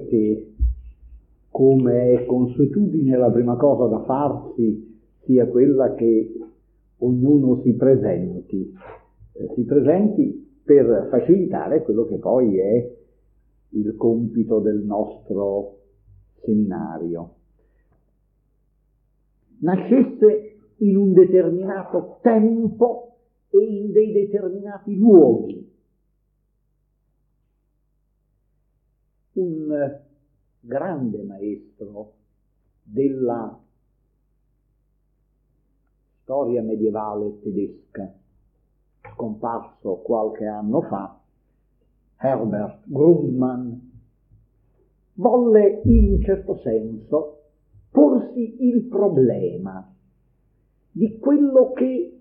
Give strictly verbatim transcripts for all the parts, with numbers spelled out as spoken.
che, come è consuetudine, la prima cosa da farsi sia quella che ognuno si presenti, eh, si presenti per facilitare quello che poi è il compito del nostro seminario. Nascesse in un determinato tempo e in dei determinati luoghi. Un grande maestro della storia medievale tedesca, scomparso qualche anno fa, Herbert Grundmann, volle in un certo senso porsi il problema di quello che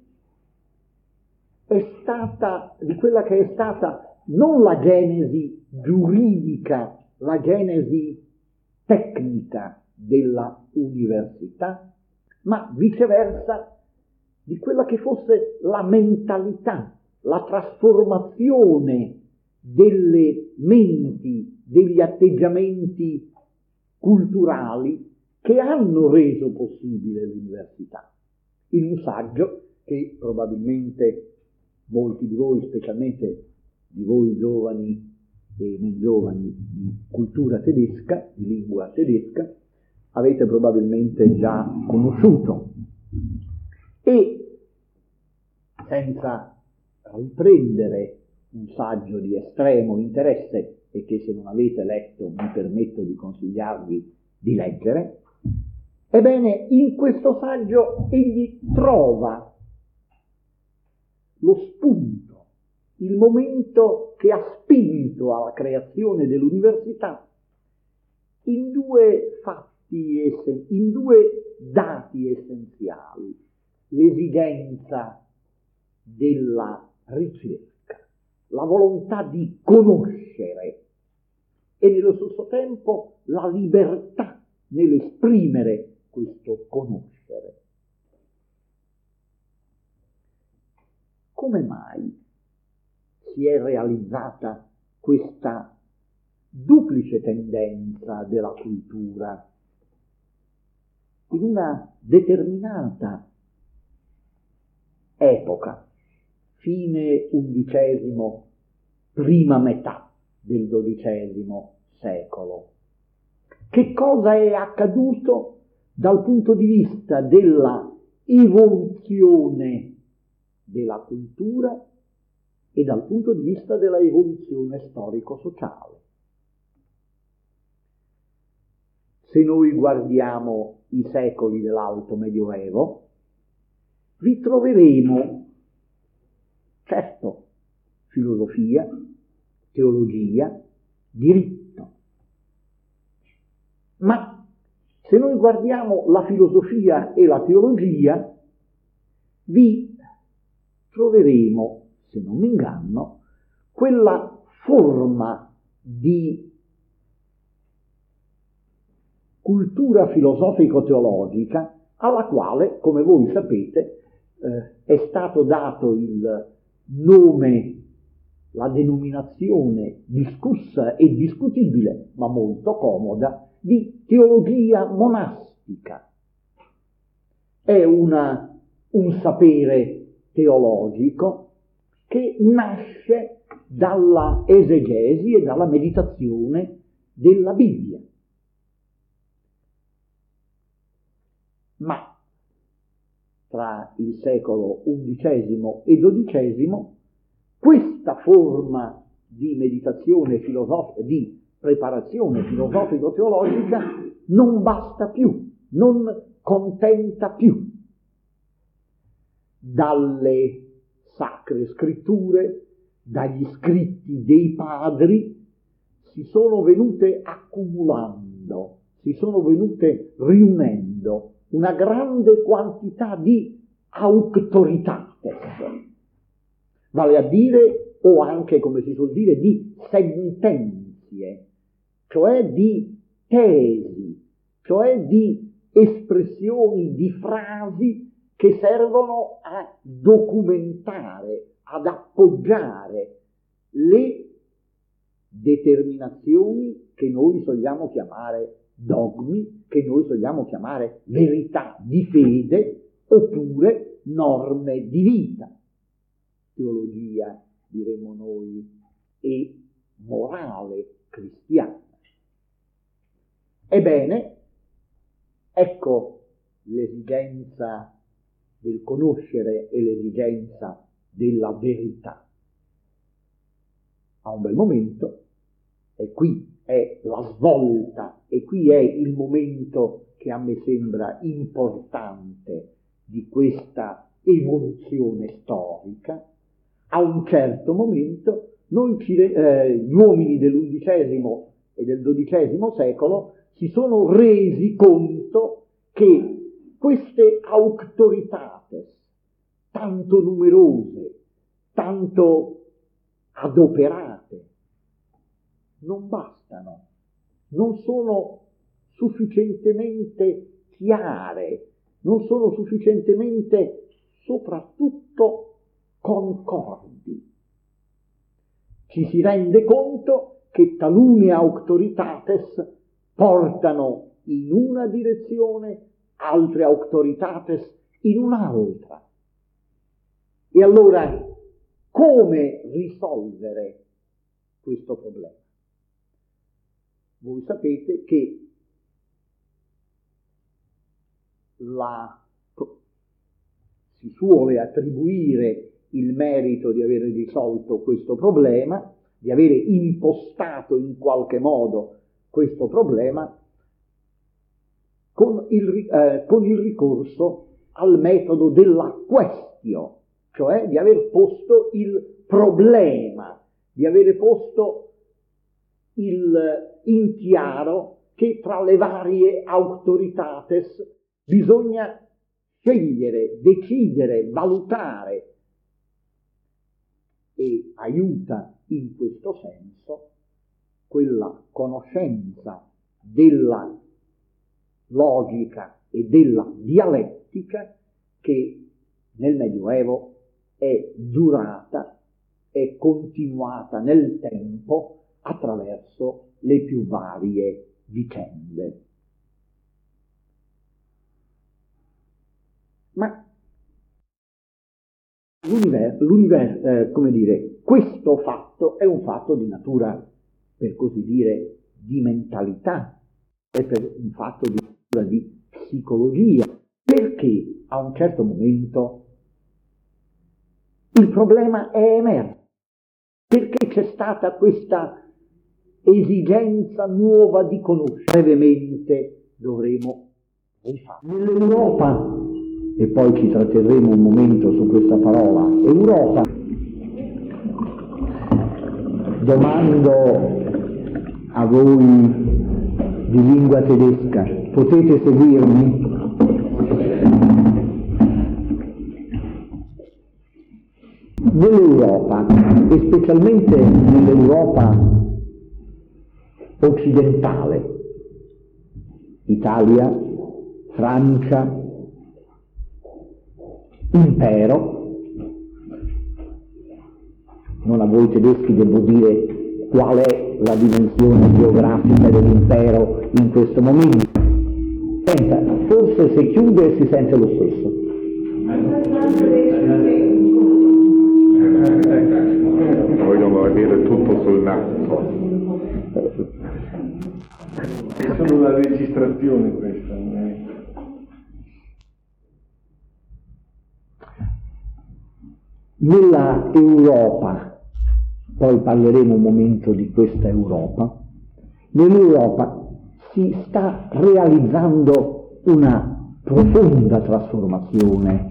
è stata, di quella che è stata non la genesi giuridica, la genesi tecnica della università, ma viceversa di quella che fosse la mentalità, la trasformazione delle menti, degli atteggiamenti culturali che hanno reso possibile l'università. In un saggio che probabilmente molti di voi, specialmente di voi giovani e meno giovani di cultura tedesca, di lingua tedesca, avete probabilmente già conosciuto. E senza riprendere un saggio di estremo interesse e che se non avete letto mi permetto di consigliarvi di leggere, ebbene in questo saggio egli trova lo spunto, il momento che ha spinto alla creazione dell'università in due fatti, in due dati essenziali: l'esigenza della ricerca, la volontà di conoscere e nello stesso tempo la libertà nell'esprimere questo conoscere. Come mai si è realizzata questa duplice tendenza della cultura in una determinata epoca, fine undicesimo, prima metà del dodicesimo secolo? Che cosa è accaduto dal punto di vista della evoluzione della cultura e dal punto di vista della evoluzione storico-sociale? Se noi guardiamo i secoli dell'Alto Medioevo, vi troveremo, certo, filosofia, teologia, diritto, ma se noi guardiamo la filosofia e la teologia, vi troveremo, se non mi inganno, quella forma di cultura filosofico-teologica alla quale, come voi sapete, eh, è stato dato il nome, la denominazione discussa e discutibile, ma molto comoda, di teologia monastica. È una, un sapere teologico che nasce dalla esegesi e dalla meditazione della Bibbia. Ma tra il secolo undicesimo e dodicesimo questa forma di meditazione filosofica, di preparazione filosofico-teologica non basta più, non contenta più. Dalle sacre scritture, dagli scritti dei padri, si sono venute accumulando, si sono venute riunendo una grande quantità di auctoritates, vale a dire, o anche, come si suol dire, di sentenzie, cioè di tesi, cioè di espressioni, di frasi che servono a documentare, ad appoggiare le determinazioni che noi vogliamo chiamare dogmi, che noi vogliamo chiamare verità di fede, oppure norme di vita, teologia, diremmo noi, e morale cristiana. Ebbene, ecco l'esigenza del conoscere e l'esigenza della verità. A un bel momento, e qui è la svolta, e qui è il momento che a me sembra importante di questa evoluzione storica. A un certo momento noi ci, eh, gli uomini dell'undicesimo e del dodicesimo secolo si sono resi conto che queste auctoritates, tanto numerose, tanto adoperate, non bastano, non sono sufficientemente chiare, non sono sufficientemente soprattutto concordi. Ci si rende conto che talune auctoritates portano in una direzione, altre auctoritates in un'altra. E allora, come risolvere questo problema? Voi sapete che la, si suole attribuire il merito di aver risolto questo problema, di avere impostato in qualche modo questo problema con il, eh, con il ricorso al metodo della questio, cioè di aver posto il problema, di avere posto il, in chiaro che tra le varie autoritates bisogna scegliere, decidere, valutare, e aiuta in questo senso quella conoscenza della logica e della dialettica che nel Medioevo è durata, è continuata nel tempo attraverso le più varie vicende. Ma l'universo, l'universo eh, come dire, questo fatto è un fatto di natura, per così dire, di mentalità, è per un fatto di natura di psicologia, perché a un certo momento il problema è emerso, perché c'è stata questa esigenza nuova di conoscere. Brevemente dovremo rifare. Nell'Europa, e poi ci tratterremo un momento su questa parola, Europa, domando a voi di lingua tedesca, potete seguirmi? Nell'Europa, e specialmente nell'Europa occidentale, Italia, Francia, impero, non a voi tedeschi devo dire qual è la dimensione geografica dell'impero in questo momento. Senta, forse se chiude si sente lo stesso. Vogliono avere tutto sul naso. È solo una registrazione questa. Nella Europa, poi parleremo un momento di questa Europa, nell'Europa si sta realizzando una profonda trasformazione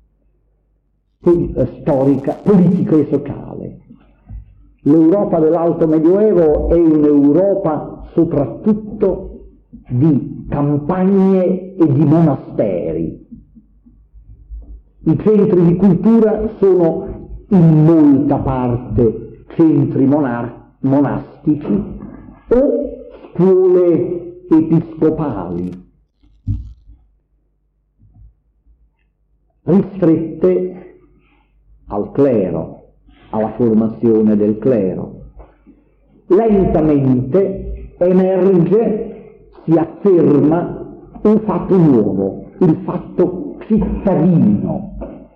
storica, politica e sociale. L'Europa dell'Alto Medioevo è un'Europa soprattutto di campagne e di monasteri. I centri di cultura sono in molta parte centri monar- monastici o scuole episcopali, ristrette al clero, alla formazione del clero. lentamente emerge, si afferma un fatto nuovo, il fatto cittadino.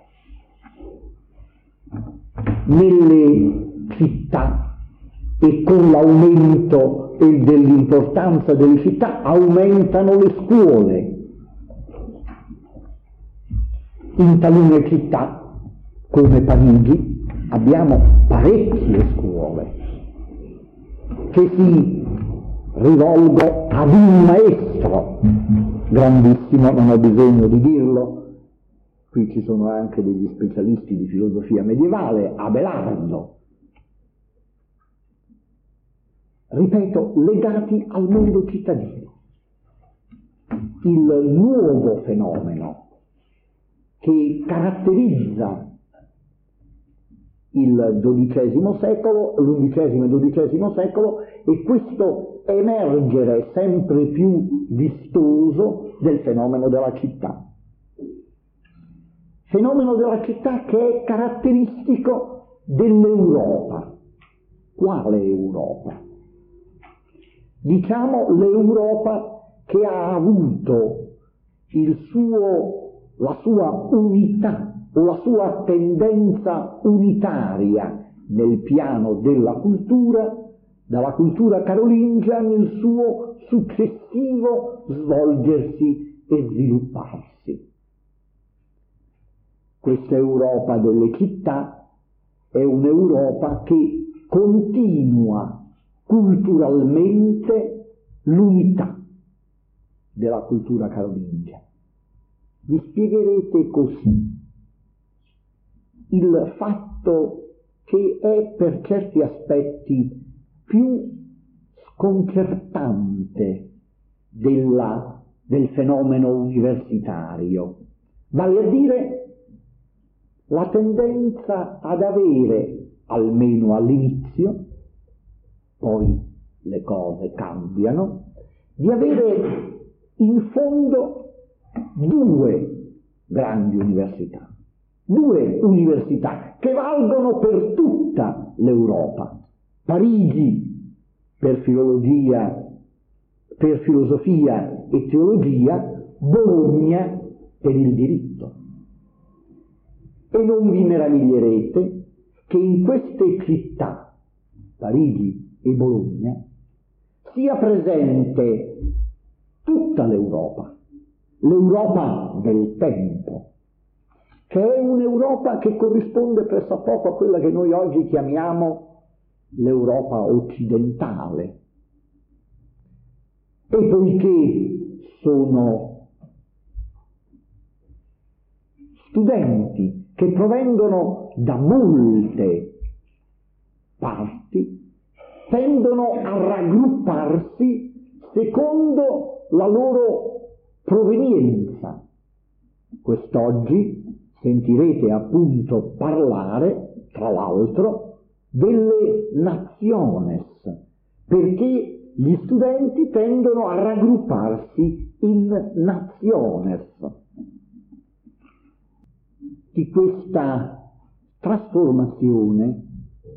Nelle città e con l'aumento dell'importanza delle città aumentano le scuole. In talune città, come Parigi, abbiamo parecchie scuole che si rivolgono ad un maestro grandissimo, non ho bisogno di dirlo. Qui ci sono anche degli specialisti di filosofia medievale, Abelardo. Ripeto, legati al mondo cittadino. Il nuovo fenomeno che caratterizza il dodicesimo secolo, l'undicesimo e dodicesimo secolo, è questo emergere sempre più vistoso del fenomeno della città. Fenomeno della città che è caratteristico dell'Europa. Quale Europa? Diciamo l'Europa che ha avuto il suo, la sua unità o la sua tendenza unitaria nel piano della cultura, dalla cultura carolingia nel suo successivo svolgersi e svilupparsi. Questa Europa delle città è un'Europa che continua culturalmente l'unità della cultura carolingia. Vi spiegherete così il fatto che è per certi aspetti più sconcertante della, del fenomeno universitario, vale a dire la tendenza ad avere, almeno all'inizio, poi le cose cambiano, di avere in fondo due grandi università, due università che valgono per tutta l'Europa. Parigi per filologia, per filosofia e teologia, Bologna per il diritto. E non vi meraviglierete che in queste città, Parigi e Bologna, sia presente tutta l'Europa, l'Europa del tempo, che è un'Europa che corrisponde pressappoco a quella che noi oggi chiamiamo l'Europa occidentale. E poiché sono studenti che provengono da molte parti, tendono a raggrupparsi secondo la loro provenienza. Quest'oggi sentirete appunto parlare, tra l'altro, delle nationes, perché gli studenti tendono a raggrupparsi in nationes. Di questa trasformazione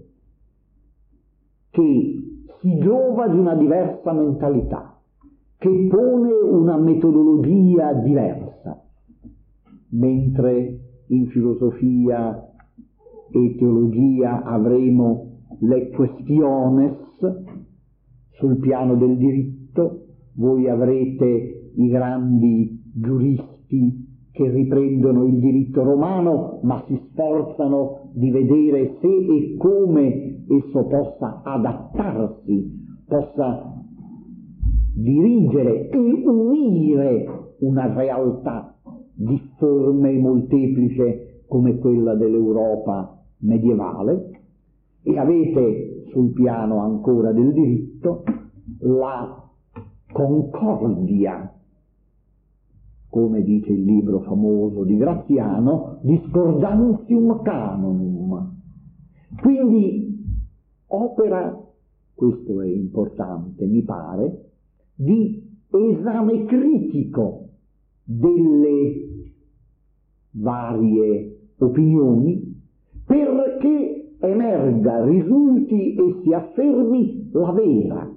che si giova di una diversa mentalità, che pone una metodologia diversa, mentre in filosofia e teologia avremo le questiones sul piano del diritto, voi avrete i grandi giuristi che riprendono il diritto romano, ma si sforzano di vedere se e come esso possa adattarsi, possa dirigere e unire una realtà difforme e molteplice come quella dell'Europa medievale, e avete sul piano ancora del diritto la concordia, come dice il libro famoso di Graziano, discordantium canonum. Quindi opera, questo è importante mi pare, di esame critico delle varie opinioni, perché emerga, risulti e si affermi la vera,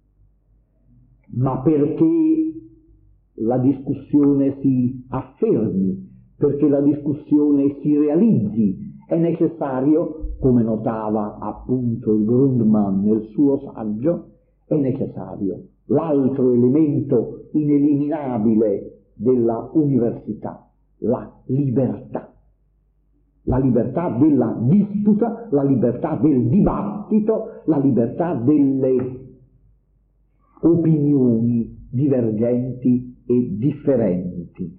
ma perché la discussione si affermi, perché la discussione si realizzi, è necessario, come notava appunto il Grundmann nel suo saggio, è necessario l'altro elemento ineliminabile della università, la libertà. La libertà della disputa, la libertà del dibattito, la libertà delle opinioni divergenti e differenti.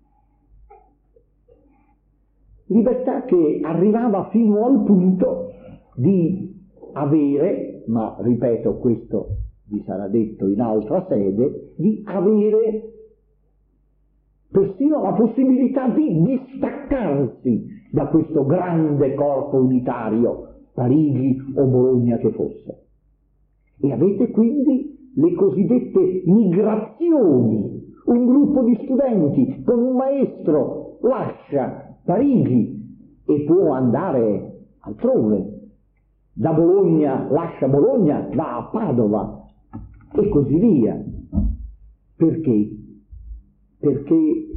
Libertà che arrivava fino al punto di avere, ma ripeto, questo vi sarà detto in altra sede, di avere persino la possibilità di distaccarsi da questo grande corpo unitario, Parigi o Bologna che fosse. E avete quindi le cosiddette migrazioni, un gruppo di studenti con un maestro lascia Parigi e può andare altrove, da Bologna lascia Bologna, va a Padova e così via. Perché? Perché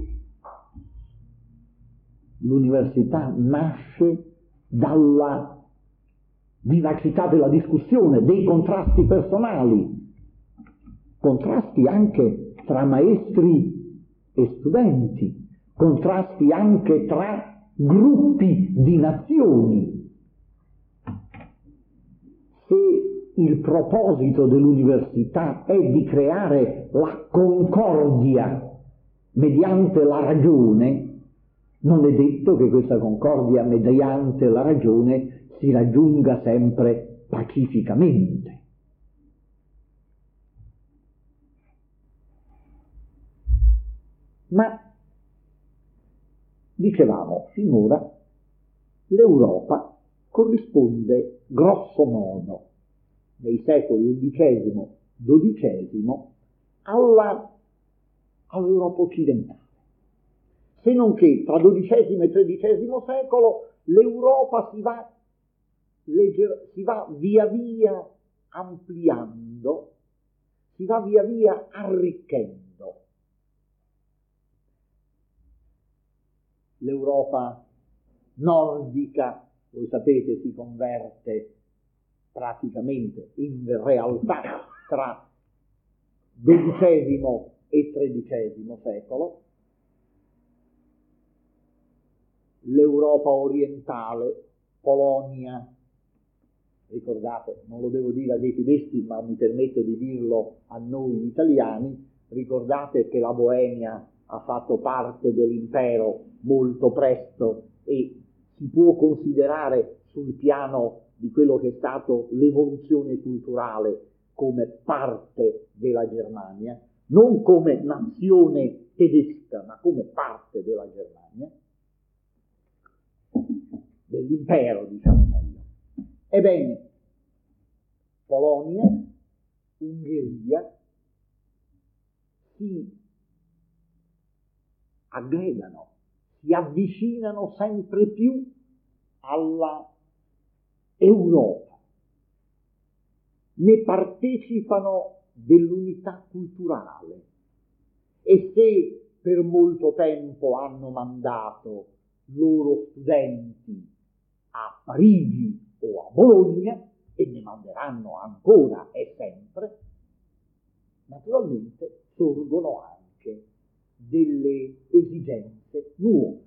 l'università nasce dalla vivacità della discussione, dei contrasti personali, contrasti anche tra maestri e studenti, contrasti anche tra gruppi di nazioni. Se il proposito dell'università è di creare la concordia mediante la ragione, non è detto che questa concordia mediante la ragione si raggiunga sempre pacificamente. Ma dicevamo finora, l'Europa corrisponde grosso modo nei secoli undicesimo dodicesimo alla, all'Europa occidentale. Se non che tra dodicesimo e tredicesimo secolo l'Europa si va, legger, si va via via ampliando, si va via via arricchendo. L'Europa nordica, voi sapete, si converte praticamente in realtà tra dodicesimo e tredicesimo secolo. L'Europa orientale, Polonia, ricordate, non lo devo dire agli tedeschi, ma mi permetto di dirlo a noi italiani, ricordate che la Boemia ha fatto parte dell'impero molto presto e si può considerare sul piano di quello che è stato l'evoluzione culturale come parte della Germania, non come nazione tedesca, ma come parte della Germania, dell'impero, diciamo meglio. Ebbene, Polonia, Ungheria si aggregano, si avvicinano sempre più alla Europa, ne partecipano dell'unità culturale e se per molto tempo hanno mandato loro studenti a Parigi o a Bologna e ne manderanno ancora e sempre, naturalmente sorgono anche delle esigenze nuove,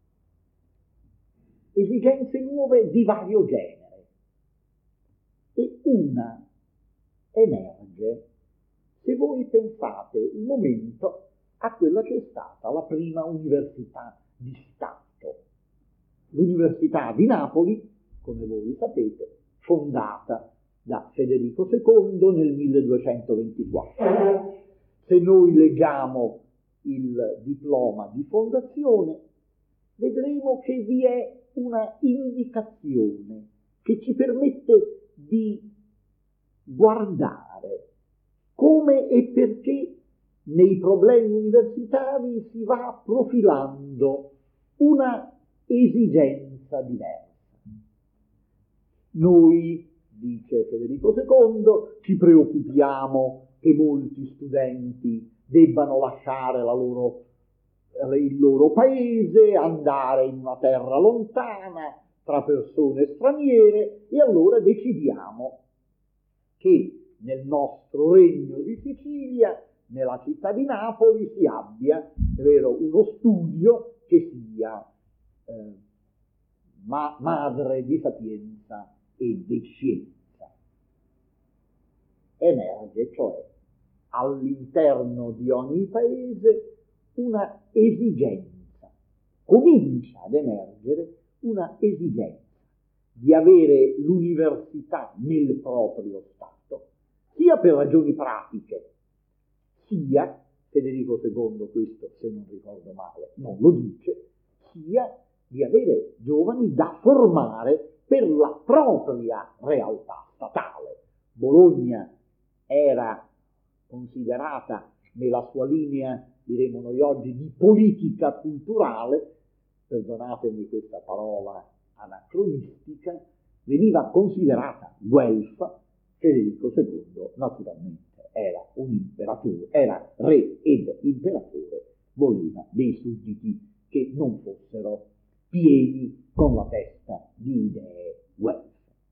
esigenze nuove di vario genere, e una emerge se voi pensate un momento a quella che è stata la prima università di Stato, l'Università di Napoli, come voi sapete, fondata da Federico secondo nel milleduecentoventiquattro. Se noi leggiamo il diploma di fondazione, vedremo che vi è una indicazione che ci permette di guardare come e perché nei problemi universitari si va profilando una esigenza diversa. Noi, dice Federico secondo, ci preoccupiamo che molti studenti debbano lasciare la loro, il loro paese, andare in una terra lontana, tra persone straniere, e allora decidiamo che nel nostro regno di Sicilia, nella città di Napoli, si abbia, è vero, uno studio che sia eh, ma- madre di sapienza e di scienza. Emerge, cioè, all'interno di ogni paese una esigenza, comincia ad emergere una esigenza di avere l'università nel proprio Stato, sia per ragioni pratiche, sia, Federico secondo questo, se non ricordo male, non lo dice, sia di avere giovani da formare per la propria realtà statale. Bologna era considerata nella sua linea, diremo noi oggi, di politica culturale, perdonatemi questa parola anacronistica, veniva considerata guelfa. Federico secondo naturalmente era un imperatore, era re ed imperatore, voleva dei sudditi che non fossero pieni con la testa di idee guelfe.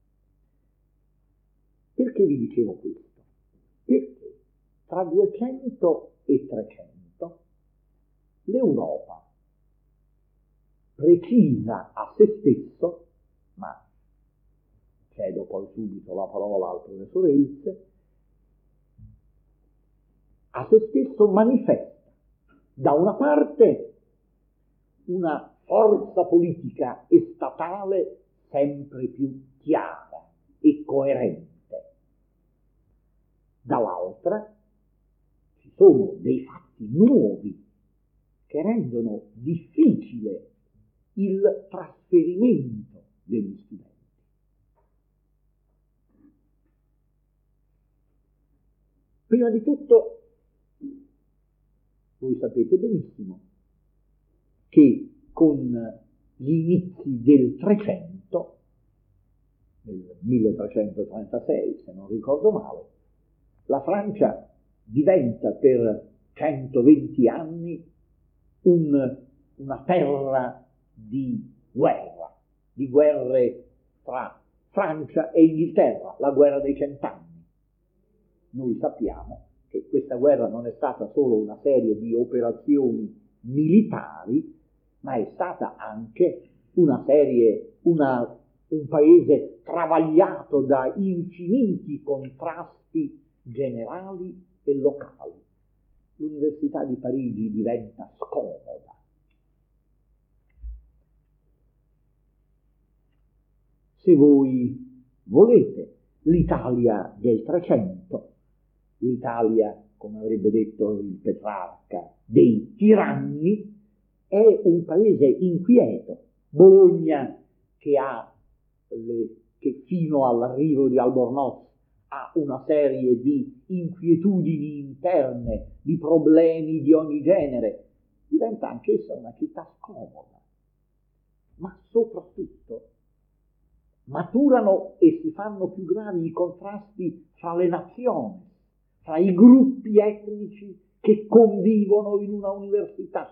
Perché vi dicevo questo? Perché tra duecento e trecento l'Europa precisa a se stesso, ma cedo poi subito la parola al professor Elze, a se stesso manifesta da una parte una forza politica e statale sempre più chiara e coerente, dall'altra ci sono dei fatti nuovi che rendono difficile il trasferimento degli studenti. Prima di tutto, voi sapete benissimo che con gli inizi del Trecento, nel milletrecentotrentasei se non ricordo male, la Francia diventa per centoventi anni un, una terra di guerra, di guerre tra Francia e Inghilterra, la guerra dei cent'anni. Noi sappiamo che questa guerra non è stata solo una serie di operazioni militari, ma è stata anche una serie, una, un paese travagliato da infiniti contrasti generali e locali. L'Università di Parigi diventa scomoda. Se voi volete, l'Italia del Trecento, l'Italia, come avrebbe detto il Petrarca, dei tiranni, è un paese inquieto. Bologna, che ha le, che fino all'arrivo di Albornoz ha una serie di inquietudini interne, di problemi di ogni genere, diventa anch'essa una città scomoda. Ma soprattutto maturano e si fanno più gravi i contrasti fra le nazioni, fra i gruppi etnici che convivono in una università.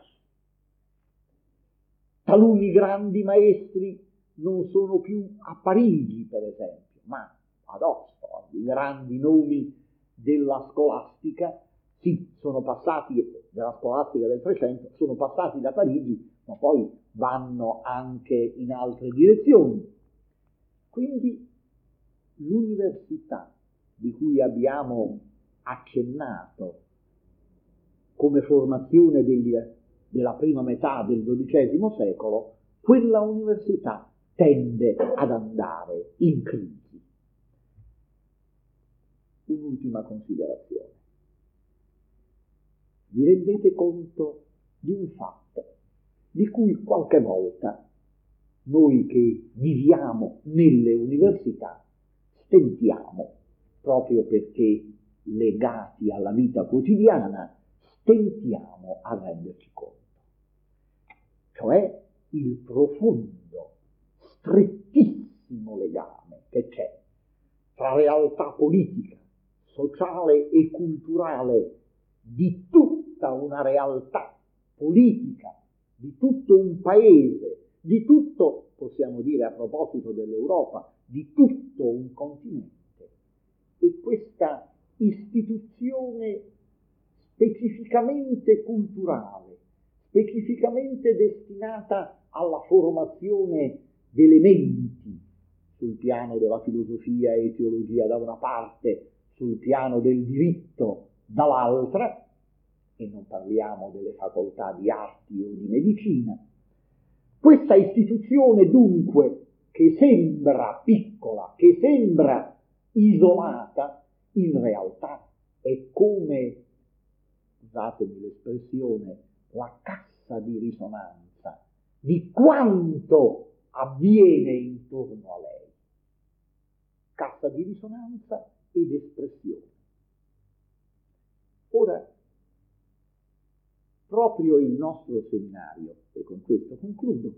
Taluni grandi maestri non sono più a Parigi, per esempio, ma ad Oxford. I grandi nomi della scolastica, sì, sono passati, della scolastica del Trecento, sono passati da Parigi, ma poi vanno anche in altre direzioni. Quindi l'università di cui abbiamo accennato come formazione degli, della prima metà del dodicesimo secolo, quella università tende ad andare in crisi. Un'ultima considerazione. Vi rendete conto di un fatto di cui qualche volta noi che viviamo nelle università stentiamo, proprio perché legati alla vita quotidiana stentiamo a renderci conto. Cioè il profondo, strettissimo legame che c'è tra realtà politica, sociale e culturale di tutta una realtà politica, di tutto un paese, di tutto, possiamo dire a proposito dell'Europa, di tutto un continente. E questa istituzione specificamente culturale, specificamente destinata alla formazione di elementi sul piano della filosofia e teologia da una parte, sul piano del diritto dall'altra, e non parliamo delle facoltà di arti o di medicina. Questa istituzione dunque, che sembra piccola, che sembra isolata, in realtà è come, scusatemi l'espressione, la cassa di risonanza di quanto avviene intorno a lei. Cassa di risonanza ed espressione. Ora, proprio il nostro seminario, e con questo concludo,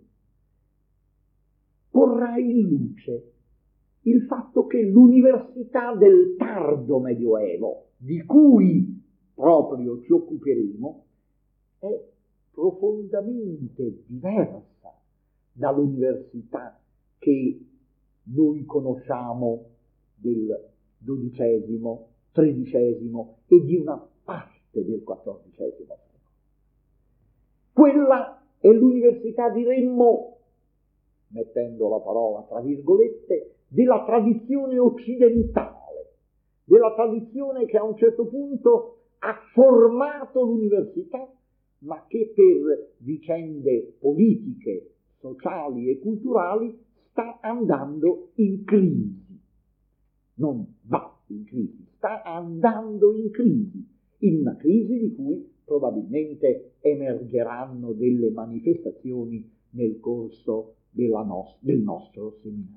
porrà in luce il fatto che l'università del tardo Medioevo, di cui proprio ci occuperemo, è profondamente diversa dall'università che noi conosciamo del dodicesimo, tredicesimo e di una parte del quattordicesimo secolo. Quella è l'università, diremmo, mettendo la parola tra virgolette, della tradizione occidentale, della tradizione che a un certo punto ha formato l'università, ma che per vicende politiche, sociali e culturali sta andando in crisi. Non va in crisi, sta andando in crisi, in una crisi di cui probabilmente emergeranno delle manifestazioni nel corso della nos- del nostro seminario.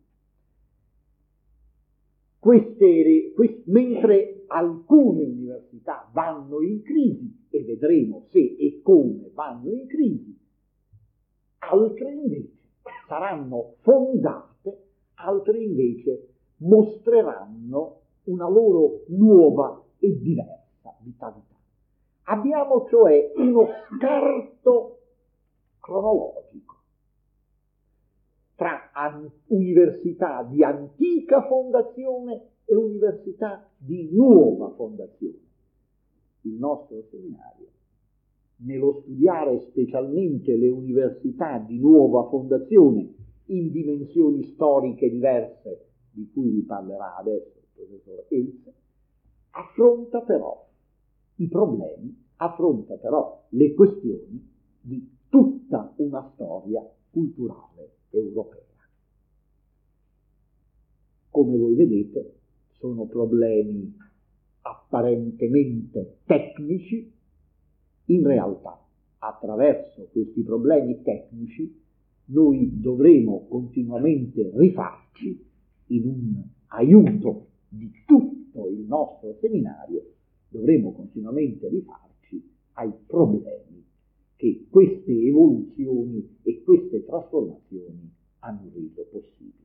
Queste, quest- mentre alcune università vanno in crisi, e vedremo se e come vanno in crisi, altre invece saranno fondate, altre invece mostreranno una loro nuova e diversa vitalità. Abbiamo cioè uno scarto cronologico tra an- università di antica fondazione e università di nuova fondazione. Il nostro seminario, nello studiare specialmente le università di nuova fondazione in dimensioni storiche diverse, di cui vi parlerà adesso il professor Elze, affronta però i problemi, affronta però le questioni di tutta una storia culturale europea. Come voi vedete, sono problemi apparentemente tecnici. In realtà, attraverso questi problemi tecnici, noi dovremo continuamente rifarci in un aiuto di tutto il nostro seminario, dovremo continuamente rifarci ai problemi che queste evoluzioni e queste trasformazioni hanno reso possibili.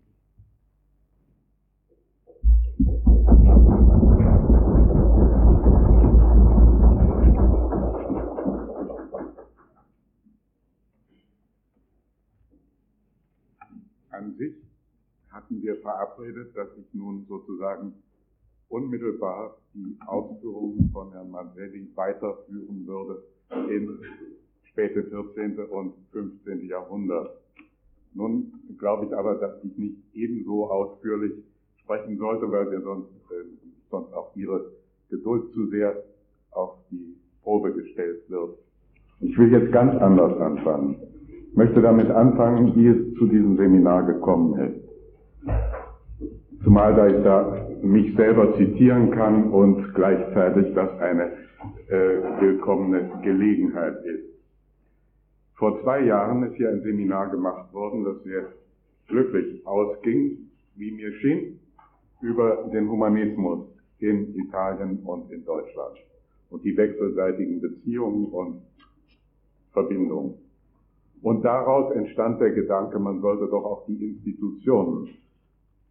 An sich hatten wir verabredet, dass ich nun sozusagen unmittelbar die Ausführungen von Herrn Manzelli weiterführen würde ins späte vierzehnte und fünfzehnte Jahrhundert. Nun glaube ich aber, dass ich nicht ebenso ausführlich sprechen sollte, weil wir sonst, äh, sonst auch Ihre Geduld zu sehr auf die Probe gestellt wird. Ich will jetzt ganz anders anfangen. Ich möchte damit anfangen, wie es zu diesem Seminar gekommen ist. Zumal da ich da mich selber zitieren kann und gleichzeitig das eine äh, willkommene Gelegenheit ist. Vor zwei Jahren ist hier ein Seminar gemacht worden, das sehr glücklich ausging, wie mir schien, über den Humanismus in Italien und in Deutschland und die wechselseitigen Beziehungen und Verbindungen. Und daraus entstand der Gedanke, man sollte doch auch die Institutionen,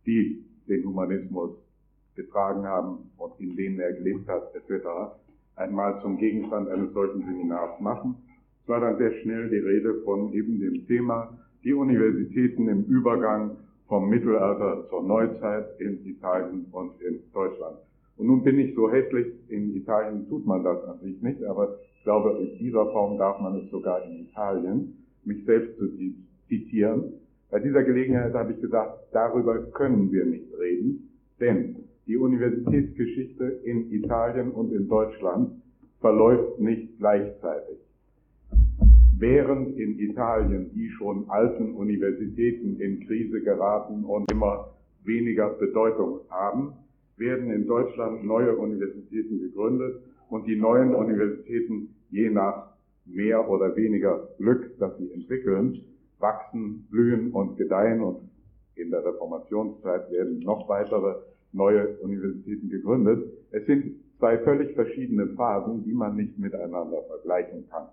die den Humanismus getragen haben und in denen er gelebt hat, et cetera, einmal zum Gegenstand eines solchen Seminars machen. Es war dann sehr schnell die Rede von eben dem Thema, die Universitäten im Übergang vom Mittelalter zur Neuzeit in Italien und in Deutschland. Und nun bin ich so hässlich, in Italien tut man das an sich nicht, aber ich glaube, in dieser Form darf man es sogar in Italien, mich selbst zu zitieren. Bei dieser Gelegenheit habe ich gesagt, darüber können wir nicht reden, denn die Universitätsgeschichte in Italien und in Deutschland verläuft nicht gleichzeitig. Während in Italien die schon alten Universitäten in Krise geraten und immer weniger Bedeutung haben, werden in Deutschland neue Universitäten gegründet und die neuen Universitäten, je nach mehr oder weniger Glück, das sie entwickeln, wachsen, blühen und gedeihen, und in der Reformationszeit werden noch weitere neue Universitäten gegründet. Es sind zwei völlig verschiedene Phasen, die man nicht miteinander vergleichen kann.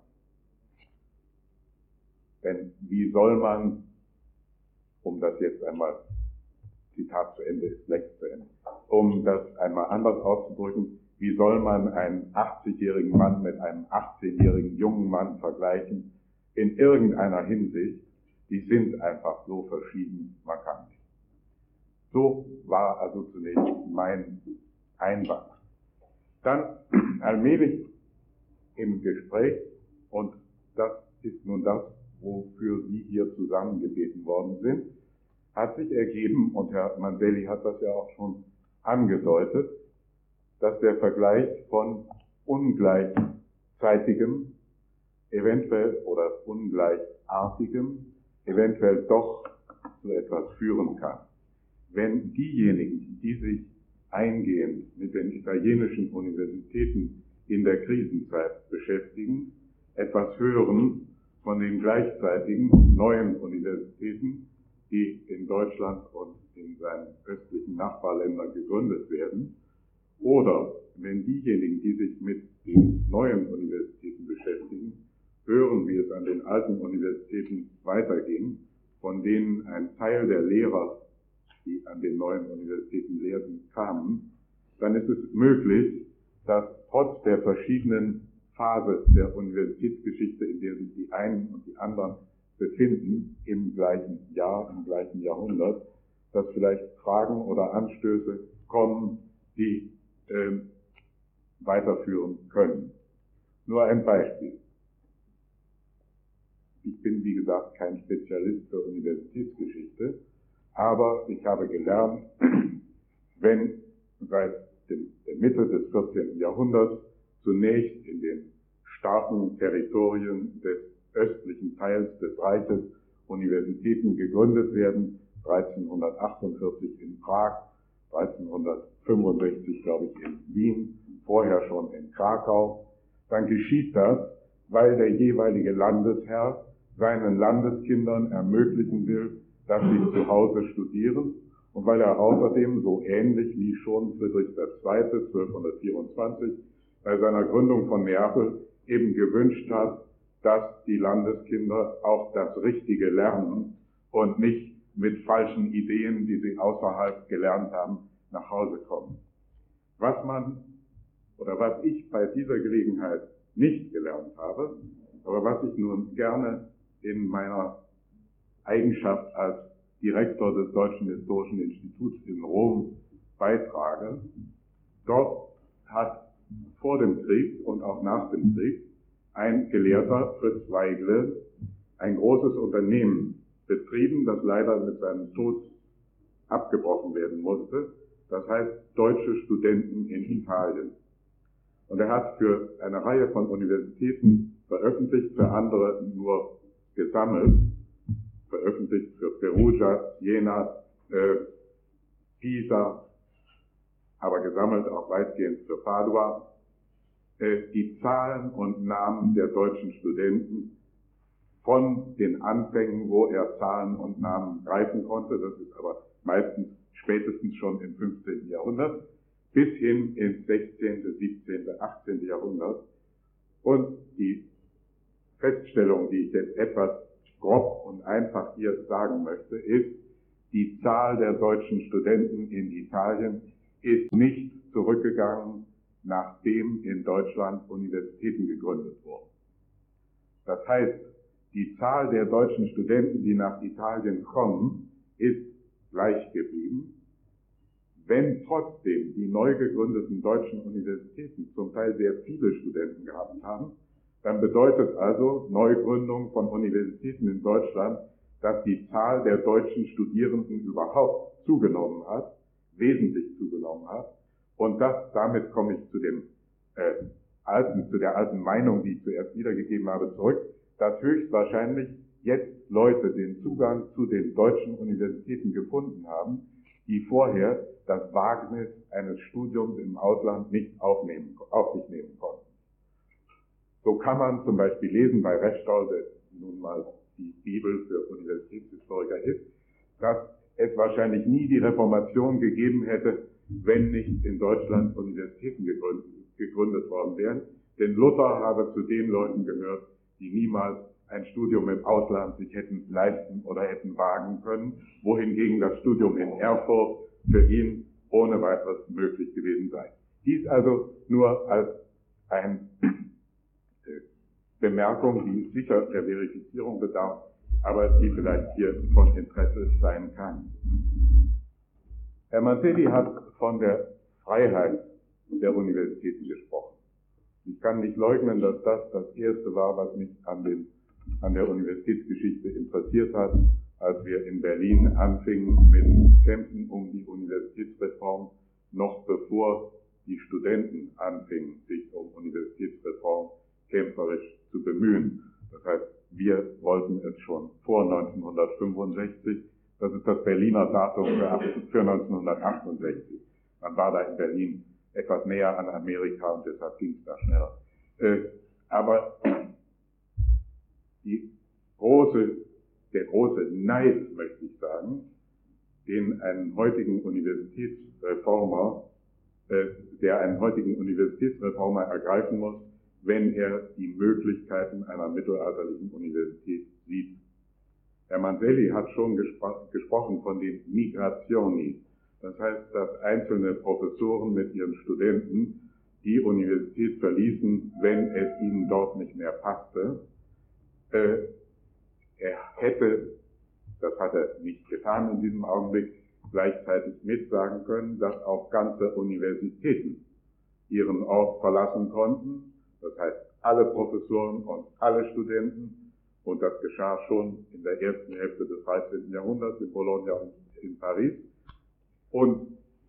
Denn wie soll man, um das jetzt einmal, Zitat zu Ende ist längst zu Ende, um das einmal anders auszudrücken, wie soll man einen achtzigjährigen Mann mit einem achtzehnjährigen jungen Mann vergleichen? In irgendeiner Hinsicht, die sind einfach so verschieden, man kann nicht. So war also zunächst mein Einwand. Dann allmählich im Gespräch, und das ist nun das, wofür Sie hier zusammengebeten worden sind, hat sich ergeben, und Herr Manselli hat das ja auch schon angedeutet, dass der Vergleich von ungleichzeitigem, eventuell oder ungleichartigem, eventuell doch zu etwas führen kann. Wenn diejenigen, die sich eingehend mit den italienischen Universitäten in der Krisenzeit beschäftigen, etwas hören von den gleichzeitigen neuen Universitäten, die in Deutschland und in seinen östlichen Nachbarländern gegründet werden, oder wenn diejenigen, die sich mit den neuen Universitäten beschäftigen, hören, wie es an den alten Universitäten weiterging, von denen ein Teil der Lehrer, die an den neuen Universitäten lehrten, kamen, dann ist es möglich, dass trotz der verschiedenen Phase der Universitätsgeschichte, in der sich die einen und die anderen befinden, im gleichen Jahr, im gleichen Jahrhundert, dass vielleicht Fragen oder Anstöße kommen, die äh, weiterführen können. Nur ein Beispiel. Ich bin, wie gesagt, kein Spezialist für Universitätsgeschichte, aber ich habe gelernt, wenn seit dem, der Mitte des vierzehnten Jahrhunderts zunächst in den starken Territorien des östlichen Teils des Reiches Universitäten gegründet werden, dreizehnhundertachtundvierzig in Prag, dreizehnhundertfünfundsechzig, glaube ich, in Wien, vorher schon in Krakau, dann geschieht das, weil der jeweilige Landesherr seinen Landeskindern ermöglichen will, dass sie zu Hause studieren, und weil er außerdem, so ähnlich wie schon Friedrich der Zweite zwölfhundertvierundzwanzig bei seiner Gründung von Neapel eben gewünscht hat, dass die Landeskinder auch das Richtige lernen und nicht mit falschen Ideen, die sie außerhalb gelernt haben, nach Hause kommen. Was man, oder was ich bei dieser Gelegenheit nicht gelernt habe, aber was ich nun gerne in meiner Eigenschaft als Direktor des Deutschen Historischen Instituts in Rom beitrage, dort hat vor dem Krieg und auch nach dem Krieg ein Gelehrter, Fritz Weigle, ein großes Unternehmen betrieben, das leider mit seinem Tod abgebrochen werden musste. Das heißt Deutsche Studenten in Italien. Und er hat für eine Reihe von Universitäten veröffentlicht, für andere nur gesammelt, veröffentlicht für Perugia, Jena, äh, Pisa, aber gesammelt auch weitgehend für Padua, äh, die Zahlen und Namen der deutschen Studenten von den Anfängen, wo er Zahlen und Namen greifen konnte, das ist aber meistens spätestens schon im fünfzehnten Jahrhundert, bis hin ins sechzehnten, siebzehnten, achtzehnten Jahrhundert. Und die Feststellung, die ich jetzt etwas grob und einfach hier sagen möchte, ist, die Zahl der deutschen Studenten in Italien ist nicht zurückgegangen, nachdem in Deutschland Universitäten gegründet wurden. Das heißt, die Zahl der deutschen Studenten, die nach Italien kommen, ist gleich geblieben. Wenn trotzdem die neu gegründeten deutschen Universitäten zum Teil sehr viele Studenten gehabt haben, dann bedeutet also Neugründung von Universitäten in Deutschland, dass die Zahl der deutschen Studierenden überhaupt zugenommen hat, wesentlich zugenommen hat. Und das, damit komme ich zu dem äh, alten, zu der alten Meinung, die ich zuerst wiedergegeben habe, zurück, dass höchstwahrscheinlich jetzt Leute den Zugang zu den deutschen Universitäten gefunden haben, die vorher das Wagnis eines Studiums im Ausland nicht aufnehmen, auf sich nehmen konnten. So kann man zum Beispiel lesen bei Reschtal, der nun mal die Bibel für Universitätshistoriker ist, dass es wahrscheinlich nie die Reformation gegeben hätte, wenn nicht in Deutschland Universitäten gegründet, gegründet worden wären. Denn Luther habe zu den Leuten gehört, die niemals ein Studium im Ausland sich hätten leisten oder hätten wagen können, wohingegen das Studium in Erfurt für ihn ohne weiteres möglich gewesen sei. Dies also nur als eine Bemerkung, die sicher der Verifizierung bedarf, aber die vielleicht hier von Interesse sein kann. Herr Manzelli hat von der Freiheit der Universitäten gesprochen. Ich kann nicht leugnen, dass das das Erste war, was mich an, den, an der Universitätsgeschichte interessiert hat, als wir in Berlin anfingen mit Kämpfen um die Universitätsreform, noch bevor die Studenten anfingen, sich um Universitätsreform kämpferisch zu bemühen. Das heißt, wir wollten es schon vor neunzehnhundertfünfundsechzig. Das ist das Berliner Datum für neunzehnhundertachtundsechzig. Man war da in Berlin etwas näher an Amerika und deshalb ging es da schneller. Äh, aber die große, der große Neid, möchte ich sagen, den einen heutigen Universitätsreformer, äh, der einen heutigen Universitätsreformer ergreifen muss, wenn er die Möglichkeiten einer mittelalterlichen Universität sieht. Herr Manzelli hat schon gespro- gesprochen von den Migrationi. Das heißt, dass einzelne Professoren mit ihren Studenten die Universität verließen, wenn es ihnen dort nicht mehr passte. Äh, er hätte, das hat er nicht getan in diesem Augenblick, gleichzeitig mitsagen können, dass auch ganze Universitäten ihren Ort verlassen konnten. Das heißt, alle Professoren und alle Studenten, und das geschah schon in der ersten Hälfte des dreizehnten Jahrhunderts in Bologna und in Paris. Und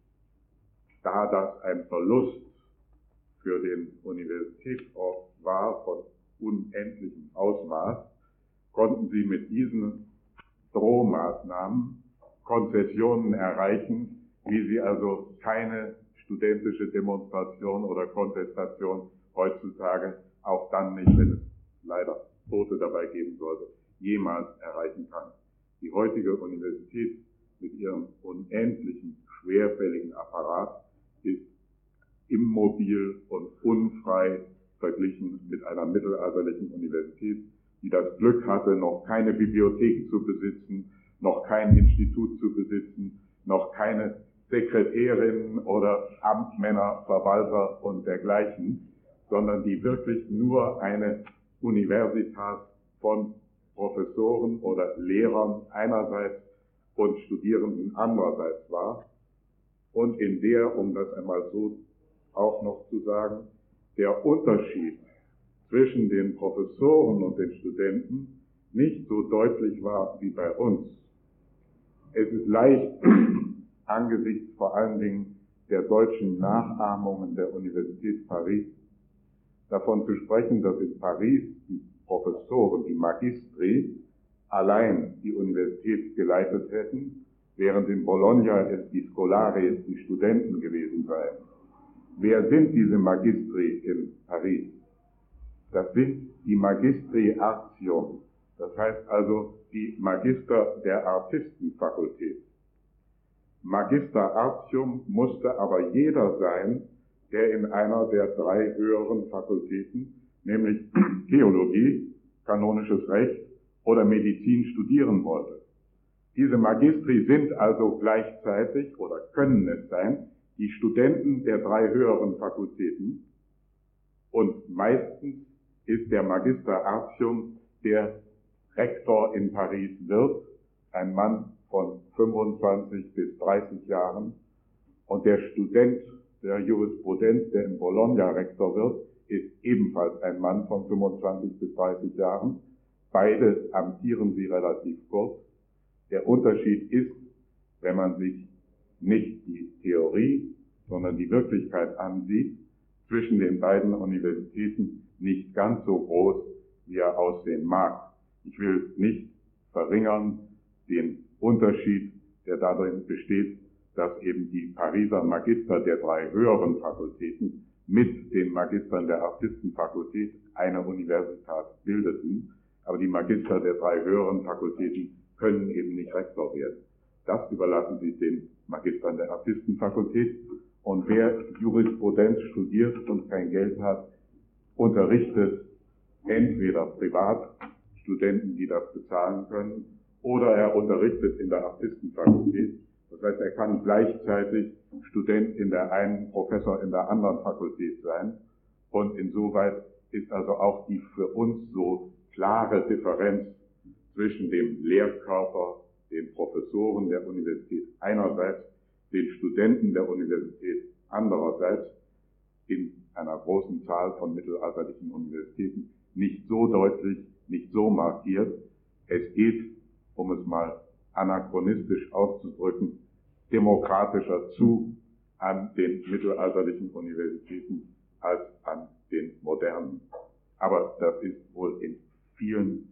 da das ein Verlust für den Universitätsort war von unendlichem Ausmaß, konnten sie mit diesen Drohmaßnahmen Konzessionen erreichen, wie sie also keine studentische Demonstration oder Kontestation heutzutage, auch dann nicht, wenn es leider Tote dabei geben sollte, jemals erreichen kann. Die heutige Universität mit ihrem unendlichen, schwerfälligen Apparat ist immobil und unfrei verglichen mit einer mittelalterlichen Universität, die das Glück hatte, noch keine Bibliothek zu besitzen, noch kein Institut zu besitzen, noch keine Sekretärinnen oder Amtmänner, Verwalter und dergleichen, sondern die wirklich nur eine Universitas von Professoren oder Lehrern einerseits und Studierenden andererseits war und in der, um das einmal so auch noch zu sagen, der Unterschied zwischen den Professoren und den Studenten nicht so deutlich war wie bei uns. Es ist leicht, angesichts vor allen Dingen der deutschen Nachahmungen der Universität Paris, davon zu sprechen, dass in Paris die Professoren, die Magistri, allein die Universität geleitet hätten, während in Bologna es die Scolares, die Studenten gewesen seien. Wer sind diese Magistri in Paris? Das sind die Magistri Artium, das heißt also die Magister der Artistenfakultät. Magister Artium musste aber jeder sein, der in einer der drei höheren Fakultäten, nämlich Theologie, kanonisches Recht oder Medizin studieren wollte. Diese Magistri sind also gleichzeitig oder können es sein, die Studenten der drei höheren Fakultäten, und meistens ist der Magister Artium, der Rektor in Paris wird, ein Mann von fünfundzwanzig bis dreißig Jahren, und der Student der Jurisprudenz, der in Bologna Rektor wird, ist ebenfalls ein Mann von fünfundzwanzig bis dreißig Jahren. Beide amtieren sie relativ kurz. Der Unterschied ist, wenn man sich nicht die Theorie, sondern die Wirklichkeit ansieht, zwischen den beiden Universitäten nicht ganz so groß, wie er aussehen mag. Ich will nicht verringern den Unterschied, der darin besteht, dass eben die Pariser Magister der drei höheren Fakultäten mit den Magistern der Artistenfakultät eine Universität bildeten, aber die Magister der drei höheren Fakultäten können eben nicht Rektor werden. Das überlassen sie den Magistern der Artistenfakultät, und wer Jurisprudenz studiert und kein Geld hat, unterrichtet entweder privat Studenten, die das bezahlen können, oder er unterrichtet in der Artistenfakultät. Das heißt, er kann gleichzeitig Student in der einen, Professor in der anderen Fakultät sein. Und insoweit ist also auch die für uns so klare Differenz zwischen dem Lehrkörper, den Professoren der Universität einerseits, den Studenten der Universität andererseits, in einer großen Zahl von mittelalterlichen Universitäten nicht so deutlich, nicht so markiert. Es geht, um es mal anachronistisch auszudrücken, demokratischer zu an den mittelalterlichen Universitäten als an den modernen. Aber das ist wohl in vielen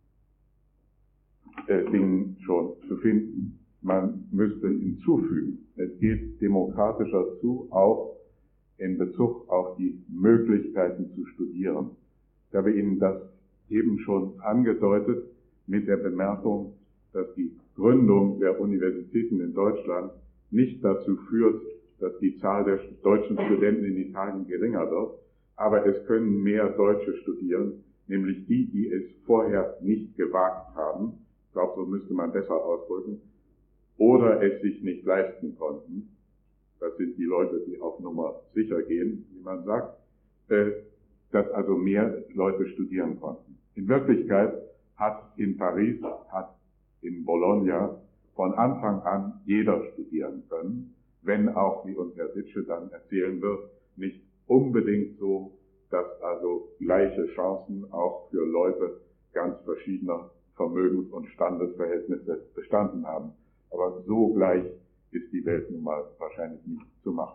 äh, Dingen schon zu finden. Man müsste hinzufügen, es geht demokratischer zu, auch in Bezug auf die Möglichkeiten zu studieren. Ich habe Ihnen das eben schon angedeutet mit der Bemerkung, dass die Gründung der Universitäten in Deutschland nicht dazu führt, dass die Zahl der deutschen Studenten in Italien geringer wird, aber es können mehr Deutsche studieren, nämlich die, die es vorher nicht gewagt haben, ich glaube, so müsste man besser ausdrücken, oder es sich nicht leisten konnten. Das sind die Leute, die auf Nummer sicher gehen, wie man sagt, äh, dass also mehr Leute studieren konnten. In Wirklichkeit hat in Paris, hat in Bologna von Anfang an jeder studieren können, wenn auch, wie uns Herr Ditsche dann erzählen wird, nicht unbedingt so, dass also gleiche Chancen auch für Leute ganz verschiedener Vermögens- und Standesverhältnisse bestanden haben. Aber so gleich ist die Welt nun mal wahrscheinlich nicht zu machen.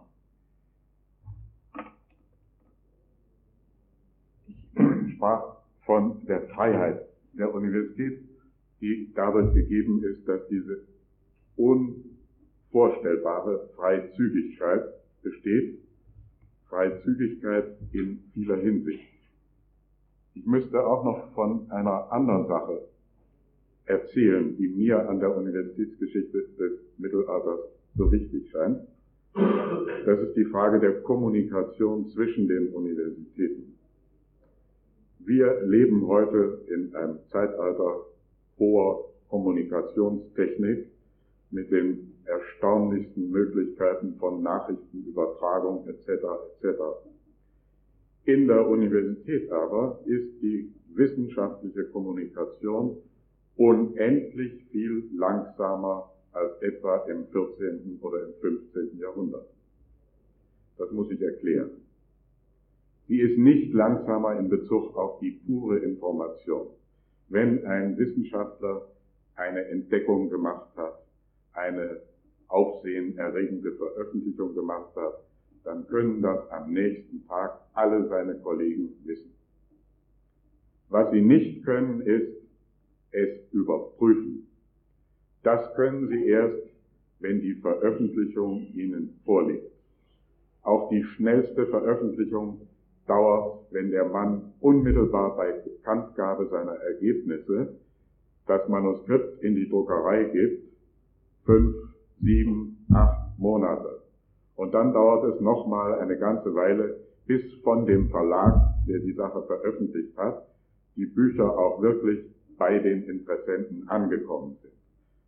Ich sprach von der Freiheit der Universität, die dadurch gegeben ist, dass diese unvorstellbare Freizügigkeit besteht, Freizügigkeit in vieler Hinsicht. Ich müsste auch noch von einer anderen Sache erzählen, die mir an der Universitätsgeschichte des Mittelalters so wichtig scheint. Das ist die Frage der Kommunikation zwischen den Universitäten. Wir leben heute in einem Zeitalter hoher Kommunikationstechnik mit den erstaunlichsten Möglichkeiten von Nachrichtenübertragung et cetera et cetera. In der Universität aber ist die wissenschaftliche Kommunikation unendlich viel langsamer als etwa im vierzehnten oder im fünfzehnten Jahrhundert. Das muss ich erklären. Sie ist nicht langsamer in Bezug auf die pure Information. Wenn ein Wissenschaftler eine Entdeckung gemacht hat, eine aufsehenerregende Veröffentlichung gemacht hat, dann können das am nächsten Tag alle seine Kollegen wissen. Was sie nicht können, ist es überprüfen. Das können sie erst, wenn die Veröffentlichung ihnen vorliegt. Auch die schnellste Veröffentlichung dauert, wenn der Mann unmittelbar bei Bekanntgabe seiner Ergebnisse das Manuskript in die Druckerei gibt, fünf, sieben, acht Monate. Und dann dauert es nochmal eine ganze Weile, bis von dem Verlag, der die Sache veröffentlicht hat, die Bücher auch wirklich bei den Interessenten angekommen sind.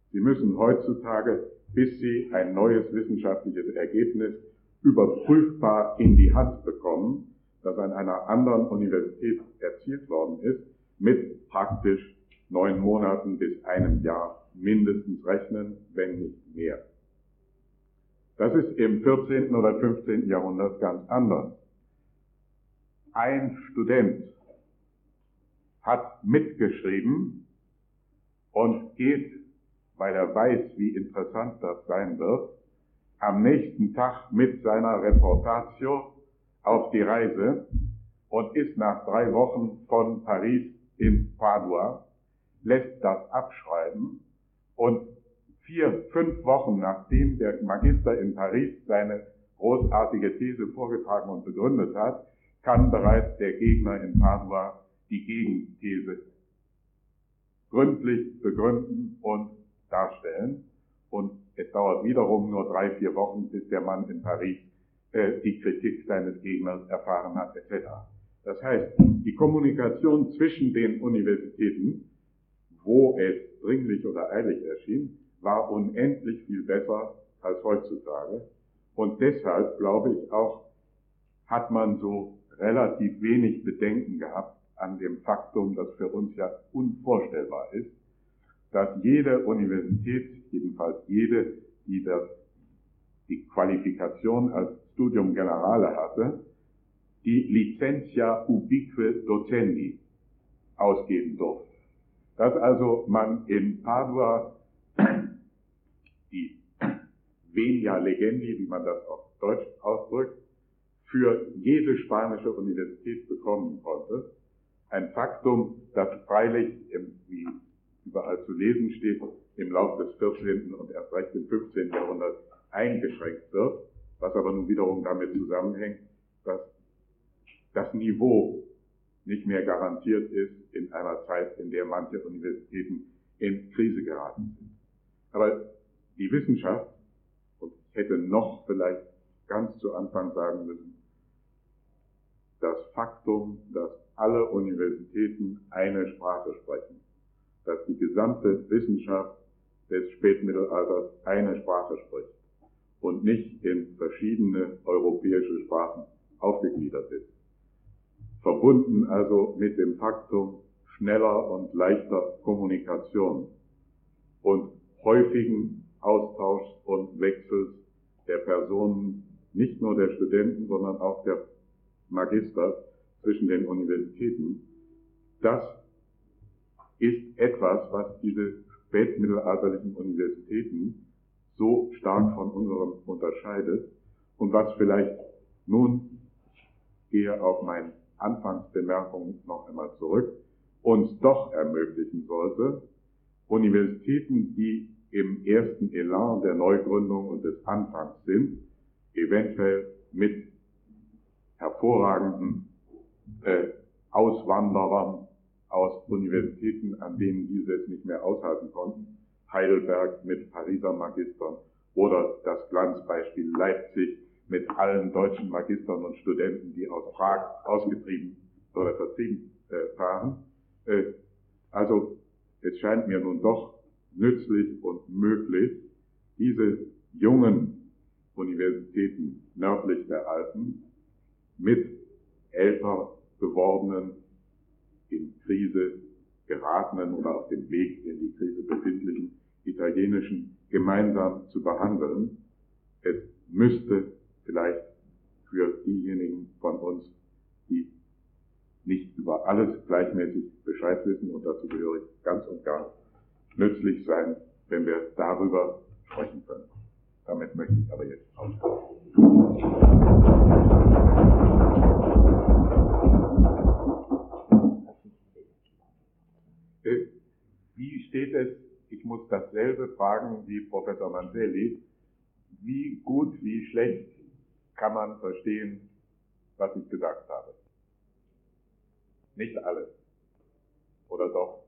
Sie müssen heutzutage, bis Sie ein neues wissenschaftliches Ergebnis überprüfbar in die Hand bekommen, das an einer anderen Universität erzielt worden ist, mit praktisch neun Monaten bis einem Jahr mindestens rechnen, wenn nicht mehr. Das ist im vierzehnten oder fünfzehnten Jahrhundert ganz anders. Ein Student hat mitgeschrieben und geht, weil er weiß, wie interessant das sein wird, am nächsten Tag mit seiner Reportatio auf die Reise und ist nach drei Wochen von Paris in Padua, lässt das abschreiben und vier, fünf Wochen nachdem der Magister in Paris seine großartige These vorgetragen und begründet hat, kann bereits der Gegner in Padua die Gegenthese gründlich begründen und darstellen. Und es dauert wiederum nur drei, vier Wochen, bis der Mann in Paris äh, die Kritik seines Gegners erfahren hat, et cetera. Das heißt, die Kommunikation zwischen den Universitäten, wo es dringlich oder eilig erschien, war unendlich viel besser als heutzutage. Und deshalb, glaube ich auch, hat man so relativ wenig Bedenken gehabt an dem Faktum, das für uns ja unvorstellbar ist, dass jede Universität, jedenfalls jede, die das, die Qualifikation als Studium Generale hatte, die Licentia ubique docendi ausgeben durfte. Dass also man in Padua die Venia Legendi, wie man das auf Deutsch ausdrückt, für jede spanische Universität bekommen konnte. Ein Faktum, das freilich, wie überall zu lesen steht, im Laufe des vierzehnten und erst recht im fünfzehnten Jahrhundert eingeschränkt wird, was aber nun wiederum damit zusammenhängt, dass das Niveau nicht mehr garantiert ist in einer Zeit, in der manche Universitäten in Krise geraten sind. Aber die Wissenschaft, und ich hätte noch vielleicht ganz zu Anfang sagen müssen, das Faktum, dass alle Universitäten eine Sprache sprechen, dass die gesamte Wissenschaft des Spätmittelalters eine Sprache spricht und nicht in verschiedene europäische Sprachen aufgegliedert ist. Verbunden also mit dem Faktum schneller und leichter Kommunikation und häufigen Austauschs und Wechsels der Personen, nicht nur der Studenten, sondern auch der Magister zwischen den Universitäten, das ist etwas, was diese spätmittelalterlichen Universitäten so stark von unseren unterscheidet und was vielleicht nun, ich gehe auf meine Anfangsbemerkung noch einmal zurück, uns doch ermöglichen sollte, Universitäten, die im ersten Elan der Neugründung und des Anfangs sind, eventuell mit hervorragenden äh, Auswanderern aus Universitäten, an denen diese es nicht mehr aushalten konnten, Heidelberg mit Pariser Magistern oder das Glanzbeispiel Leipzig mit allen deutschen Magistern und Studenten, die aus Prag ausgetrieben oder vertrieben äh, fahren. Äh, also es scheint mir nun doch nützlich und möglich, diese jungen Universitäten nördlich der Alpen mit älter gewordenen, in Krise geratenen oder auf dem Weg in die Krise befindlichen italienischen gemeinsam zu behandeln. Es müsste vielleicht für diejenigen von uns, die nicht über alles gleichmäßig Bescheid wissen, und dazu gehöre ich ganz und gar, nützlich sein, wenn wir darüber sprechen können. Damit möchte ich aber jetzt aufhören. Wie steht es, ich muss dasselbe fragen wie Professor Manzelli, wie gut, wie schlecht kann man verstehen, was ich gesagt habe? Nicht alles. Oder doch?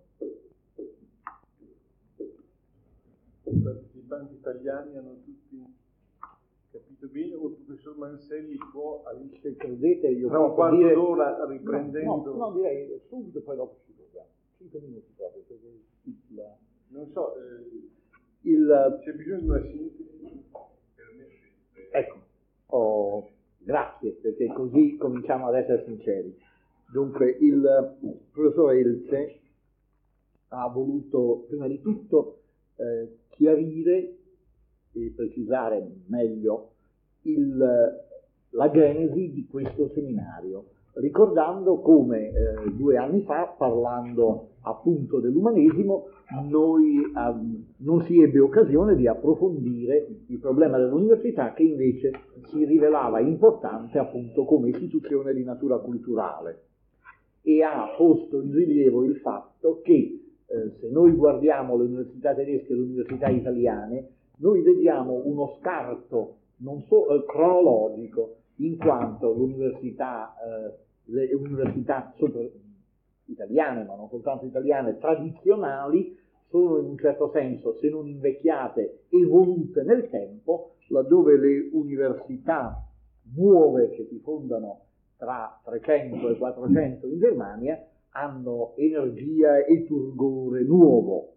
I partecipanti italiani hanno tutti capito bene o il professor Manzelli può, Se credete, io tra un posso quarto dire... d'ora riprendendo... No, no, no, direi subito, poi dopo ci proviamo. Cinque minuti proprio, perché la... Non so, eh, il... C'è bisogno di una sintesi per me. Ecco, oh, grazie, perché così cominciamo ad essere sinceri. Dunque, il professor Elze ha voluto prima di tutto eh, chiarire e precisare meglio il, la genesi di questo seminario, ricordando come eh, due anni fa, parlando appunto dell'umanesimo, noi um, non si ebbe occasione di approfondire il problema dell'università, che invece si rivelava importante appunto come istituzione di natura culturale, e ha posto in rilievo il fatto che eh, se noi guardiamo le università tedesche e le università italiane, noi vediamo uno scarto non solo eh, cronologico, in quanto l'università, eh, le università sopra, italiane, ma non soltanto italiane, tradizionali, sono in un certo senso, se non invecchiate, evolute nel tempo, laddove le università nuove che si fondano tra trecento e quattrocento in Germania hanno energia e turgore nuovo.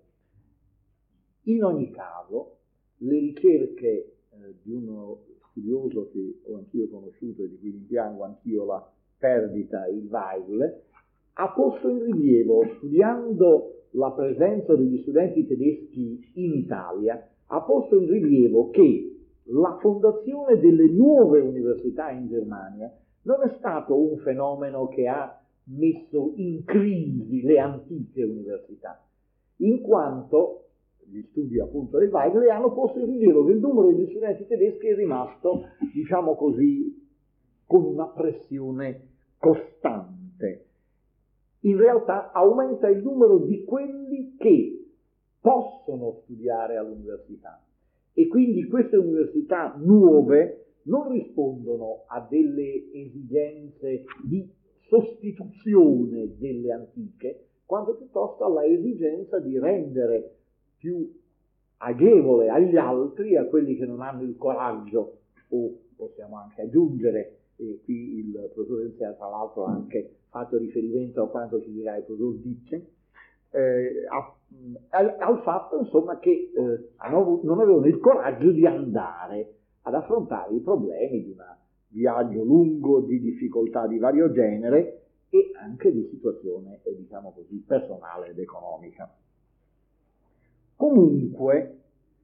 In ogni caso, le ricerche eh, di uno studioso che ho anch'io conosciuto e di cui rimpiango anch'io la perdita, il Weigl, ha posto in rilievo, studiando la presenza degli studenti tedeschi in Italia, ha posto in rilievo che la fondazione delle nuove università in Germania non è stato un fenomeno che ha messo in crisi le antiche università, in quanto gli studi appunto del Weigl hanno posto in rilievo che il numero degli studenti tedeschi è rimasto, diciamo così, con una pressione costante. In realtà aumenta il numero di quelli che possono studiare all'università, e quindi queste università nuove non rispondono a delle esigenze di sostituzione delle antiche, quanto piuttosto alla esigenza di rendere più agevole agli altri, a quelli che non hanno il coraggio, o possiamo anche aggiungere, e qui il professor Elze tra l'altro ha anche fatto riferimento a quanto ci dirà il professor Dice, eh, a, al, al fatto insomma che eh, hanno, non avevano il coraggio di andare ad affrontare i problemi di un viaggio lungo, di difficoltà di vario genere e anche di situazione, eh, diciamo così, personale ed economica. Comunque,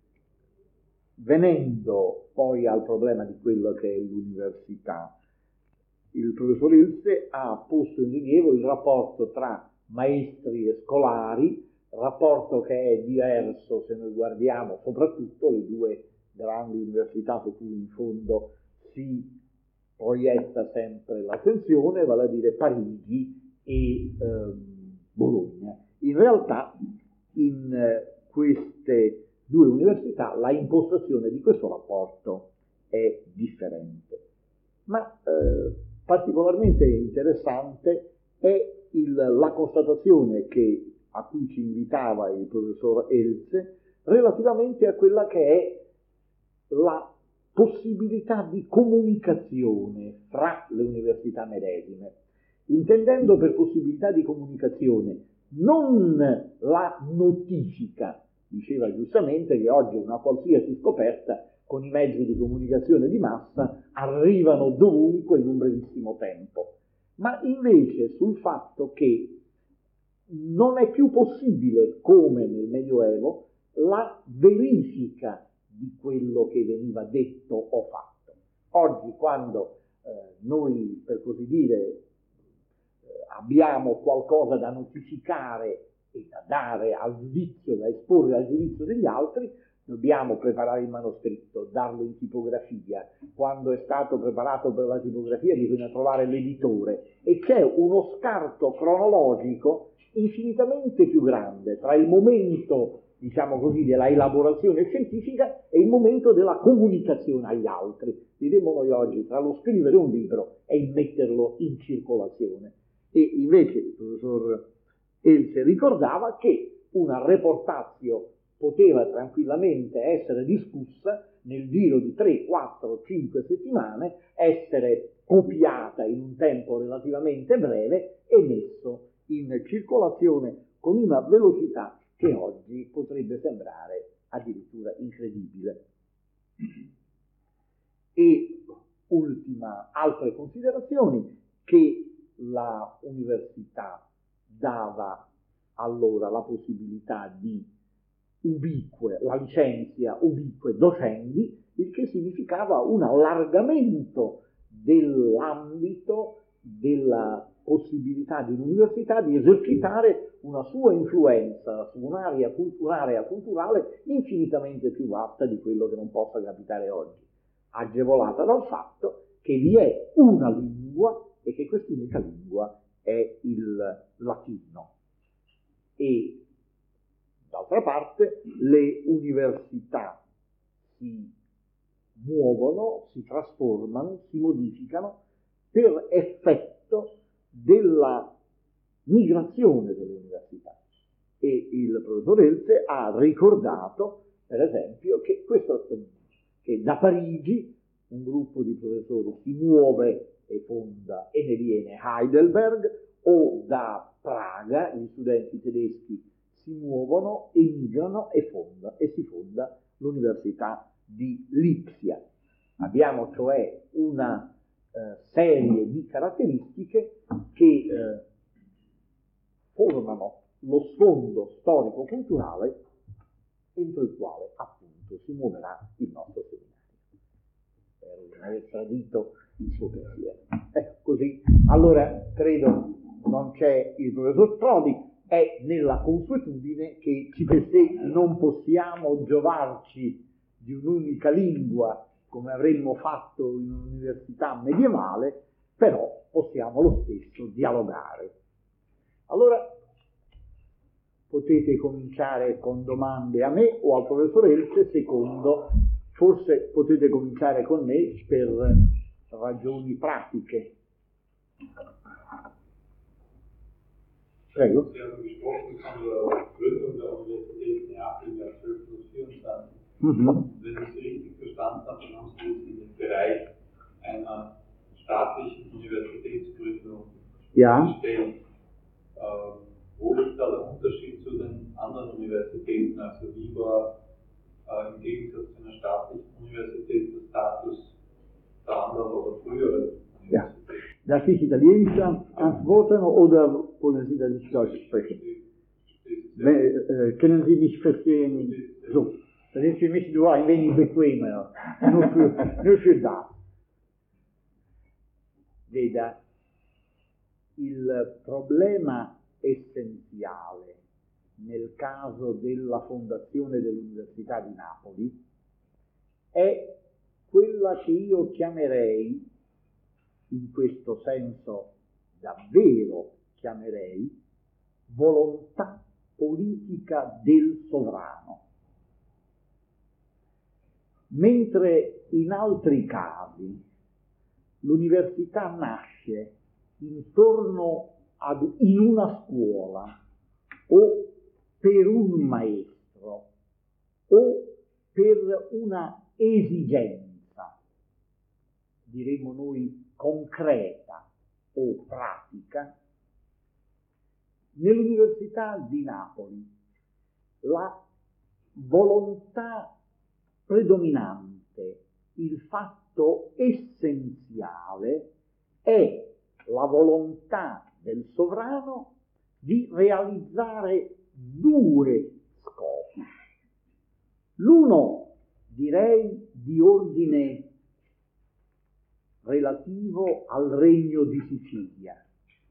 venendo poi al problema di quello che è l'università, il professor Elze ha posto in rilievo il rapporto tra maestri e scolari, rapporto che è diverso se noi guardiamo soprattutto le due grandi università su cui in fondo si proietta sempre l'attenzione, vale a dire Parigi e eh, Bologna. In realtà in eh, queste due università la impostazione di questo rapporto è differente, ma eh, particolarmente interessante è il, la constatazione che, a cui ci invitava il professor Elze relativamente a quella che è la possibilità di comunicazione fra le università medesime, intendendo per possibilità di comunicazione non la notifica. Diceva giustamente che oggi una qualsiasi scoperta con i mezzi di comunicazione di massa arrivano dovunque in un brevissimo tempo, ma invece sul fatto che non è più possibile, come nel Medioevo, la verifica di quello che veniva detto o fatto. Oggi, quando eh, noi, per così dire, eh, abbiamo qualcosa da notificare e da dare al giudizio, da esporre al giudizio degli altri, dobbiamo preparare il manoscritto, darlo in tipografia. Quando è stato preparato per la tipografia bisogna trovare l'editore, e c'è uno scarto cronologico infinitamente più grande tra il momento, diciamo così, della elaborazione scientifica e il momento della comunicazione agli altri. Diremmo noi oggi tra lo scrivere un libro e il metterlo in circolazione. E invece il professor Elze ricordava che una reportatio poteva tranquillamente essere discussa nel giro di tre, quattro, cinque settimane, essere copiata in un tempo relativamente breve e messo in circolazione con una velocità che oggi potrebbe sembrare addirittura incredibile. E ultima, altre considerazioni, che la università dava allora la possibilità di ubique, la licenzia ubique docendi, il che significava un allargamento dell'ambito della possibilità di un'università di esercitare una sua influenza su un'area, un'area culturale infinitamente più vasta di quello che non possa capitare oggi, agevolata dal fatto che vi è una lingua e che quest'unica lingua è il latino. E d'altra parte le università si muovono, si trasformano, si modificano per effetto della migrazione delle università. E il professor Elze ha ricordato, per esempio, che, questo, che da Parigi un gruppo di professori si muove e fonda e ne viene Heidelberg, o da Praga gli studenti tedeschi si muovono, emigrano e, fonda, e si fonda l'Università di Lipsia. Abbiamo cioè una eh, serie di caratteristiche che eh, formano lo sfondo storico-culturale entro il quale appunto si muoverà il nostro seminario. Per aver tradito il suo pensiero. Ecco, così. Allora, credo non c'è il professor Prodi, è nella consuetudine che ci per sé non possiamo giovarci di un'unica lingua come avremmo fatto in un'università medievale, però possiamo lo stesso dialogare. Allora, potete cominciare con domande a me o al professor Elze, secondo, forse potete cominciare con me per ragioni pratiche. Prego. Sie haben gesprochen von der Gründung der Universität Neapel im Jahr zwölfhundertvierundzwanzig. Mhm. Wenn ich Sie richtig verstanden habe, dann haben Sie jetzt in den Bereich einer staatlichen Universitätsgründung Ja. gestellt. Ähm, wo liegt da der Unterschied zu den anderen Universitäten? Also wie war äh, im Gegensatz zu einer staatlichen Universität der Status der anderen oder früheren Ja. Universitäten? Darf ich Italienisch antworten oder wollen Sie, dass ich Deutsch spreche? Wenn, äh, können Sie mich verstehen? So, das ist für mich nur ein wenig bequemer, nur für, nur für das. Veda, il problema essenziale nel caso della fondazione dell'Università di Napoli è quella che io chiamerei, in questo senso davvero chiamerei, volontà politica del sovrano. Mentre in altri casi l'università nasce intorno ad, in una scuola o per un maestro o per una esigenza, diremmo noi concreta o pratica, nell'Università di Napoli la volontà predominante, il fatto essenziale è la volontà del sovrano di realizzare due scopi. L'uno, direi, di ordine relativo al Regno di Sicilia,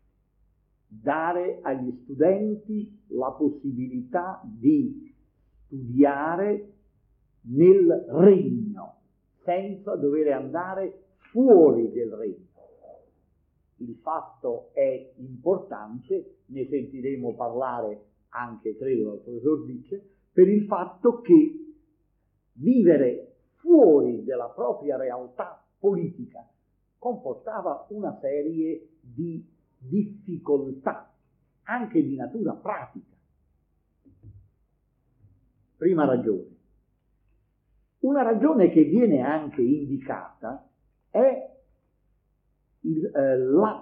dare agli studenti la possibilità di studiare nel regno, senza dover andare fuori del regno. Il fatto è importante, ne sentiremo parlare anche, credo, dal professor Dice, per il fatto che vivere fuori della propria realtà politica comportava una serie di difficoltà, anche di natura pratica. Prima ragione. Una ragione che viene anche indicata è il, eh, la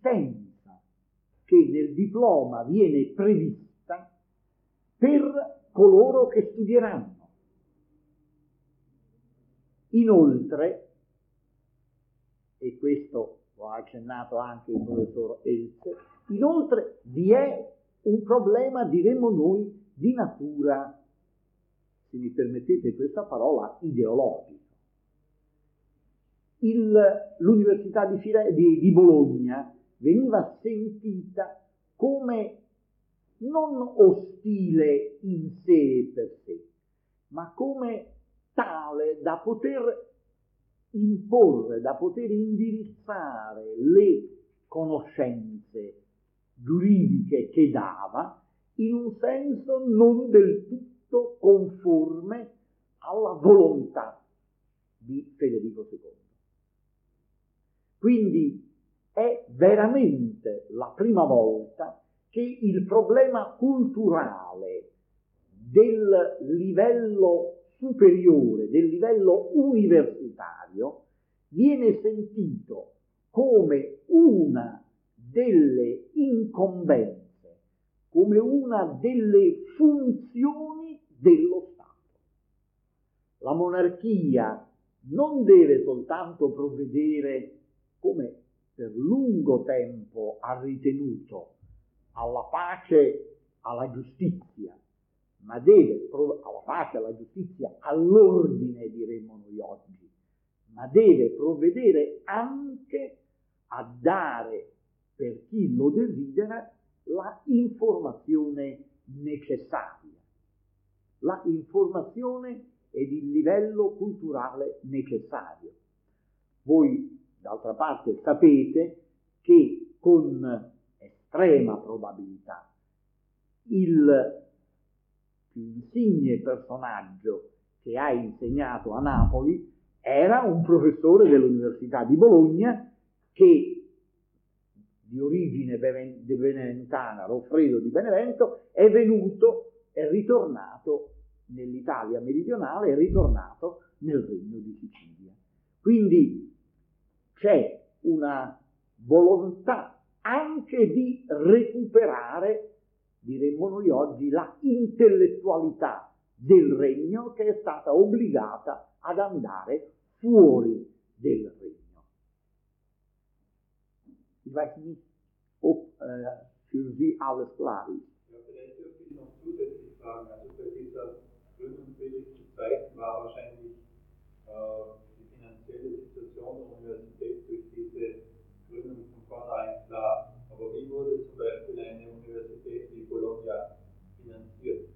assistenza che nel diploma viene prevista per coloro che studieranno. Inoltre, e questo lo ha accennato anche il professor Elze, inoltre vi è un problema, diremmo noi, di natura, se mi permettete questa parola, ideologica. Il, l'Università di, Fire, di, di Bologna veniva sentita come non ostile in sé e per sé, ma come tale da poter imporre, da poter indirizzare le conoscenze giuridiche che dava in un senso non del tutto conforme alla volontà di Federico secondo. Quindi è veramente la prima volta che il problema culturale del livello superiore, del livello universitario, viene sentito come una delle incombenze, come una delle funzioni dello Stato. La monarchia non deve soltanto provvedere, come per lungo tempo ha ritenuto, alla pace, alla giustizia, ma deve, alla pace, alla giustizia, all'ordine, diremmo noi oggi, ma deve provvedere anche a dare, per chi lo desidera, la informazione necessaria, la informazione ed il livello culturale necessario. Voi, d'altra parte, sapete che con estrema probabilità il più insigne personaggio che ha insegnato a Napoli era un professore dell'Università di Bologna che, di origine beneventana, Roffredo di Benevento, è venuto, è ritornato nell'Italia meridionale, è ritornato nel Regno di Sicilia. Quindi c'è una volontà anche di recuperare, diremmo noi oggi, la intellettualità del regno che è stata obbligata ad andare fuori del regno. Ich weiß nicht, ob äh, für Sie alles klar ist. Ja, vielleicht dürfte ich noch zusätzlich fragen, also bei dieser Gründung Friedrich der Zweiten war wahrscheinlich äh, die finanzielle Situation der Universität durch diese Gründung von vornherein klar. Aber wie wurde zum Beispiel eine Universität wie Bologna finanziert?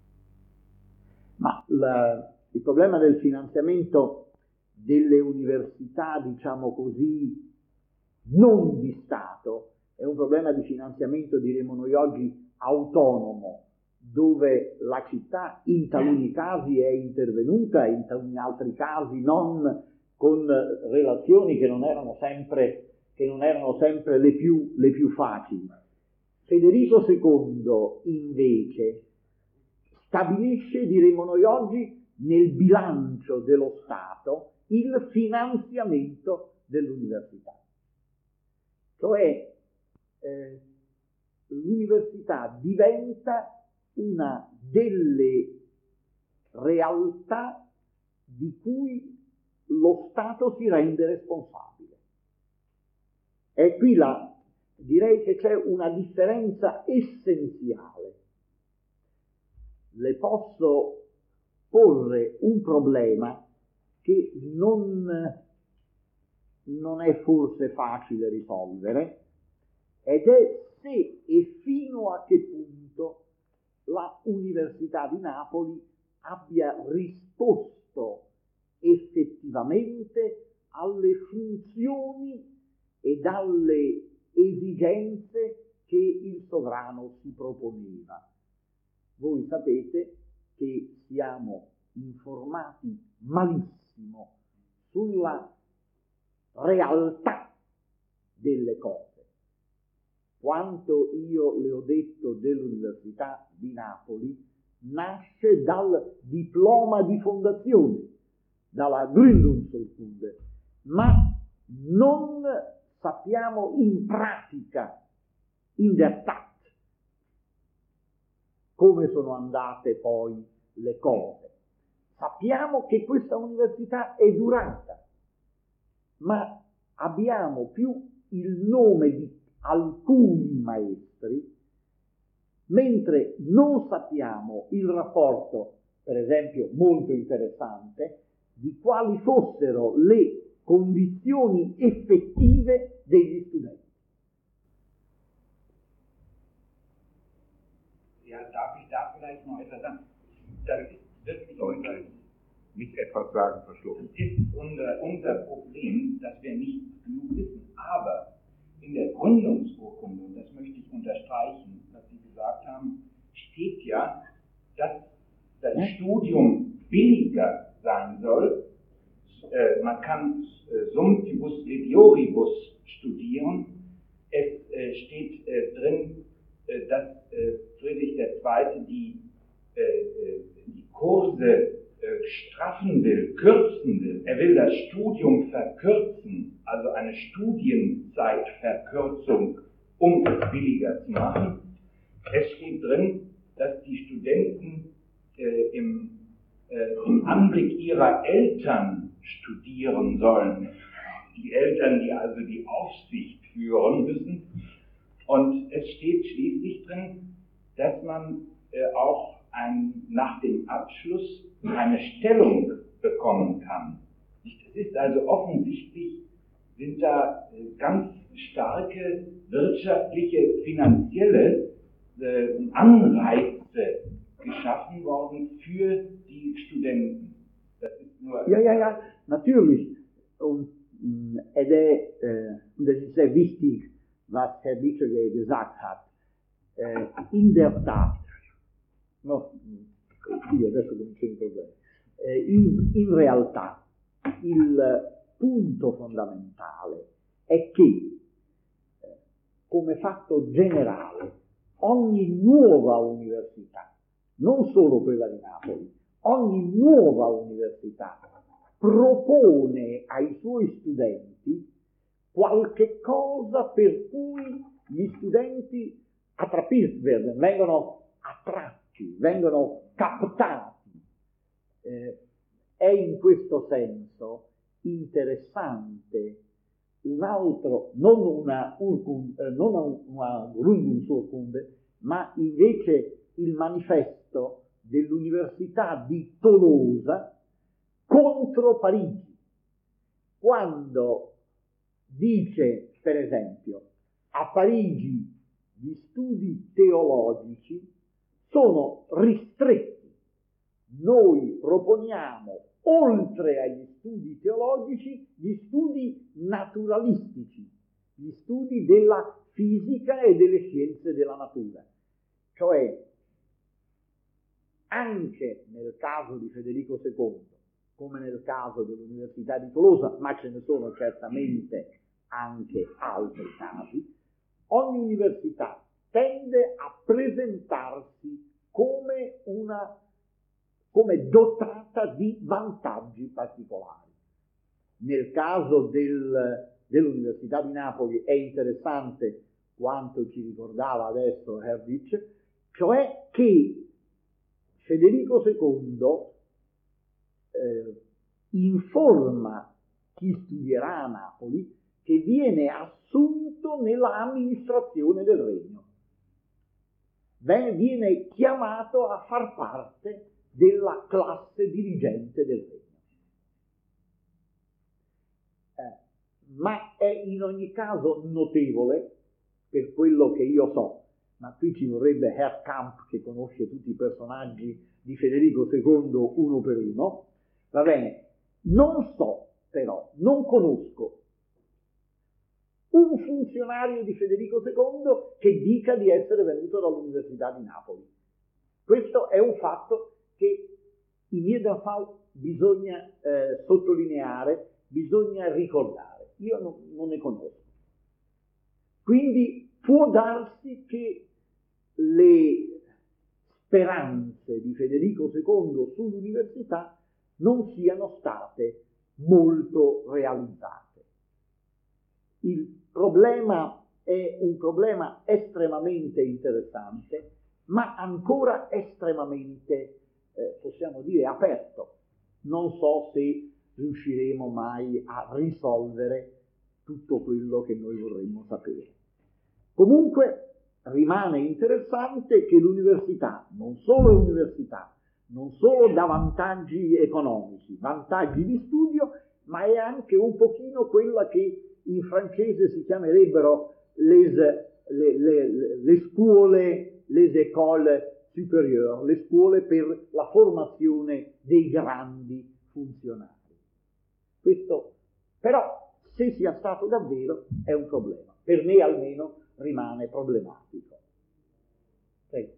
Ma la, il problema del finanziamento delle università, diciamo così, non di Stato, è un problema di finanziamento, diremo noi oggi, autonomo, dove la città in taluni casi è intervenuta, in taluni altri casi non, con relazioni che non erano sempre che non erano sempre le più, le più facili. Federico secondo, invece, stabilisce, diremo noi oggi, nel bilancio dello Stato il finanziamento dell'università. Cioè, eh, l'università diventa una delle realtà di cui lo Stato si rende responsabile. E qui la, direi che c'è una differenza essenziale. Le posso porre un problema che non, non è forse facile risolvere, ed è se e fino a che punto la Università di Napoli abbia risposto effettivamente alle funzioni e dalle esigenze che il sovrano si proponeva. Voi sapete che siamo informati malissimo sulla realtà delle cose. Quanto io le ho detto dell'Università di Napoli nasce dal diploma di fondazione, dalla Gründungsurkunde, ma non sappiamo in pratica, in der Tat, come sono andate poi le cose. Sappiamo che questa università è durata, ma abbiamo più il nome di alcuni maestri, mentre non sappiamo il rapporto, per esempio molto interessante, di quali fossero le condizioni effettive degli studenti. Ja, darf ich da vielleicht noch etwas sagen? Das ist wirklich Deutlich. Nicht etwas sagen, verschlucken. Das ist unser, unser Problem, dass wir nicht genug wissen. Aber in der Gründungsurkunde, und das möchte ich unterstreichen, was Sie gesagt haben, steht ja, dass das Studium billiger sein soll. Äh, man kann äh, Sumptibus Levioribus studieren. Es äh, steht äh, drin, äh, dass äh, Friedrich der Zweite die, äh, die Kurse straffen will, kürzen will. Er will das Studium verkürzen, also eine Studienzeitverkürzung, um es billiger zu machen. Es steht drin, dass die Studenten äh, im, äh, im Anblick ihrer Eltern studieren sollen. Die Eltern, die also die Aufsicht führen müssen. Und es steht schließlich drin, dass man äh, auch ein, nach dem Abschluss eine Stellung bekommen kann. Es ist also offensichtlich, sind da ganz starke wirtschaftliche, finanzielle äh, Anreize geschaffen worden für die Studenten. Das ist nur ja, ja, ja, natürlich. Und ed è, äh, das ist sehr wichtig, was Herr Bischöge gesagt hat. Äh, in der Tat, no, sì, adesso non c'è un problema. Eh, in, in realtà il punto fondamentale è che, eh, come fatto generale, ogni nuova università, non solo quella di Napoli, ogni nuova università propone ai suoi studenti qualche cosa per cui gli studenti attrappiti vengono attratti, vengono captati. Eh, è in questo senso interessante un altro, non una, urkund, eh, non una Gründungsurkunde, ma invece il manifesto dell'Università di Tolosa contro Parigi, quando dice, per esempio, a Parigi gli studi teologici sono ristretti. Noi proponiamo, oltre agli studi teologici, gli studi naturalistici, gli studi della fisica e delle scienze della natura. Cioè, anche nel caso di Federico secondo, come nel caso dell'Università di Tolosa, ma ce ne sono certamente anche altri casi, ogni università tende a presentarsi come una come dotata di vantaggi particolari. Nel caso del, dell'Università di Napoli è interessante quanto ci ricordava adesso Herwitz, cioè che Federico secondo eh, informa chi studierà a Napoli che viene assunto nella amministrazione del regno. Viene chiamato a far parte della classe dirigente del regno. Eh, ma è in ogni caso notevole, per quello che io so, ma qui ci vorrebbe Herr Kamp che conosce tutti i personaggi di Federico secondo uno per uno, va bene, non so però, non conosco un funzionario di Federico secondo che dica di essere venuto dall'Università di Napoli. Questo è un fatto che in Wiedenfall bisogna eh, sottolineare, bisogna ricordare. Io non, non ne conosco. Quindi può darsi che le speranze di Federico secondo sull'università non siano state molto realizzate. Il problema è un problema estremamente interessante ma ancora estremamente, eh, possiamo dire, aperto. Non so se riusciremo mai a risolvere tutto quello che noi vorremmo sapere. Comunque rimane interessante che l'università, non solo è università, non solo dà vantaggi economici, vantaggi di studio, ma è anche un pochino quella che in francese si chiamerebbero les, le, le, le scuole, les écoles supérieures, le scuole per la formazione dei grandi funzionari. Questo però, se sia stato davvero, è un problema. Per me almeno rimane problematico. Prego.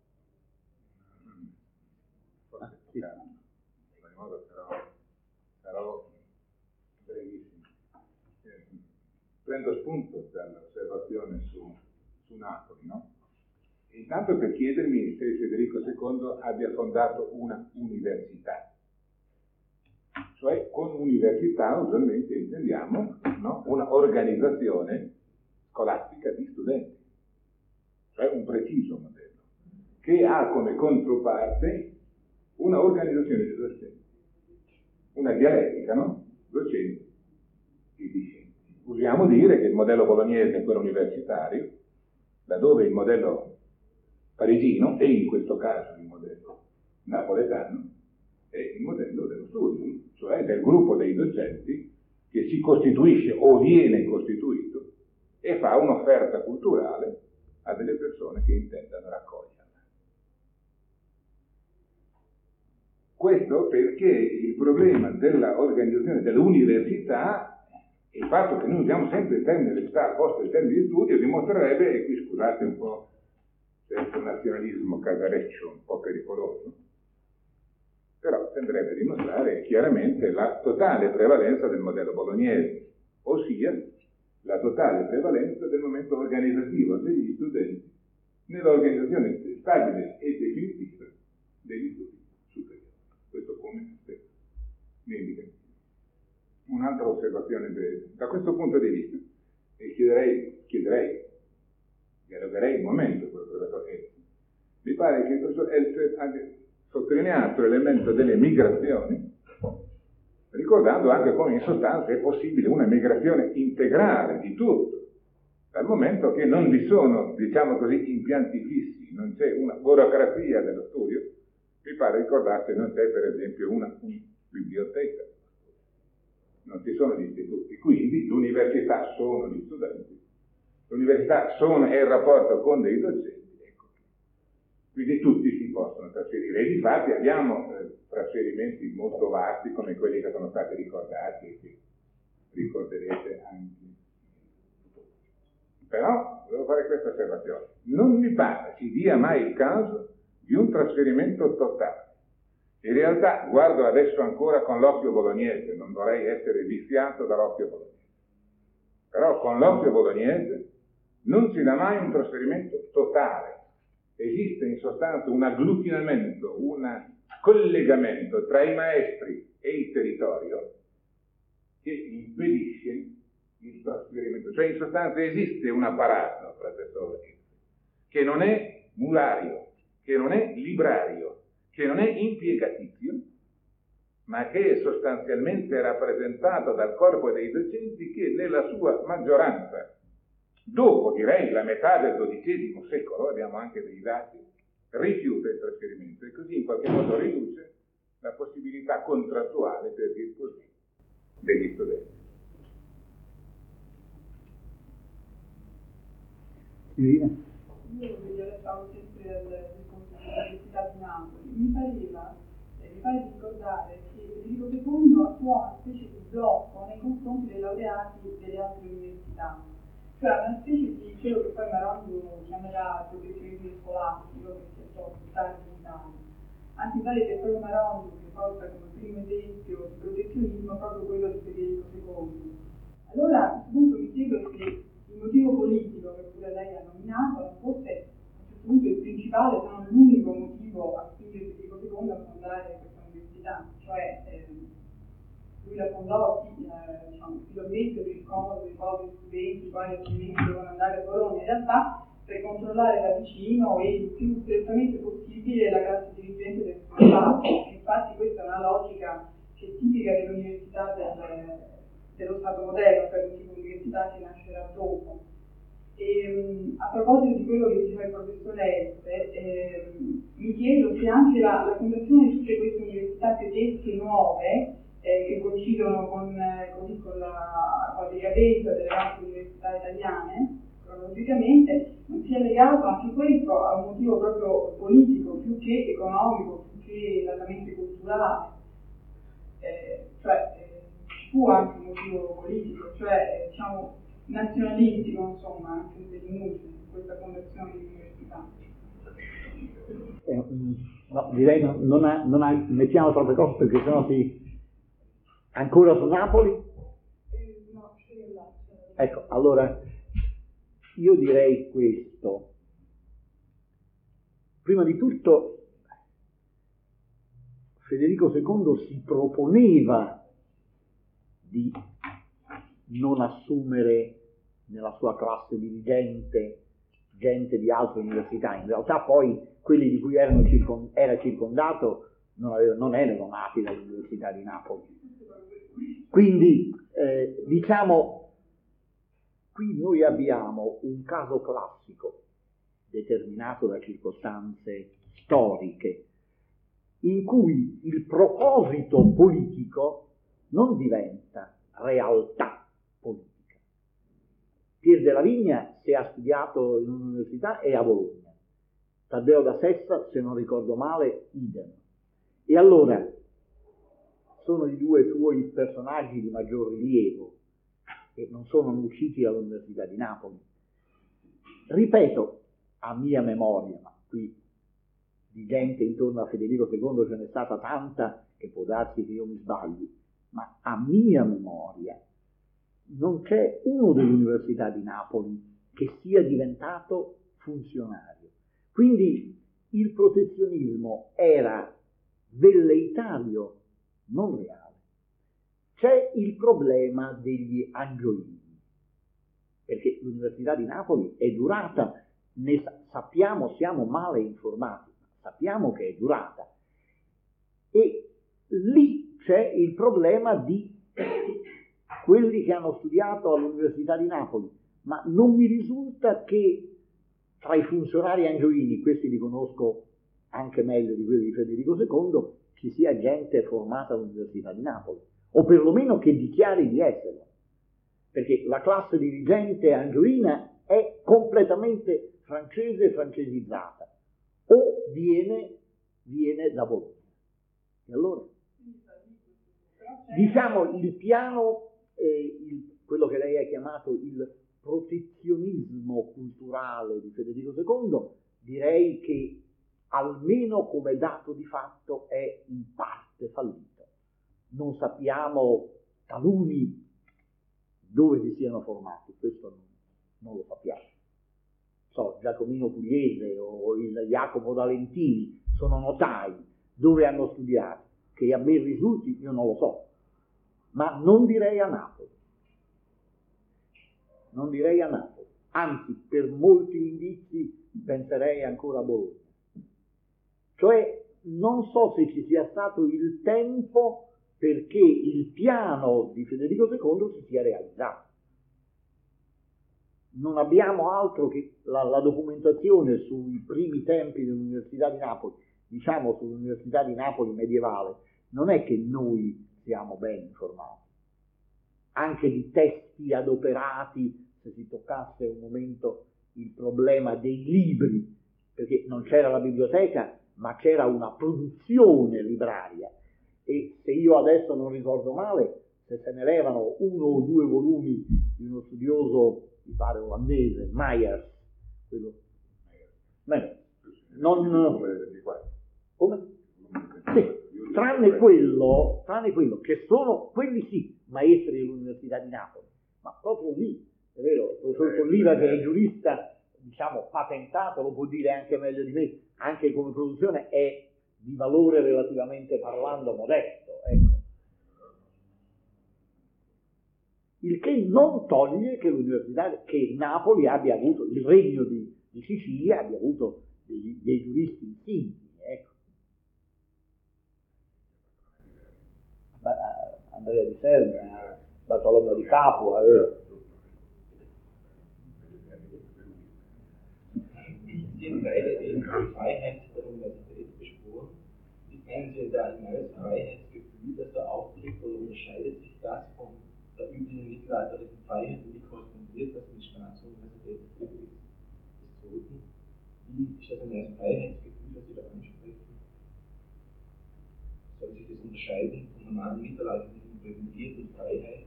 Ah, sì. In modo però, però brevissimo. Eh, prendo spunto dall'osservazione su, su Napoli, no? Intanto per chiedermi se Federico secondo abbia fondato una università. Cioè con università usualmente intendiamo, no, una organizzazione scolastica di studenti, cioè un preciso modello, che ha come controparte una organizzazione di docenti, una dialettica, no? Docenti e discenti. Usiamo dire che il modello bolognese è quello universitario, laddove il modello parigino, e in questo caso il modello napoletano, è il modello dello studio, cioè del gruppo dei docenti che si costituisce o viene costituito e fa un'offerta culturale a delle persone che intendano raccoglierla. Questo perché il problema dell'organizzazione dell'università, il fatto che noi usiamo sempre il termine università al posto del termine di studio, dimostrerebbe, e qui scusate un po' questo nazionalismo casareccio un po' pericoloso, però sembrerebbe dimostrare chiaramente la totale prevalenza del modello bolognese, ossia la totale prevalenza del momento organizzativo degli studenti nell'organizzazione stabile e definitiva degli studi superiori. Questo come aspetto ne indica. Un'altra osservazione breve. Da questo punto di vista, e chiederei, chiederei, dialogherei un momento con il professor Elster, mi pare che il professor Elster abbia sottolineato l'elemento delle migrazioni, ricordando anche come in sostanza è possibile una migrazione integrale di tutto, dal momento che non vi sono, diciamo così, impianti fissi, non c'è una burocrazia dello studio. Mi pare ricordarsi che non c'è per esempio una, una biblioteca, non ci sono gli istituti, quindi l'università sono gli studenti, l'università sono, è il rapporto con dei docenti. Quindi tutti si possono trasferire, e difatti abbiamo eh, trasferimenti molto vasti come quelli che sono stati ricordati e che ricorderete anche. Però devo fare questa osservazione: non mi pare si dia mai il caso di un trasferimento totale. In realtà guardo adesso ancora con l'occhio bolognese, non vorrei essere viziato dall'occhio bolognese, però con l'occhio bolognese non si dà mai un trasferimento totale. Esiste in sostanza un agglutinamento, un collegamento tra i maestri e il territorio che impedisce il trasferimento. Cioè in sostanza esiste un apparato, professore, che non è murario, che non è librario, che non è impiegatizio, ma che è sostanzialmente rappresentato dal corpo dei docenti che nella sua maggioranza, dopo direi la metà del dodicesimo secolo, abbiamo anche dei dati, rifiuta il trasferimento e così in qualche modo riduce la possibilità contrattuale, per dir così, degli studenti. Sì. Io stavo sempre all'Università di Napoli, mi pareva, eh, mi pare di ricordare che Federico secondo attuò una specie di blocco nei confronti dei laureati delle altre università. Cioè una specie di quello che poi Marondo chiamerà protezionismo scolastico, che si è troppo tardi in Italia. Anzi, mi pare che è proprio Marondo che porta come primo esempio di protezionismo proprio quello di Federico secondo. Allora a questo punto mi chiedo se il motivo politico che pure lei ha nominato non fosse a un certo punto il principale, se non l'unico motivo a spingere Federico secondo a fondare questa università, cioè eh, lui la fondò sì, eh, diciamo, finalmente per il comodo dei poveri studenti, poi altrimenti dovevano andare a Bologna. In realtà per controllare da vicino e il più strettamente possibile la classe dirigente del Stato. Infatti questa è una logica che è tipica dell'università del, dello Stato moderno, cioè un tipo di università che nascerà dopo. E, a proposito di quello che diceva il professore Este, eh, mi chiedo se anche la, la fondazione di tutte queste università tedesche nuove, eh, che coincidono con, eh, così, con, la, con la decadenza delle altre università italiane, cronologicamente, non sia legato anche questo a un motivo proprio politico, più che economico, più che latamente culturale. Eh, cioè, eh, ci fu anche un motivo politico, cioè, eh, diciamo, nazionalistico, insomma, anche se inutile, questa fondazione di università. Eh, no, direi non, non, ha, non ha, mettiamo troppe cose perché sennò si... Ancora su Napoli? Eh, no, c'è là. Ecco, allora, io direi questo. Prima di tutto, Federico secondo si proponeva di non assumere nella sua classe dirigente gente di altre università. In realtà poi quelli di cui erano circon- era circondato non, aveva, non erano nati dall'Università di Napoli. Quindi, eh, diciamo, qui noi abbiamo un caso classico determinato da circostanze storiche in cui il proposito politico non diventa realtà politica. Pier della Vigna, se ha studiato in un'università, è a Bologna. Taddeo da Sessa, se non ricordo male, idem. E allora sono i due suoi personaggi di maggior rilievo e non sono usciti dall'Università di Napoli. Ripeto, a mia memoria, ma qui di gente intorno a Federico secondo ce n'è stata tanta che può darsi che io mi sbagli, ma a mia memoria non c'è uno dell'Università di Napoli che sia diventato funzionario. Quindi il protezionismo era velleitario, non reale. C'è il problema degli angioini, perché l'Università di Napoli è durata, ne sappiamo, siamo male informati, sappiamo che è durata, e lì c'è il problema di quelli che hanno studiato all'Università di Napoli, ma non mi risulta che tra i funzionari angioini, questi li conosco anche meglio di quelli di Federico secondo, ci sia gente formata all'Università di Napoli, o perlomeno che dichiari di esserlo, perché la classe dirigente angioina è completamente francese e francesizzata, o viene, viene da Bologna. E allora? Diciamo il piano, eh, il, quello che lei ha chiamato il protezionismo culturale di Federico secondo, direi che almeno come dato di fatto è in parte fallito. Non sappiamo taluni dove si siano formati, questo non, non lo sappiamo. So, Giacomino Pugliese o il Jacopo Valentini sono notai, dove hanno studiato, che a me risulti io non lo so, ma non direi a Napoli. Non direi a Napoli, anzi per molti indizi penserei ancora a Bologna. Cioè non so se ci sia stato il tempo perché il piano di Federico secondo si sia realizzato. Non abbiamo altro che la, la documentazione sui primi tempi dell'Università di Napoli, diciamo sull'Università di Napoli medievale, non è che noi siamo ben informati. Anche di testi adoperati, se si toccasse un momento il problema dei libri, perché non c'era la biblioteca, ma c'era una produzione libraria, e se io adesso non ricordo male, se se ne levano uno o due volumi di uno studioso, mi pare olandese, Myers, quello, Beh, non, come? Sì, tranne quello, tranne quello, che sono, quelli sì, maestri dell'Università di Napoli, ma proprio lì, è vero, il professor Colliva che è giurista, diciamo, patentato, lo può dire anche meglio di me, anche come produzione è di valore relativamente parlando modesto, ecco. Il che non toglie che l'università, che Napoli abbia avuto, il regno di, di Sicilia abbia avuto dei, dei giuristi insigni, ecco. Andrea di Serna, Bartolomeo di Capua. Eh. Sie haben beide eben die Freiheit der Universität beschworen. Wie können Sie da ein neues Freiheitsgefühl, das da auftritt, oder unterscheidet sich das von der üblichen mittelalterlichen Freiheit, die korrespondiert das mit Staatsuniversität des Toten? Wie ist das ein neues Freiheitsgefühl, das Sie da ansprechen? Soll sich das unterscheiden von normalen mittelalterlichen privilegierten Freiheit?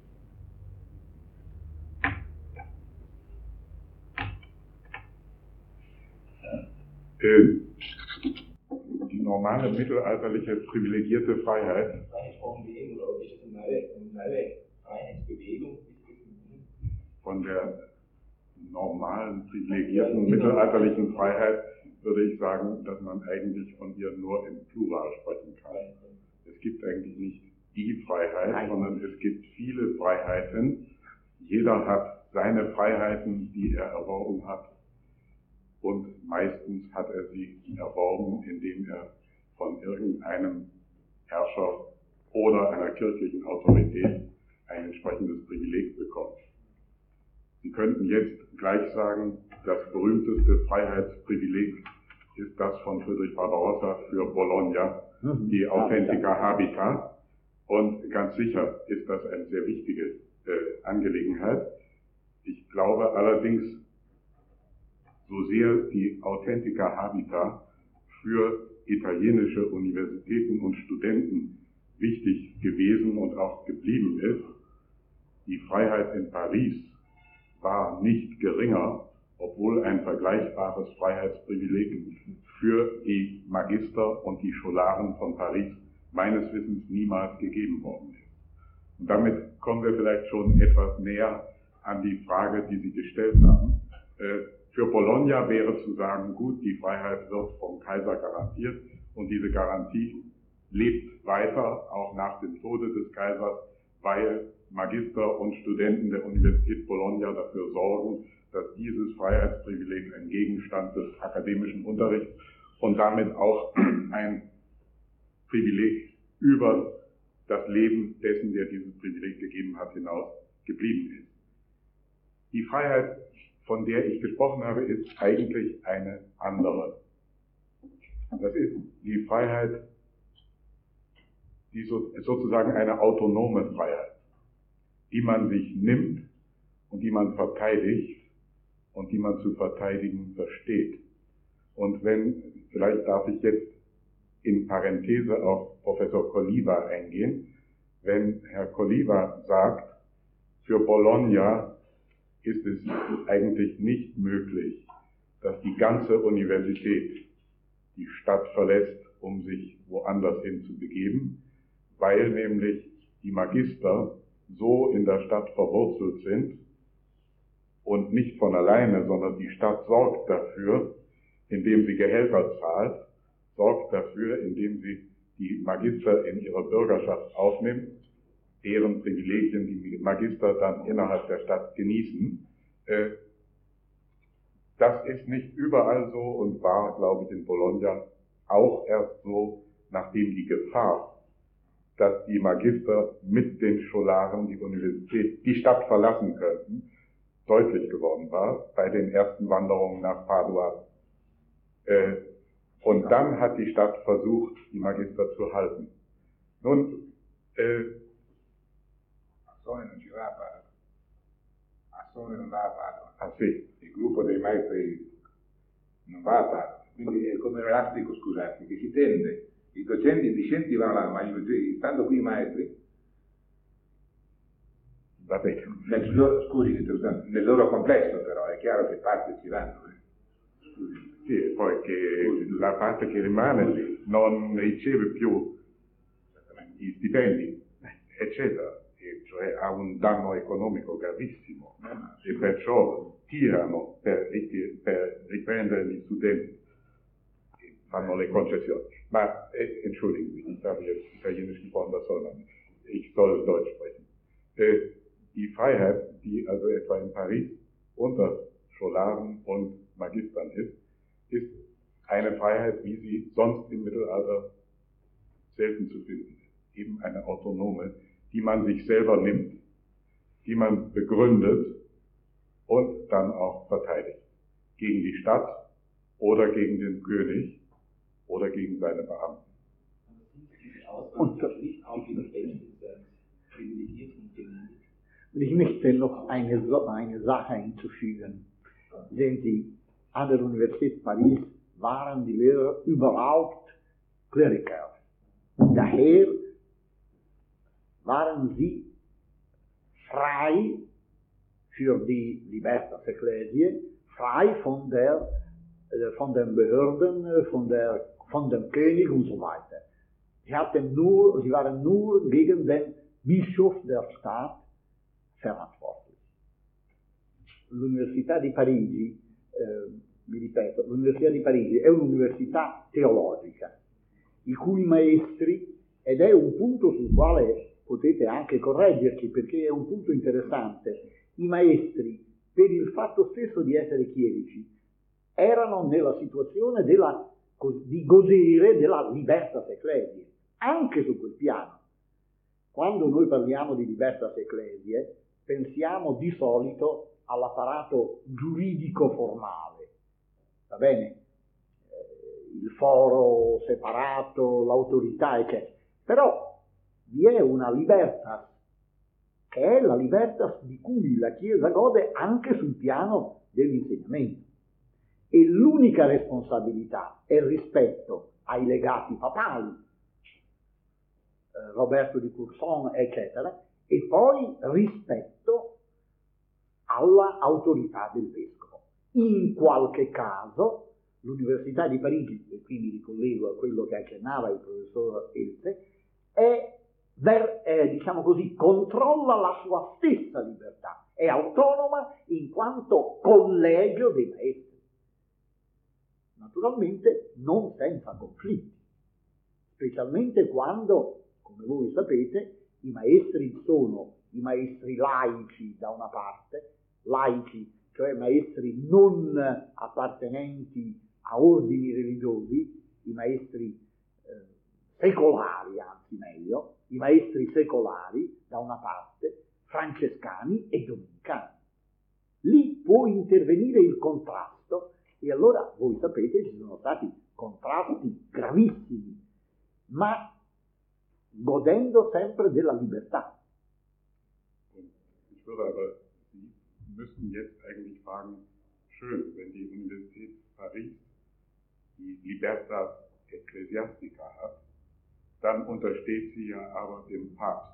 Die normale mittelalterliche privilegierte Freiheit. Von der normalen privilegierten mittelalterlichen Freiheit würde ich sagen, dass man eigentlich von ihr nur im Plural sprechen kann. Es gibt eigentlich nicht die Freiheit, sondern es gibt viele Freiheiten. Jeder hat seine Freiheiten, die er erworben hat. Und meistens hat er sie erworben, indem er von irgendeinem Herrscher oder einer kirchlichen Autorität ein entsprechendes Privileg bekommt. Sie könnten jetzt gleich sagen, das berühmteste Freiheitsprivileg ist das von Friedrich Barbarossa für Bologna, die Authentica Habita. Und ganz sicher ist das eine sehr wichtige äh, Angelegenheit. Ich glaube allerdings, so sehr die Authentica Habita für italienische Universitäten und Studenten wichtig gewesen und auch geblieben ist, die Freiheit in Paris war nicht geringer, obwohl ein vergleichbares Freiheitsprivileg für die Magister und die Scholaren von Paris meines Wissens niemals gegeben worden ist. Und damit kommen wir vielleicht schon etwas näher an die Frage, die Sie gestellt haben. Für Bologna wäre zu sagen, gut, die Freiheit wird vom Kaiser garantiert und diese Garantie lebt weiter, auch nach dem Tode des Kaisers, weil Magister und Studenten der Universität Bologna dafür sorgen, dass dieses Freiheitsprivileg ein Gegenstand des akademischen Unterrichts und damit auch ein Privileg über das Leben dessen, der dieses Privileg gegeben hat, hinaus geblieben ist. Die Freiheit, von der ich gesprochen habe, ist eigentlich eine andere. Das ist die Freiheit, die so, sozusagen eine autonome Freiheit, die man sich nimmt und die man verteidigt und die man zu verteidigen versteht. Und wenn, vielleicht darf ich jetzt in Parenthese auf Professor Colliva eingehen, wenn Herr Colliva sagt, für Bologna ist es eigentlich nicht möglich, dass die ganze Universität die Stadt verlässt, um sich woanders hin zu begeben, weil nämlich die Magister so in der Stadt verwurzelt sind und nicht von alleine, sondern die Stadt sorgt dafür, indem sie Gehälter zahlt, sorgt dafür, indem sie die Magister in ihre Bürgerschaft aufnimmt, deren Privilegien die Magister dann innerhalb der Stadt genießen. Das ist nicht überall so und war, glaube ich, in Bologna auch erst so, nachdem die Gefahr, dass die Magister mit den Scholaren die Universität, die Stadt verlassen könnten, deutlich geworden war bei den ersten Wanderungen nach Padua. Und dann hat die Stadt versucht, die Magister zu halten. Nun, äh, Assone non ci va a Padova. Assone non va a Padova. Ah sì. Il gruppo dei maestri non va a Padova. Quindi è come un elastico, scusate, che si tende. I docenti, i discenti vanno là, ma gli, stando qui i maestri, va bene. Nel loro, scusi, nel loro complesso però, è chiaro che parte ci vanno. Eh. Sì, e poi che la parte che rimane non riceve più gli stipendi, eccetera, e cioè ha un danno economico gravissimo, e perciò tirano per, per riprendere gli studenti, fanno le concessioni. Ma, äh, entschuldigen Sie, ich habe jetzt Italienisch gesprochen, das soll man nicht. Ich soll Deutsch sprechen. Äh, die Freiheit, die also etwa in Paris unter Scholaren und Magister Magistern ist, ist eine Freiheit, wie sie sonst im Mittelalter selten zu finden ist. Eben eine autonome, die man sich selber nimmt, die man begründet und dann auch verteidigt. Gegen die Stadt oder gegen den König oder gegen seine Beamten. Und nicht auch wieder privilegiert und genehmigt. Und ich möchte noch eine, eine Sache hinzufügen. Sehen Sie, an der Universität Paris waren die Lehrer überhaupt Kleriker. Daher waren sie frei für die Libertas Ecclesiae, frei von der, von den Behörden, von der, von dem König und so weiter. Sie hatten nur, sie waren nur gegen den Bischof der Stadt verantwortlich. L'Università di Parigi, eh, vi ripeto, l'Università di Parigi è un'università teologica, i cui maestri, ed è un punto sul quale potete anche correggerci perché è un punto interessante, i maestri, per il fatto stesso di essere chierici, erano nella situazione della, di godere della libertas ecclesiae, anche su quel piano. Quando noi parliamo di libertas ecclesiae, pensiamo di solito all'apparato giuridico formale, va bene? Eh, il foro separato, l'autorità, eccetera. Però vi è una libertas, che è la libertas di cui la Chiesa gode anche sul piano dell'insegnamento. E l'unica responsabilità è rispetto ai legati papali, Roberto di Courson, eccetera, e poi rispetto all'autorità del vescovo. In qualche caso l'Università di Parigi, e qui mi ricollego a quello che accennava il professor Elze, è, ver, è, diciamo così, controlla la sua stessa libertà, è autonoma in quanto collegio dei maestri. Naturalmente non senza conflitti, specialmente quando, come voi sapete, i maestri sono i maestri laici da una parte, laici, cioè maestri non appartenenti a ordini religiosi, i maestri eh, secolari, anzi meglio, i maestri secolari da una parte, francescani e domenicani. Lì può intervenire il contrasto e allora voi sapete ci sono stati contrasti gravissimi, ma godendo sempre della libertà. Ich würde aber, Sie müssten jetzt eigentlich fragen, schön, wenn die Universität Paris die Libertas Ecclesiastica hat, dann untersteht sie ja aber dem Papst.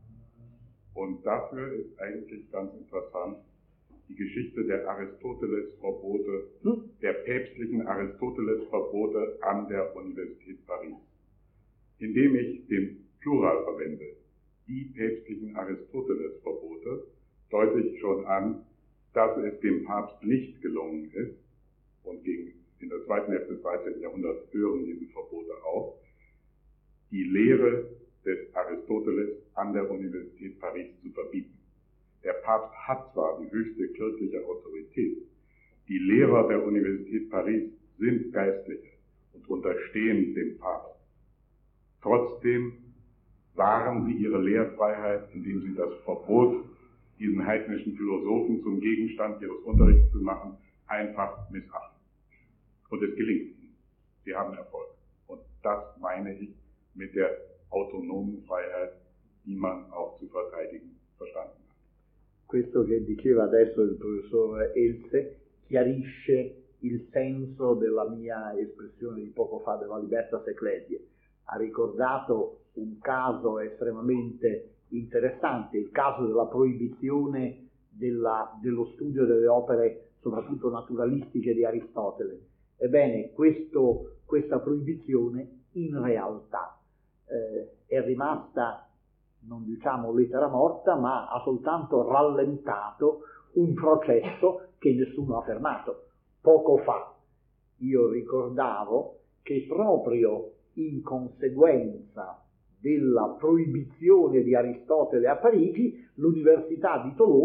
Und dafür ist eigentlich ganz interessant die Geschichte der Aristoteles-Verbote, hm? der päpstlichen Aristoteles-Verbote an der Universität Paris. Indem ich den Plural verwende, die päpstlichen Aristoteles-Verbote, deute ich schon an, dass es dem Papst nicht gelungen ist, und gegen, in der zweiten Hälfte des dreizehnten Jahrhunderts hören diese Verbote auf, die Lehre des Aristoteles an der Universität Paris zu verbieten. Der Papst hat zwar die höchste kirchliche Autorität, die Lehrer der Universität Paris sind Geistliche und unterstehen dem Papst. Trotzdem wahren sie ihre Lehrfreiheit, indem sie das Verbot, diesen heidnischen Philosophen zum Gegenstand ihres Unterrichts zu machen, einfach missachten. Und es gelingt ihnen. Sie haben Erfolg. Und das meine ich mit der autonomen Freiheit, die man auch zu verteidigen verstanden hat. Questo che diceva adesso il professor Elze chiarisce il senso della mia espressione di poco fa della libertas ecclesiae. Ha ricordato un caso estremamente interessante, il caso della proibizione della, dello studio delle opere, soprattutto naturalistiche, di Aristotele. Ebbene, questo, questa proibizione in realtà eh, è rimasta, non diciamo lettera morta, ma ha soltanto rallentato un processo che nessuno ha fermato. Poco fa io ricordavo che proprio in conseguenza della proibizione di Aristotele a Parigi, l'Università di Toulouse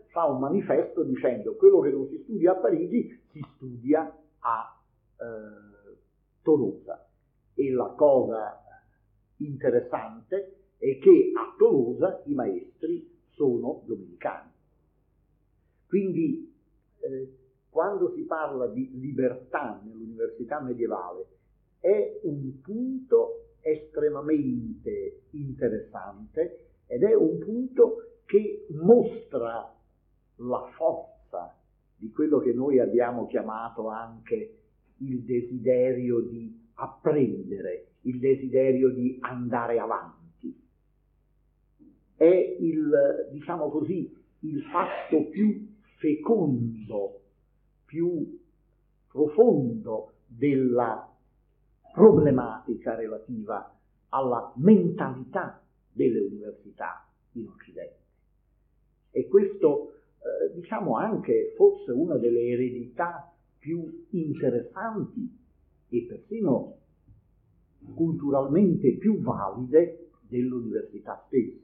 fa un manifesto dicendo quello che non si studia a Parigi si studia a eh, Tolosa. E la cosa interessante è che a Tolosa i maestri sono domenicani. Quindi eh, quando si parla di libertà nell'università medievale è un punto estremamente interessante ed è un punto che mostra la forza di quello che noi abbiamo chiamato anche il desiderio di apprendere, il desiderio di andare avanti. È il, diciamo così, il fatto più fecondo, più profondo della problematica relativa alla mentalità delle università in Occidente. E questo, eh, diciamo, anche forse una delle eredità più interessanti e persino culturalmente più valide dell'università stessa.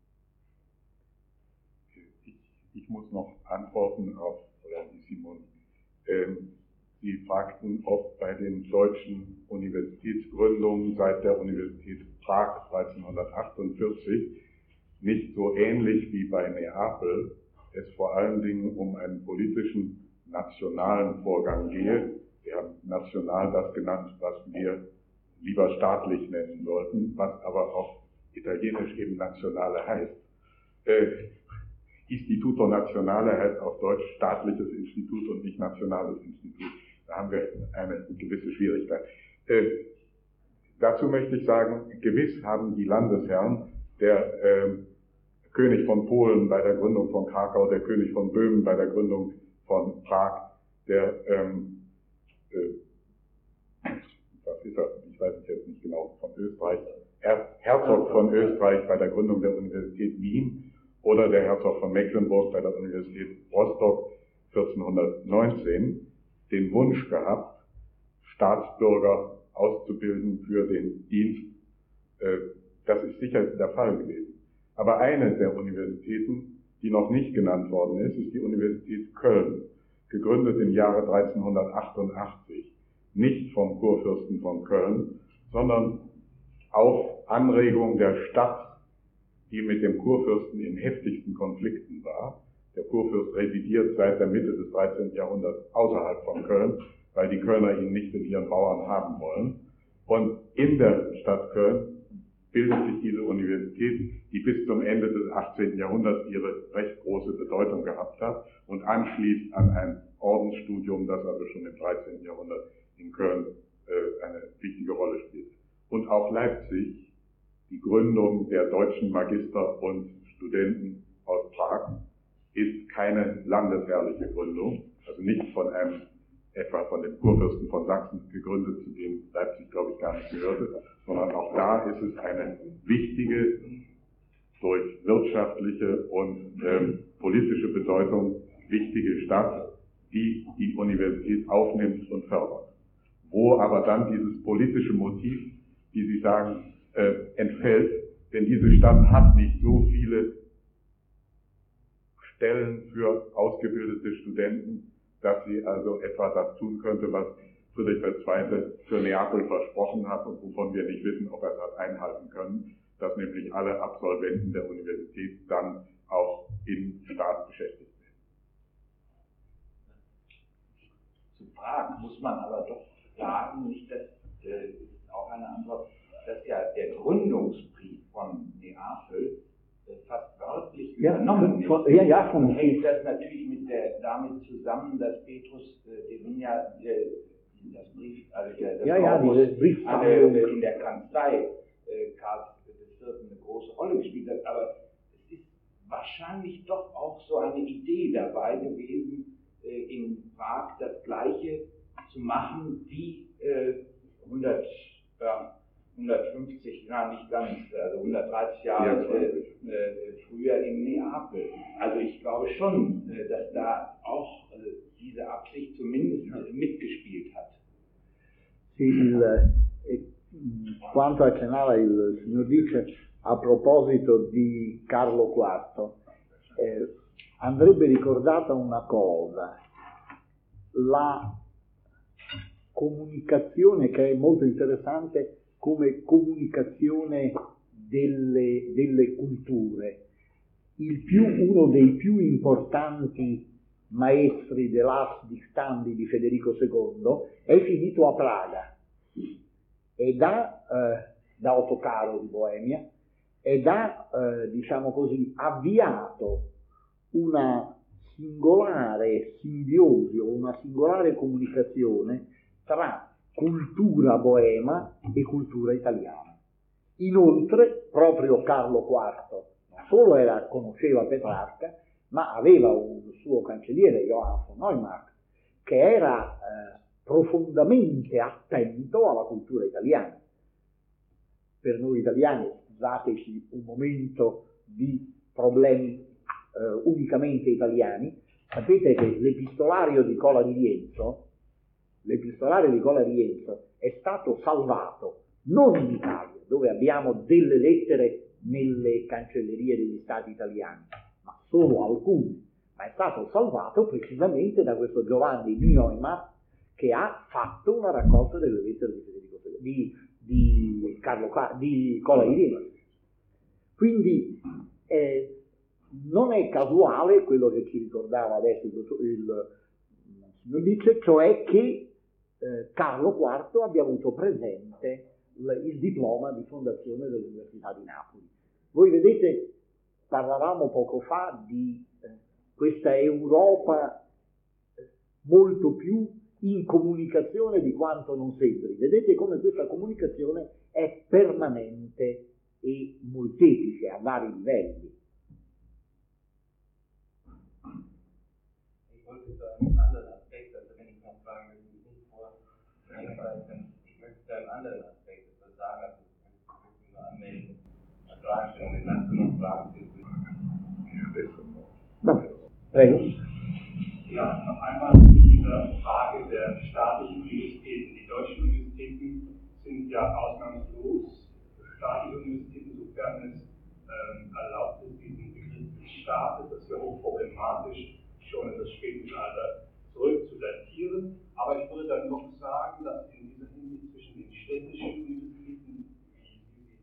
Ich, ich muss noch antworten auf Frau Simon. Ähm, Sie fragten, ob bei den deutschen Universitätsgründungen seit der Universität Prag dreizehnhundertachtundvierzig nicht so ähnlich wie bei Neapel es vor allen Dingen um einen politischen nationalen Vorgang gehe. Wir haben national das genannt, was wir lieber staatlich nennen sollten, was aber auf Italienisch eben Nationale heißt. Äh, Istituto Nazionale heißt auf Deutsch staatliches Institut und nicht nationales Institut. Da haben wir eine gewisse Schwierigkeit. Äh, dazu möchte ich sagen, gewiss haben die Landesherren, der äh, König von Polen bei der Gründung von Krakau, der König von Böhmen bei der Gründung von Prag, der, ähm, äh, was ist er, ich weiß es jetzt nicht genau, von Österreich, Her- Herzog von Österreich bei der Gründung der Universität Wien oder der Herzog von Mecklenburg bei der Universität Rostock vierzehnhundertneunzehn, den Wunsch gehabt, Staatsbürger auszubilden für den Dienst. Das ist sicher der Fall gewesen. Aber eine der Universitäten, die noch nicht genannt worden ist, ist die Universität Köln, gegründet im Jahre dreizehnhundertachtundachtzig. Nicht vom Kurfürsten von Köln, sondern auf Anregung der Stadt, die mit dem Kurfürsten in heftigsten Konflikten war. Der Kurfürst residiert seit der Mitte des dreizehnten Jahrhunderts außerhalb von Köln, weil die Kölner ihn nicht in ihren Bauern haben wollen. Und in der Stadt Köln bildet sich diese Universität, die bis zum Ende des achtzehnten Jahrhunderts ihre recht große Bedeutung gehabt hat und anschließt an ein Ordensstudium, das also schon im dreizehnten Jahrhundert in Köln äh, eine wichtige Rolle spielt. Und auch Leipzig, die Gründung der deutschen Magister und Studenten aus Prag, ist keine landesherrliche Gründung, also nicht von einem, etwa von dem Kurfürsten von Sachsen gegründet, zu dem Leipzig, glaube ich, gar nicht gehörte, sondern auch da ist es eine wichtige, durch wirtschaftliche und ähm, politische Bedeutung wichtige Stadt, die die Universität aufnimmt und fördert. Wo aber dann dieses politische Motiv, wie Sie sagen, äh, entfällt, denn diese Stadt hat nicht so viele Stellen für ausgebildete Studenten, dass sie also etwa das tun könnte, was Friedrich der Zweite für Neapel versprochen hat und wovon wir nicht wissen, ob er es hat einhalten können, dass nämlich alle Absolventen der Universität dann auch im Staat beschäftigt werden. Zu Prag muss man aber doch sagen, nicht, das äh, ist auch eine Antwort, dass ja der Gründungsbrief von Neapel äh, fast wörtlich ja, übernommen ist. Von, ja, ja, von hängt das natürlich mit der, damit zusammen, dass Petrus äh, de Vigna äh, das Brief, also der, das ja, ja, diese Briefsammlung äh, in der Kanzlei äh, Karls der Vierte eine große Rolle gespielt hat, aber es ist wahrscheinlich doch auch so eine Idee dabei gewesen, äh, in Prag das Gleiche zu machen wie äh, hundert, ja, hundertfünfzig, na nicht ganz, also hundertdreißig Jahre äh, äh, früher in Neapel. Also ich glaube schon, äh, dass da auch äh, diese Absicht zumindest äh, mitgespielt hat. Sì, il, eh, quanto accennava il signor Dice a proposito di Carlo quarto, eh, andrebbe ricordata una cosa, la comunicazione, che è molto interessante come comunicazione delle, delle culture. Il più, uno dei più importanti maestri dell'Ars dictandi di Federico secondo è finito a Praga ed ha, eh, da Ottocaro di Boemia, ed ha, eh, diciamo così, avviato una singolare simbiosi o una singolare comunicazione tra cultura boema e cultura italiana. Inoltre, proprio Carlo quarto non solo era, conosceva Petrarca, ma aveva un suo cancelliere, Johann von Neumark, che era eh, profondamente attento alla cultura italiana. Per noi italiani, scusateci un momento di problemi eh, unicamente italiani, sapete che l'epistolario di Cola di Rienzo, l'epistolario di Cola di Rienzo è stato salvato non in Italia, dove abbiamo delle lettere nelle cancellerie degli stati italiani, ma solo alcune, ma è stato salvato precisamente da questo Giovanni Neumann, che ha fatto una raccolta delle lettere di Federico di, di Carlo di Cola di Rienzo. Quindi eh, non è casuale quello che ci ricordava adesso il, il, il signor Dice, cioè che eh, Carlo quarto abbia avuto presente il, il diploma di fondazione dell'Università di Napoli. Voi vedete, parlavamo poco fa di eh, questa Europa eh, molto più in comunicazione di quanto non sembri. Vedete come questa comunicazione è permanente e molteplice a vari livelli. Ich wollte zu einem anderen Aspekt, also wenn ich noch fragen will, wie sind vor einerseits, ich möchte zu einem anderen Aspekt etwas sagen, also ich möchte nur anmelden, Fragestellungen, dazu noch Fragen sind. Prego. Ja, noch einmal zu dieser Frage der staatlichen Universitäten. Die deutschen Universitäten sind ja ausnahmslos staatliche Universitäten, sofern es ähm, erlaubt ist, diesen Begriff des Staates, das ist ja hochproblematisch, schon in das Spätmittelalter zurückzudatieren. Aber ich würde dann noch sagen, dass in dieser Hinsicht zwischen den städtischen Universitäten, die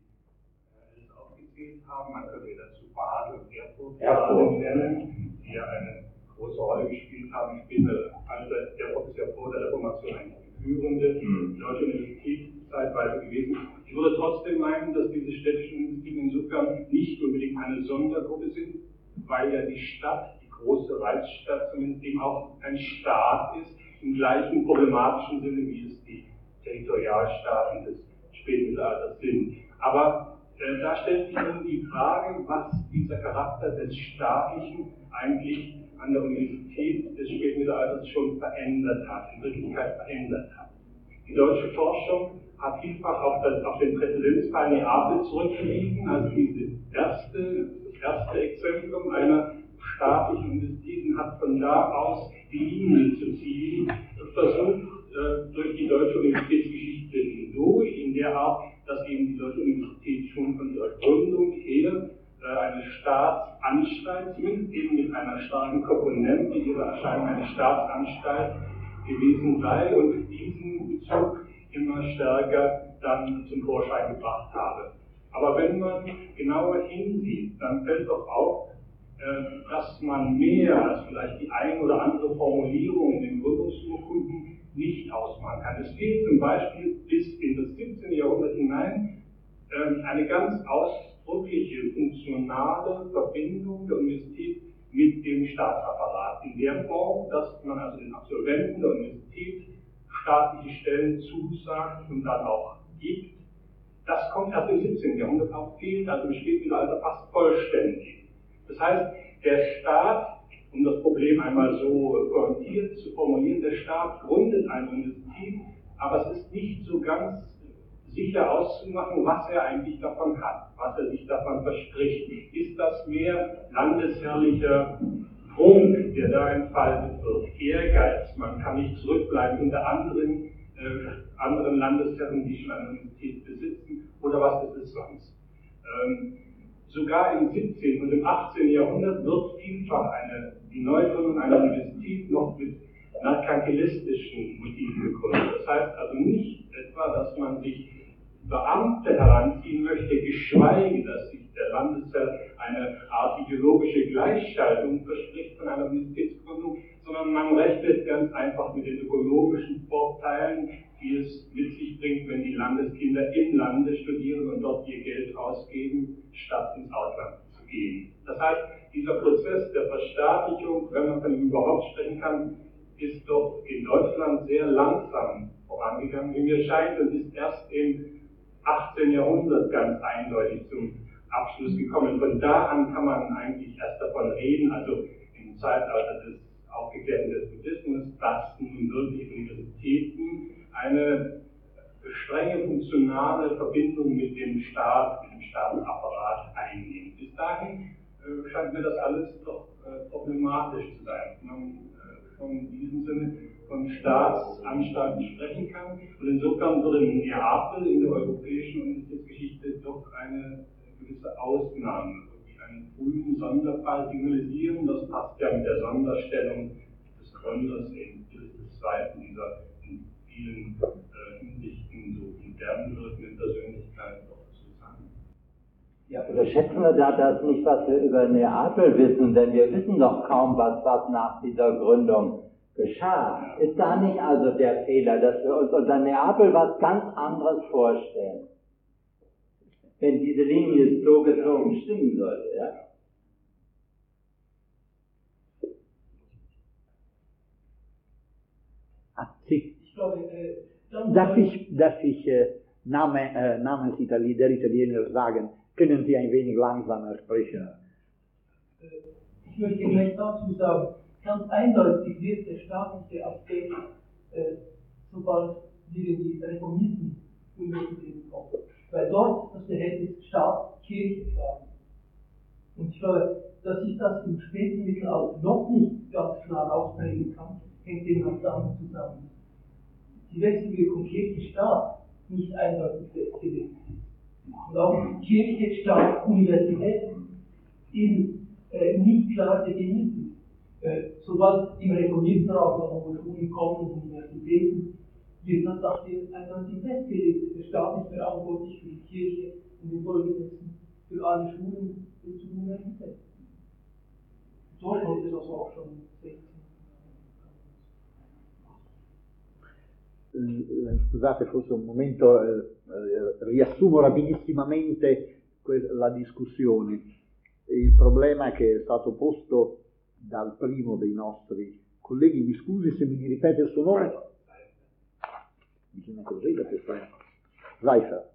Sie äh, aufgezählt haben, man könnte dazu Basel und Erfurt gerade nennen, die ja eine große Rolle gespielt haben. Später, also Erfurt ist ja vor der Reformation eigentlich die führende deutsche Universität zeitweise gewesen. Ich würde trotzdem meinen, dass diese städtischen Universitäten insofern nicht unbedingt eine Sondergruppe sind, weil ja die Stadt, die große Reichsstadt zumindest eben auch ein Staat ist, im gleichen problematischen Sinne, wie es die Territorialstaaten des Spätmittelalters sind. Aber äh, da stellt sich nun die Frage, was dieser Charakter des Staatlichen eigentlich an der Universität des Spätmittelalters schon verändert hat, in Wirklichkeit verändert hat. Die deutsche Forschung hat vielfach auf, das, auf den Präzedenzfall Neapel zurückgewiesen, als diese erste, das erste Exemplum einer staatlichen Universität, und hat von da aus die Linie zu ziehen, versucht äh, durch die deutsche Universitätsgeschichte hindurch, in der Art, dass eben die deutsche Universität schon von ihrer Gründung her äh, eine Staatsanstalt, zumindest eben mit einer starken Komponente ihrer Erscheinung eine Staatsanstalt gewesen sei und diesen Bezug immer stärker dann zum Vorschein gebracht habe. Aber wenn man genauer hinsieht, dann fällt doch auf, äh, dass man mehr als vielleicht die ein oder andere Formulierung in den Gründungsurkunden nicht ausmachen kann. Es fehlt zum Beispiel bis in das siebzehnte Jahrhundert hinein äh, eine ganz ausdrückliche funktionale Verbindung der Universität mit dem Staatsapparat. In der Form, dass man also den Absolventen der Universität staatliche Stellen zusagt und dann auch gibt. Das kommt erst im siebzehnten Jahrhundert auf, fehlt also im Spätmittelalter fast vollständig. Das heißt, der Staat, um das Problem einmal so pointiert zu formulieren, der Staat gründet eine Universität, aber es ist nicht so ganz sicher auszumachen, was er eigentlich davon hat, was er sich davon verspricht. Ist das mehr landesherrlicher Prunk, der da entfaltet wird, Ehrgeiz, man kann nicht zurückbleiben hinter anderen, äh, anderen Landesherren, die schon eine Universität besitzen, oder was ist es sonst? Ähm, sogar im siebzehnten und im achtzehnten Jahrhundert wird vielfach eine, die Neugründung einer Universität noch mit merkantilistischen Motiven gegründet. Das heißt also nicht etwa, dass man sich Beamte heranziehen möchte, geschweige, dass sich der Landesherr eine Art ideologische Gleichschaltung verspricht von einer Universitätsgründung, sondern man rechnet ganz einfach mit den ökonomischen Vorteilen, die es mit sich bringt, wenn die Landeskinder im Lande studieren und dort ihr Geld ausgeben, statt ins Ausland zu gehen. Das heißt, dieser Prozess der Verstaatlichung, wenn man von ihm überhaupt sprechen kann, ist doch in Deutschland sehr langsam vorangegangen, wie mir scheint, und ist erst im achtzehnten Jahrhundert ganz eindeutig zum Abschluss gekommen. Von da an kann man eigentlich erst davon reden, also im Zeitalter des aufgeklärten Despotismus, dass nun wirklich Universitäten eine strenge funktionale Verbindung mit dem Staat, mit dem Staatsapparat einnehmen. Bis dahin äh, scheint mir das alles doch äh, problematisch zu sein. Man äh, von in diesem Sinne von Staatsanstalten sprechen kann. Und insofern würde Neapel in der europäischen Universitätsgeschichte doch eine gewisse Ausnahme, einen frühen Sonderfall signalisieren. Das passt ja mit der Sonderstellung des Gründers in Philipp der Zweite, dieser in vielen äh, Hinsichten so modern wirkenden Persönlichkeit doch zusammen. Ja, unterschätzen wir da das nicht, was wir über Neapel wissen, denn wir wissen doch kaum was, was nach dieser Gründung geschah. Ist da nicht also der Fehler, dass wir uns unter Neapel was ganz anderes vorstellen? Wenn diese Linie so gezogen stimmen sollte, ja? Ich glaube, äh, darf ich, darf ich äh, Name, äh, namens Itali der Italiener sagen, können Sie ein wenig langsamer sprechen? Ich möchte gleich dazu sagen, ganz eindeutig wird der staatliche Aspekt, äh, sobald wir in die reformierten Universitäten kommen. Weil dort das Verhältnis Staat-Kirche klar ist. Und ich glaube, dass ich das im späten Mittelalter noch nicht ganz klar ausprägen kann, hängt eben auch damit zusammen. Die Wechselwirkung Kirche-Staat nicht eindeutig festgelegt ist. Und auch Kirche, Staat, Universität eben äh, nicht klar definiert ist. Äh, sobald im reformierten Raum an Hochschulen kommen und Universitäten, wird das auch eindeutig festgelegt. Der Staat ist verantwortlich für die Kirche und infolgedessen für alle Schulen bis zur Universität. So konnte das auch schon sechzehn. Scusate, forse un momento, eh, riassumo rapidissimamente la discussione. Il problema che è stato posto dal primo dei nostri colleghi, mi scusi se mi ripete il suo nome? Bisogna così da questa Seifer.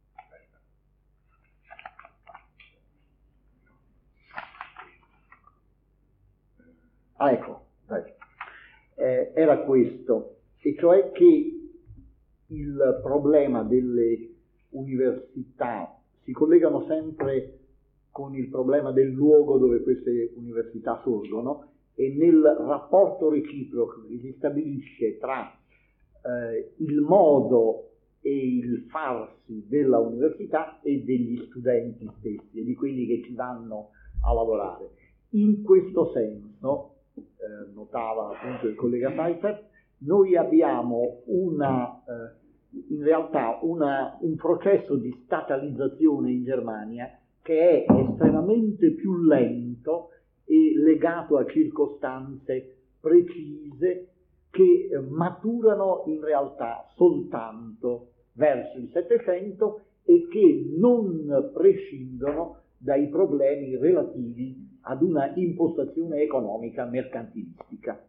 Ah, ecco, eh, era questo, e cioè che il problema delle università si collegano sempre con il problema del luogo dove queste università sorgono, e nel rapporto reciproco che si stabilisce tra eh, il modo e il farsi della università e degli studenti stessi e di quelli che ci vanno a lavorare. In questo senso, eh, notava appunto il collega Seifert, noi abbiamo una, eh, in realtà una, un processo di statalizzazione in Germania che è estremamente più lento e legato a circostanze precise che eh, maturano in realtà soltanto verso il Settecento e che non prescindono dai problemi relativi ad una impostazione economica mercantilistica.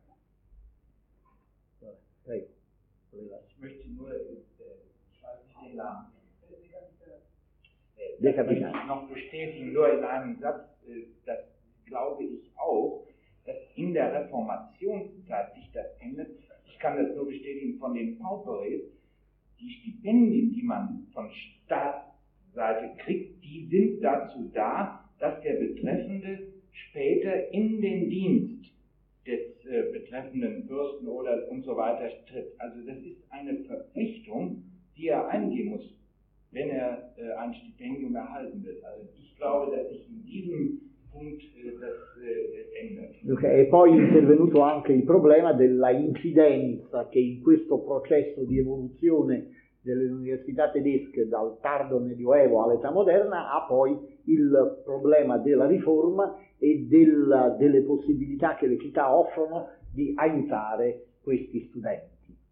Prego. Ich möchte nur, äh, ich weiß nicht den Namen, Der das möchte ich noch bestätigen, nur in einem Satz, äh, das glaube ich auch, dass in der Reformationszeit sich das ändert. Ich kann das nur bestätigen von den Pauperes. Die Stipendien, die man von Staatsseite kriegt, die sind dazu da, dass der Betreffende später in den Dienst des äh, betreffenden Fürsten oder und so weiter tritt. Also das ist eine Verpflichtung, die er eingehen muss. wenn er äh, ein Stipendium erhalten wird. Also ich glaube, dass sich in diesem Punkt äh, das äh, ändert. Okay. E poi è intervenuto anche il problema della incidenza che in questo processo di evoluzione delle università tedesche dal tardo medioevo all'età moderna ha poi il problema della riforma e del, delle possibilità che le città offrono di aiutare questi studenti.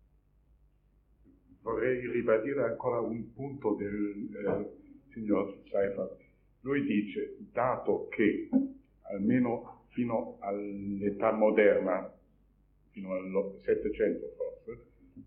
Vorrei ribadire ancora un punto del eh, signor Seifer. Lui dice, dato che almeno fino all'età moderna, fino al Settecento forse,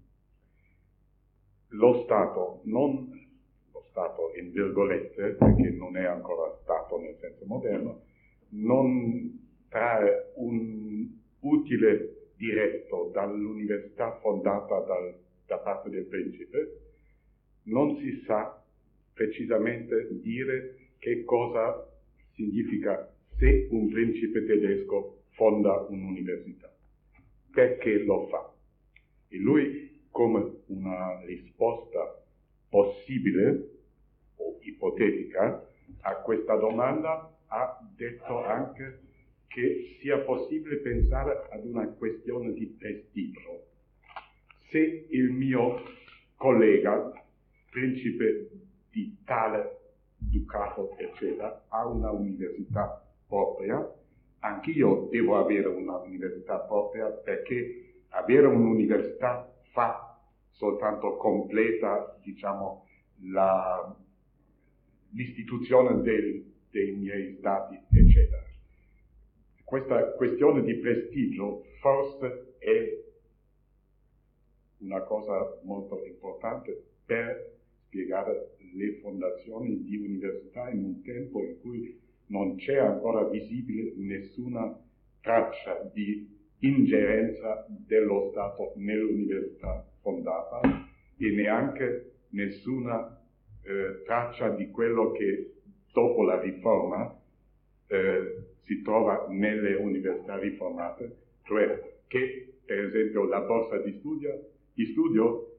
lo Stato, non lo Stato in virgolette, perché non è ancora Stato nel senso moderno, non trae un utile diretto dall'università fondata dal, da parte del principe, non si sa precisamente dire che cosa significa se un principe tedesco fonda un'università, perché lo fa. E lui, come una risposta possibile o ipotetica a questa domanda, ha detto anche che sia possibile pensare ad una questione di prestigio. Se il mio collega, principe di tale ducato, eccetera, ha una università propria, anch'io devo avere una università propria, perché avere un'università fa soltanto completa, diciamo, la, l'istituzione del, dei miei stati, eccetera. Questa questione di prestigio forse è una cosa molto importante per spiegare le fondazioni di università in un tempo in cui non c'è ancora visibile nessuna traccia di ingerenza dello Stato nell'università fondata e neanche nessuna eh, traccia di quello che dopo la riforma eh, si trova nelle università riformate, cioè che per esempio la borsa di studio, di studio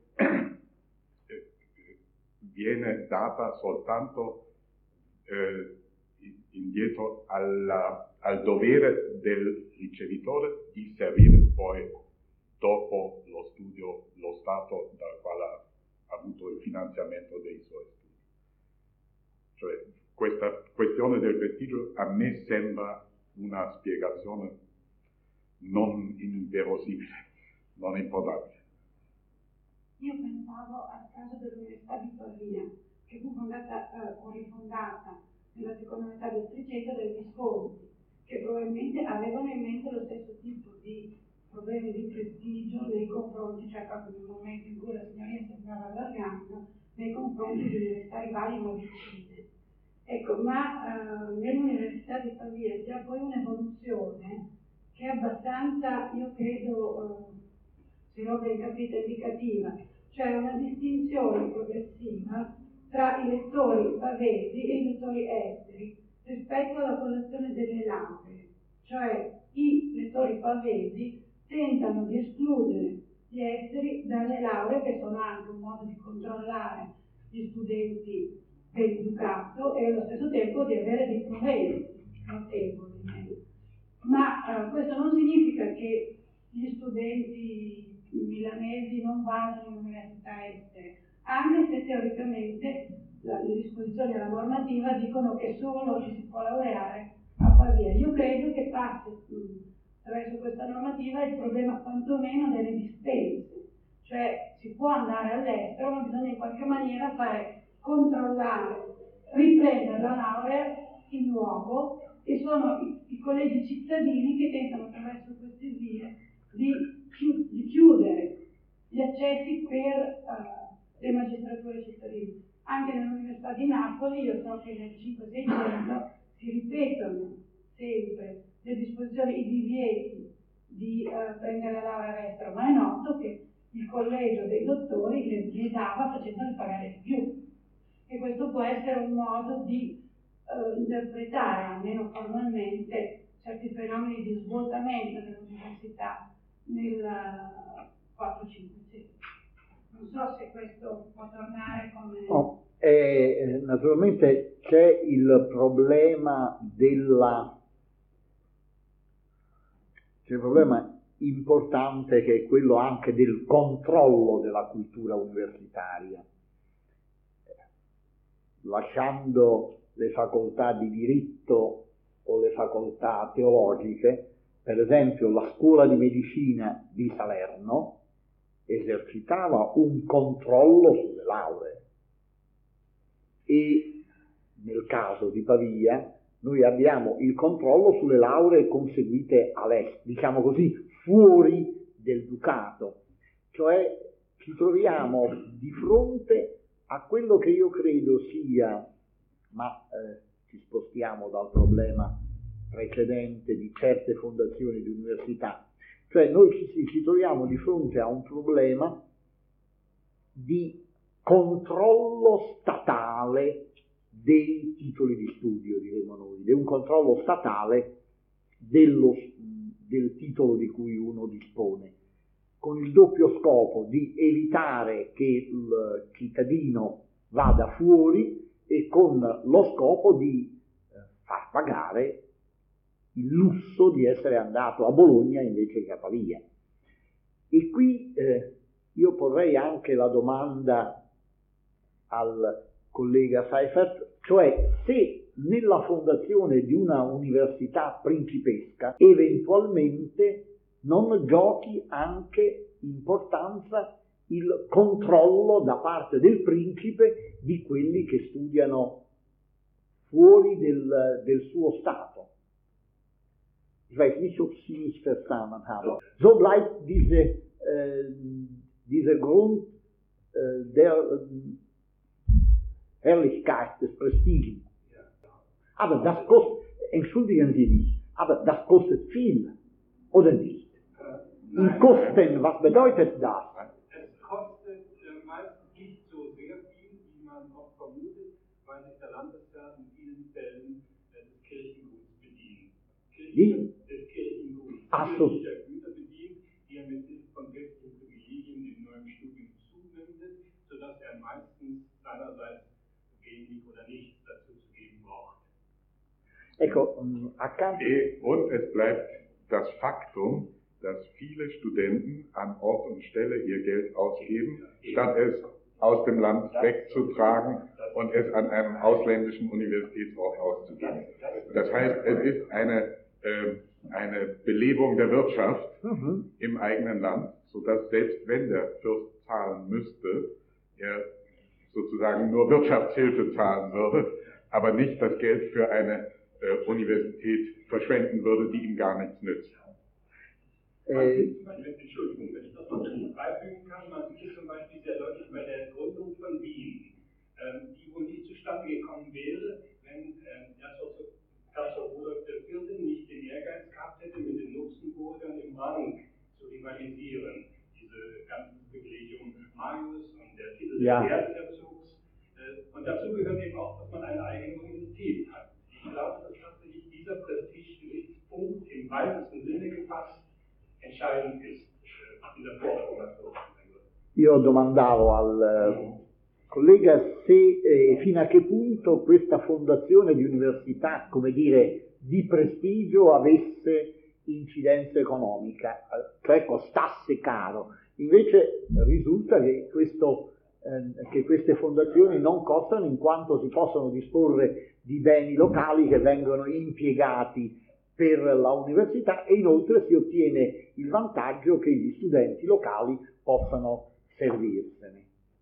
viene data soltanto eh, indietro alla, al dovere del ricevitore di servire poi dopo lo studio lo Stato dal quale ha avuto il finanziamento dei suoi studi. Cioè questa questione del prestigio a me sembra una spiegazione non inverosimile, non improbabile. Io pensavo al caso dell'Università di Pavia, che fu fondata eh, o rifondata nella seconda metà del Trecento dai Visconti, che probabilmente avevano in mente lo stesso tipo di problemi di prestigio nei confronti, cioè proprio nel momento in cui la signoria si andava allargando, nei confronti di università rivali ma vicine. Ecco, ma eh, nell'Università di Pavia si ha poi un'evoluzione che è abbastanza, io credo, eh, se l'ho ben capita, indicativa, cioè una distinzione progressiva tra i lettori pavesi e i lettori esteri rispetto alla fondazione delle lauree. Cioè i lettori pavesi tentano di escludere gli esteri dalle lauree, che sono anche un modo di controllare gli studenti del ducato e allo stesso tempo di avere dei proventi notevoli. Ma eh, questo non significa che gli studenti milanesi non vadano in università estere, anche se teoricamente la, le disposizioni della normativa dicono che solo ci si può laureare a Pavia. Io credo che passi attraverso questa normativa il problema quantomeno delle dispense, cioè si può andare all'estero, ma bisogna in qualche maniera fare controllare, riprendere la laurea in luogo, e sono i, i collegi cittadini che tentano attraverso queste vie di, di chiudere gli accessi per uh, le magistrature cittadine. Anche nell'Università di Napoli io so che nel cinque seicento si ripetono sempre le disposizioni, i divieti di uh, prendere la laurea all'estero, ma è noto che il collegio dei dottori le, le dava facendoli pagare di più. E questo può essere un modo di uh, interpretare, almeno formalmente, certi fenomeni di svuotamento dell'università nel quattro cinque sei. Non so se questo può tornare come... Oh, E naturalmente c'è il problema della c'è il problema importante che è quello anche del controllo della cultura universitaria, lasciando le facoltà di diritto o le facoltà teologiche. Per esempio la scuola di medicina di Salerno esercitava un controllo sulle lauree, e nel caso di Pavia noi abbiamo il controllo sulle lauree conseguite all'estero, diciamo così, fuori del ducato. Cioè ci troviamo di fronte a quello che io credo sia, ma eh, ci spostiamo dal problema precedente di certe fondazioni di università, cioè noi ci, ci troviamo di fronte a un problema di controllo statale dei titoli di studio, diremo noi, di un controllo statale dello, del titolo di cui uno dispone, con il doppio scopo di evitare che il cittadino vada fuori e con lo scopo di far pagare il lusso di essere andato a Bologna invece che a Pavia. E qui eh, io porrei anche la domanda al collega Seifert, cioè se nella fondazione di una università principesca eventualmente non giochi anche importanza il controllo da parte del principe di quelli che studiano fuori del, del suo Stato. Ich weiß nicht, ob Sie mich verstanden haben. So bleibt diese, äh, dieser Grund äh, der äh, Herrlichkeit, des Prestiges. Aber das kostet, entschuldigen Sie mich, aber das kostet viel, oder nicht? In Kosten, was bedeutet das? Es kostet äh, meist nicht so sehr viel, wie man oft vermutet, weil sich der Landesherr in vielen Fällen äh, des Kirchenguts bedient. Kirchen, des Kirchenguts. Ach so. Kirchlicher Güter bedient, die er mit Hilfe von geistlichen Privilegien in neuen Studien zuwendet, sodass er meistens seinerseits wenig oder nichts dazu zu geben braucht. Ecco, accanto. Und es bleibt das Faktum, dass viele Studenten an Ort und Stelle ihr Geld ausgeben, statt es aus dem Land wegzutragen und es an einem ausländischen Universitätsort auszugeben. Das heißt, es ist eine, äh, eine Belebung der Wirtschaft mhm. im eigenen Land, sodass selbst wenn der Fürst zahlen müsste, er sozusagen nur Wirtschaftshilfe zahlen würde, aber nicht das Geld für eine äh, Universität verschwenden würde, die ihm gar nichts nützt. Äh, Entschuldigung, wenn ich das noch beifügen kann, man sieht es zum Beispiel sehr deutlich bei der Gründung von Wien, ähm, die wohl nicht zustande gekommen wäre, wenn ähm, Herzog Rudolf der Vierte nicht den Ehrgeiz gehabt hätte, mit den Luxemburgern im Rang zu rivalisieren. Diese ganze Privilegium Marius und der Titel ja. des Erzherzogs. Äh, und dazu gehört eben auch, dass man eine eigene Universität hat. Ich glaube, dass tatsächlich dieser Prestige-Gesichtspunkt im weitesten Sinne gefasst entscheidend ist in der Vorformazione. Io domandavo al collega se eh, fino a che punto questa fondazione di università, come dire, di prestigio avesse incidenza economica, cioè costasse caro. Invece risulta che, questo, eh, che queste fondazioni non costano in quanto si possono disporre di beni locali che vengono impiegati per la università e inoltre si ottiene il vantaggio che gli studenti locali possano servirsene.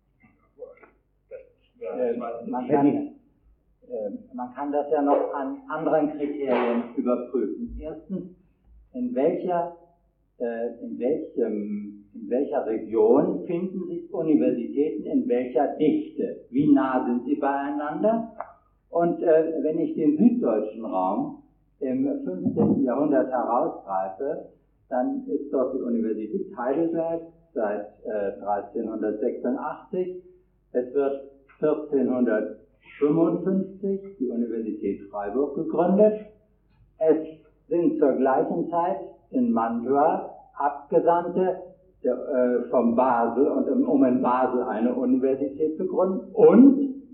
Äh, man, kann, äh, man kann das ja noch an anderen Kriterien überprüfen. Erstens, in welcher, äh, in, welchem, in welcher Region finden sich Universitäten, in welcher Dichte? Wie nah sind sie beieinander? Und äh, wenn ich den süddeutschen Raum im fünfzehnten Jahrhundert herausgreife, dann ist dort die Universität Heidelberg seit äh, dreizehnhundertsechsundachtzig. Es wird vierzehnhundertfünfundfünfzig die Universität Freiburg gegründet. Es sind zur gleichen Zeit in Mantua Abgesandte der, äh, von Basel und um in Basel eine Universität zu gründen. Und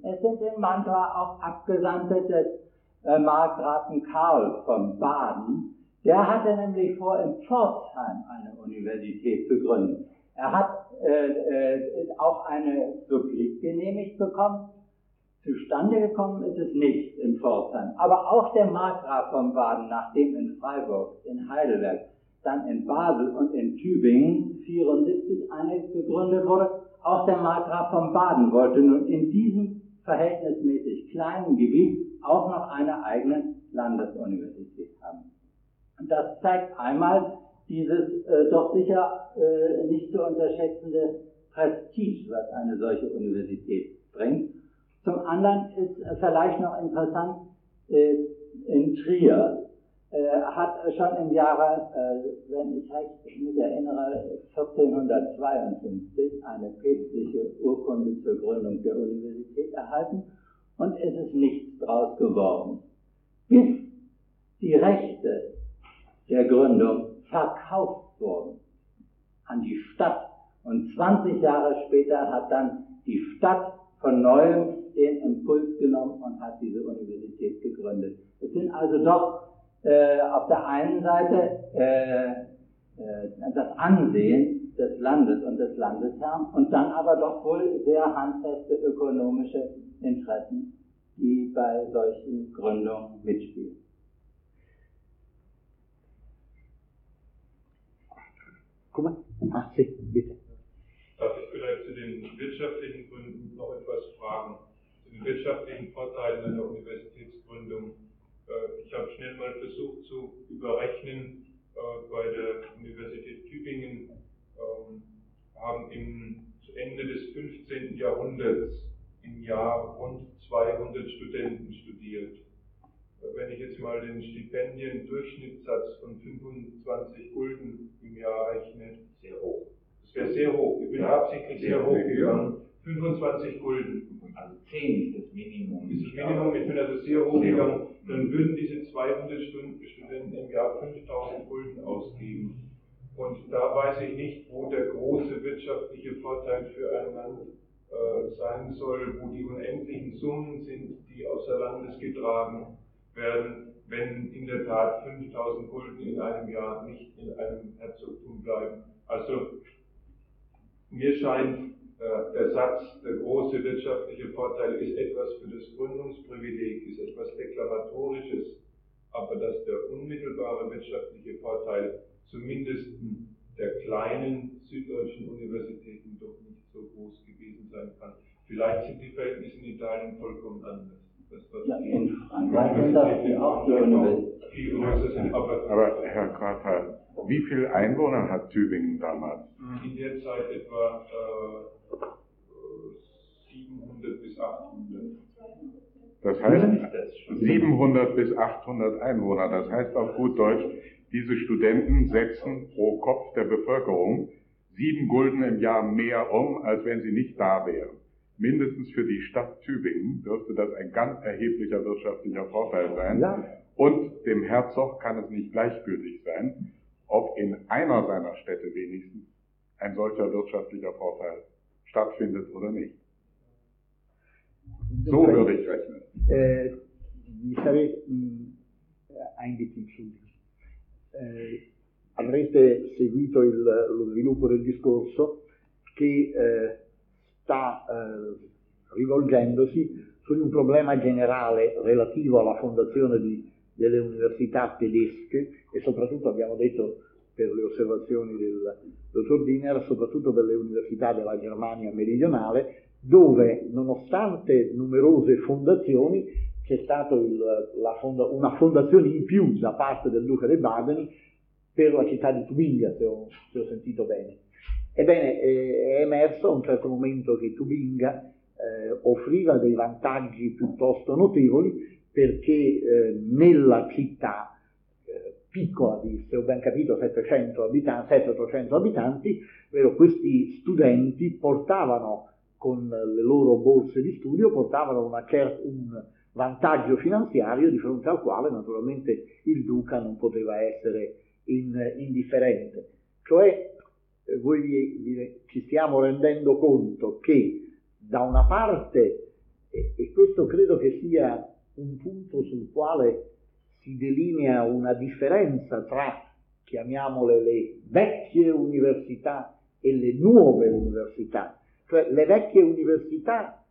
Es sind im Mantua auch Abgesandte des äh, Markgrafen Karl von Baden. Der hatte nämlich vor, in Pforzheim eine Universität zu gründen. Er hat äh, äh, auch eine Supplik genehmigt bekommen. Zustande gekommen ist es nicht in Pforzheim. Aber auch der Markgraf von Baden, nachdem in Freiburg, in Heidelberg, dann in Basel und in Tübingen vierundsiebzig eine gegründet wurde, auch der Markgraf von Baden wollte nun in diesem verhältnismäßig kleinen Gebiet auch noch eine eigene Landesuniversität haben. Und das zeigt einmal dieses äh, doch sicher äh, nicht zu unterschätzende Prestige, was eine solche Universität bringt. Zum anderen ist äh, vielleicht noch interessant, äh, in Trier äh, hat schon im Jahre, äh, wenn ich recht mich erinnere, vierzehnhundertzweiundfünfzig eine päpstliche Urkunde zur Gründung der Universität erhalten und es ist nichts draus geworden. Bis die Rechte der Gründung verkauft wurden an die Stadt und zwanzig Jahre später hat dann die Stadt von neuem den Impuls genommen und hat diese Universität gegründet. Es sind also doch äh, auf der einen Seite äh, äh, das Ansehen des Landes und des Landesherrn und dann aber doch wohl sehr handfeste ökonomische Interessen, die bei solchen Gründungen mitspielen. Guck mal, ach, Sie, bitte. Darf ich vielleicht zu den wirtschaftlichen Gründen noch etwas fragen? Zu den wirtschaftlichen Vorteilen einer Universitätsgründung. Ich habe schnell mal versucht zu überrechnen, bei der Universität Tübingen haben im zu Ende des fünfzehnten Jahrhunderts im Jahr rund zweihundert Studenten studiert. Wenn ich jetzt mal den Stipendien-Durchschnittssatz von fünfundzwanzig Gulden im Jahr rechne, sehr hoch. Das wäre sehr hoch. Ich bin absichtlich sehr hoch gegangen. fünfundzwanzig Gulden. Also zehn ist das Minimum. Das ist das Minimum. Ich bin also sehr hoch gegangen. Dann würden diese zweihundert Studenten im Jahr fünftausend Gulden ausgeben. Und da weiß ich nicht, wo der große wirtschaftliche Vorteil für ein Land äh, sein soll, wo die unendlichen Summen sind, die außer Landes getragen werden, wenn in der Tat fünftausend Gulden in einem Jahr nicht in einem Herzogtum bleiben. Also mir scheint äh, der Satz, der große wirtschaftliche Vorteil ist etwas für das Gründungsprivileg, ist etwas Deklamatorisches, aber dass der unmittelbare wirtschaftliche Vorteil zumindest der kleinen süddeutschen Universitäten doch nicht so groß gewesen sein kann. Vielleicht sind die Verhältnisse in Italien vollkommen anders. Das, was ja, in Frankreich sind das die auch die Universitäten. Aber, aber Herr Grafal, wie viele Einwohner hat Tübingen damals? In der Zeit etwa äh, siebenhundert bis achthundert. Das heißt siebenhundert bis achthundert Einwohner. Das heißt auf gut Deutsch, diese Studenten setzen pro Kopf der Bevölkerung sieben Gulden im Jahr mehr um, als wenn sie nicht da wären. Mindestens für die Stadt Tübingen dürfte das ein ganz erheblicher wirtschaftlicher Vorteil sein. Ja. Und dem Herzog kann es nicht gleichgültig sein, ob in einer seiner Städte wenigstens ein solcher wirtschaftlicher Vorteil stattfindet oder nicht. So würde ich rechnen. Eh, vi sarei anche in eh, avrete seguito il, lo sviluppo del discorso che eh, sta eh, rivolgendosi su un problema generale relativo alla fondazione di, delle università tedesche e soprattutto, abbiamo detto per le osservazioni del dottor Diner, soprattutto per le università della Germania meridionale, dove nonostante numerose fondazioni c'è stata fonda, una fondazione in più da parte del duca di Baden per la città di Tubinga, se ho, se ho sentito bene. Ebbene, è emerso a un certo momento che Tubinga eh, offriva dei vantaggi piuttosto notevoli perché eh, nella città eh, piccola di, se ho ben capito, settecento abitanti, settecento ottocento abitanti, vero, questi studenti portavano con le loro borse di studio, portavano una cer- un vantaggio finanziario di fronte al quale naturalmente il duca non poteva essere in, indifferente. Cioè, eh, voi vi, vi, ci stiamo rendendo conto che da una parte E, e questo credo che sia un punto sul quale si delinea una differenza tra, chiamiamole, le vecchie università e le nuove università. Cioè le vecchie università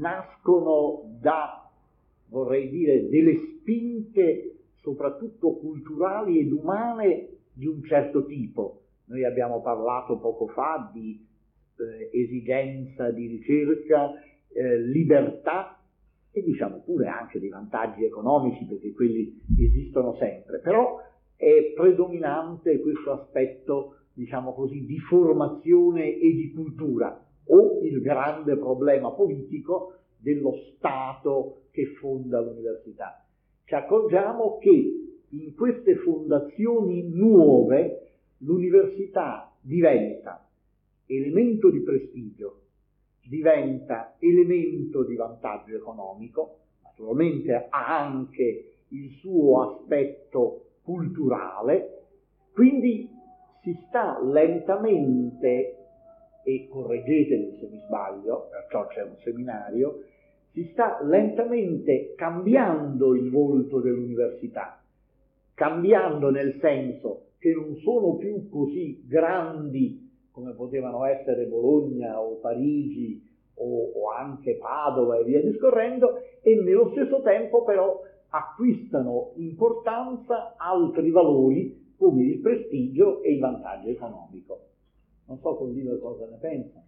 nascono da, vorrei dire, delle spinte soprattutto culturali ed umane di un certo tipo. Noi abbiamo parlato poco fa di eh, esigenza di ricerca, eh, libertà e diciamo pure anche dei vantaggi economici, perché quelli esistono sempre, però è predominante questo aspetto, diciamo così, di formazione e di cultura, o il grande problema politico dello Stato che fonda l'università. Ci accorgiamo che in queste fondazioni nuove l'università diventa elemento di prestigio, diventa elemento di vantaggio economico, naturalmente ha anche il suo aspetto culturale, quindi si sta lentamente, e correggetemi se mi sbaglio, perciò c'è un seminario, si sta lentamente cambiando il volto dell'università, cambiando nel senso che non sono più così grandi come potevano essere Bologna o Parigi o, o anche Padova e via discorrendo, e nello stesso tempo però acquistano importanza altri valori come il prestigio e il vantaggio economico. Non so con Liva cosa ne pensa.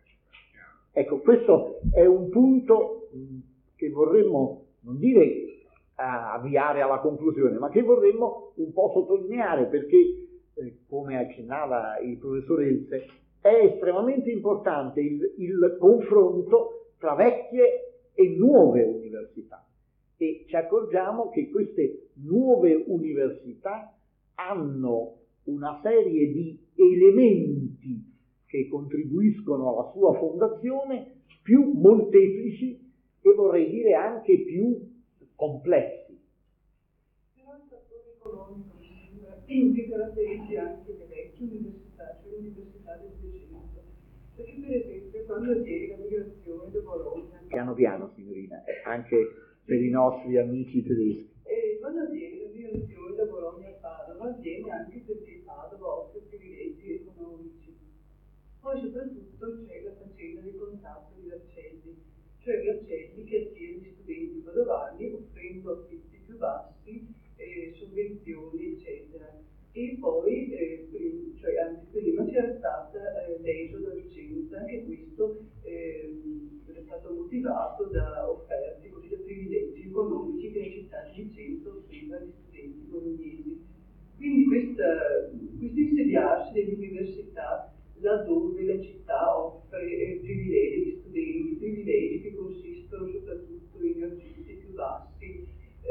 Ecco, questo è un punto che vorremmo, non dire uh, avviare alla conclusione, ma che vorremmo un po' sottolineare, perché eh, come accennava il professore Elze, è estremamente importante il, il confronto tra vecchie e nuove università, e ci accorgiamo che queste nuove università hanno una serie di elementi che contribuiscono alla sua fondazione più molteplici e vorrei dire anche più complessi. Però il fattore economico che caratterizza anche le vecchie università, cioè l'università del Seicento. Perché per esempio quando avviene la migrazione da Bologna... Piano piano signorina, anche per i nostri amici tedeschi. E quando avviene la migrazione da Bologna a Padova, avviene anche perché Padova offre privilegi economici. Poi soprattutto c'è la faccenda del contratto di Vercelli, cioè Vercelli che attiene gli studenti padovani offrendo affitti più bassi, eh, sovvenzioni eccetera. E poi, eh, prim- cioè anche prima c'era stata eh, l'esodo a Vicenza, anche questo eh, è stato motivato da offerte, così da privilegi economici che la città di Vicenza offriva agli studenti bolognesi. Quindi questa, questo insediarsi dell'università laddove la città offre eh, privilegi agli studenti, privilegi che consistono soprattutto in affitti più bassi,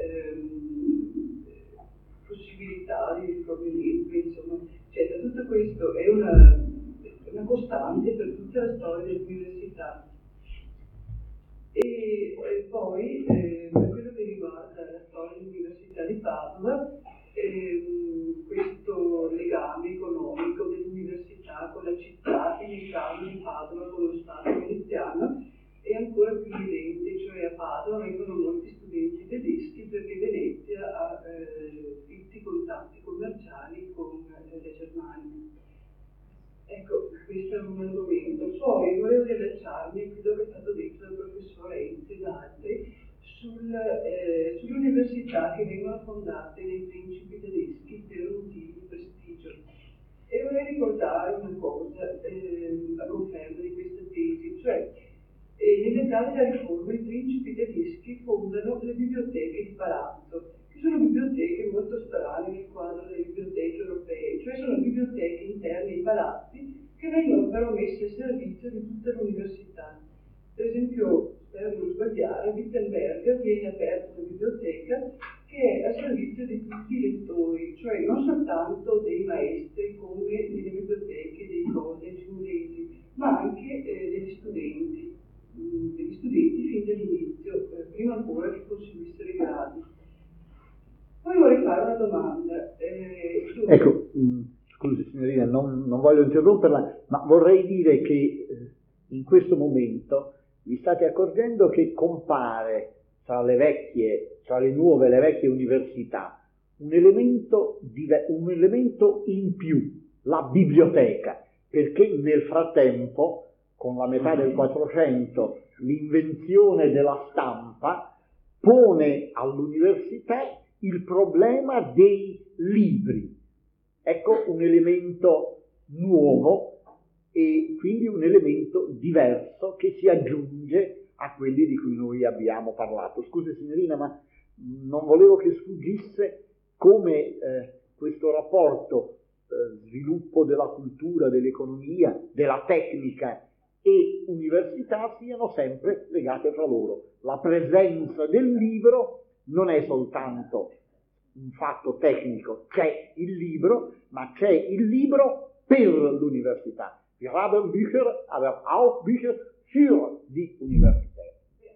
ehm, possibilità di provenienza, insomma, eccetera. Tutto questo è una, una costante per tutta la storia dell'università. E, e poi, eh, per quello che riguarda la storia dell'Università di Padova, ehm, questo legame economico dell'università con la città, e nel caso di Padova con lo Stato veneziano, è ancora più evidente, cioè a Padova vengono molti studenti tedeschi perché Venezia ha eh, fitti contatti commerciali con eh, la Germania. Ecco, questo è un argomento. Poi volevo riallacciarmi a quello che è stato detto dal professore Elze e da altri sul, eh, sulle università che vengono fondate dai principi tedeschi per motivi di prestigio. E vorrei ricordare una cosa eh, a conferma di questa tesi, cioè eh, nell'età della riforma i principi tedeschi fondano le biblioteche di palazzo, che sono biblioteche molto strane nel quadro delle biblioteche europee, cioè sono biblioteche interne ai palazzi che vengono però messe a servizio di tutta l'università. Per esempio, per non sbagliare, a Wittenberg viene aperta una biblioteca che è a servizio di tutti i lettori, cioè non soltanto dei maestri come nelle biblioteche dei college inglesi, ma anche eh, degli studenti, mh, degli studenti fin dall'inizio, eh, prima ancora che conseguissero i gradi. Poi vorrei fare una domanda. Eh, tu... Ecco, mh, scusi signorina, non, non voglio interromperla, ma vorrei dire che eh, in questo momento vi state accorgendo che compare tra le vecchie, tra le nuove e le vecchie università un elemento, un elemento in più, la biblioteca, perché nel frattempo, con la metà del Quattrocento, l'invenzione della stampa pone all'università il problema dei libri. Ecco un elemento nuovo e quindi un elemento diverso che si aggiunge a quelli di cui noi abbiamo parlato. Scusi signorina, ma non volevo che sfuggisse come eh, questo rapporto eh, sviluppo della cultura, dell'economia, della tecnica e università siano sempre legate fra loro. La presenza del libro non è soltanto un fatto tecnico, c'è il libro, ma c'è il libro per l'università. Wir haben Bücher, aber auch Bücher für die Universität.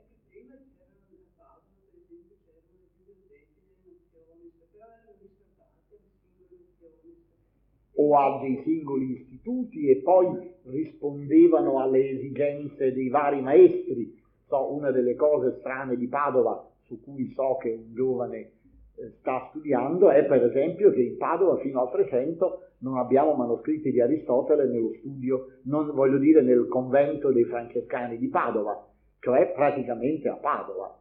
O a dei singoli istituti e poi rispondevano alle esigenze dei vari maestri. So, una delle cose strane di Padova, su cui so che un giovane eh, sta studiando, è per esempio che in Padova fino al trecento non abbiamo manoscritti di Aristotele nello studio, non voglio dire nel convento dei francescani di Padova, cioè praticamente a Padova.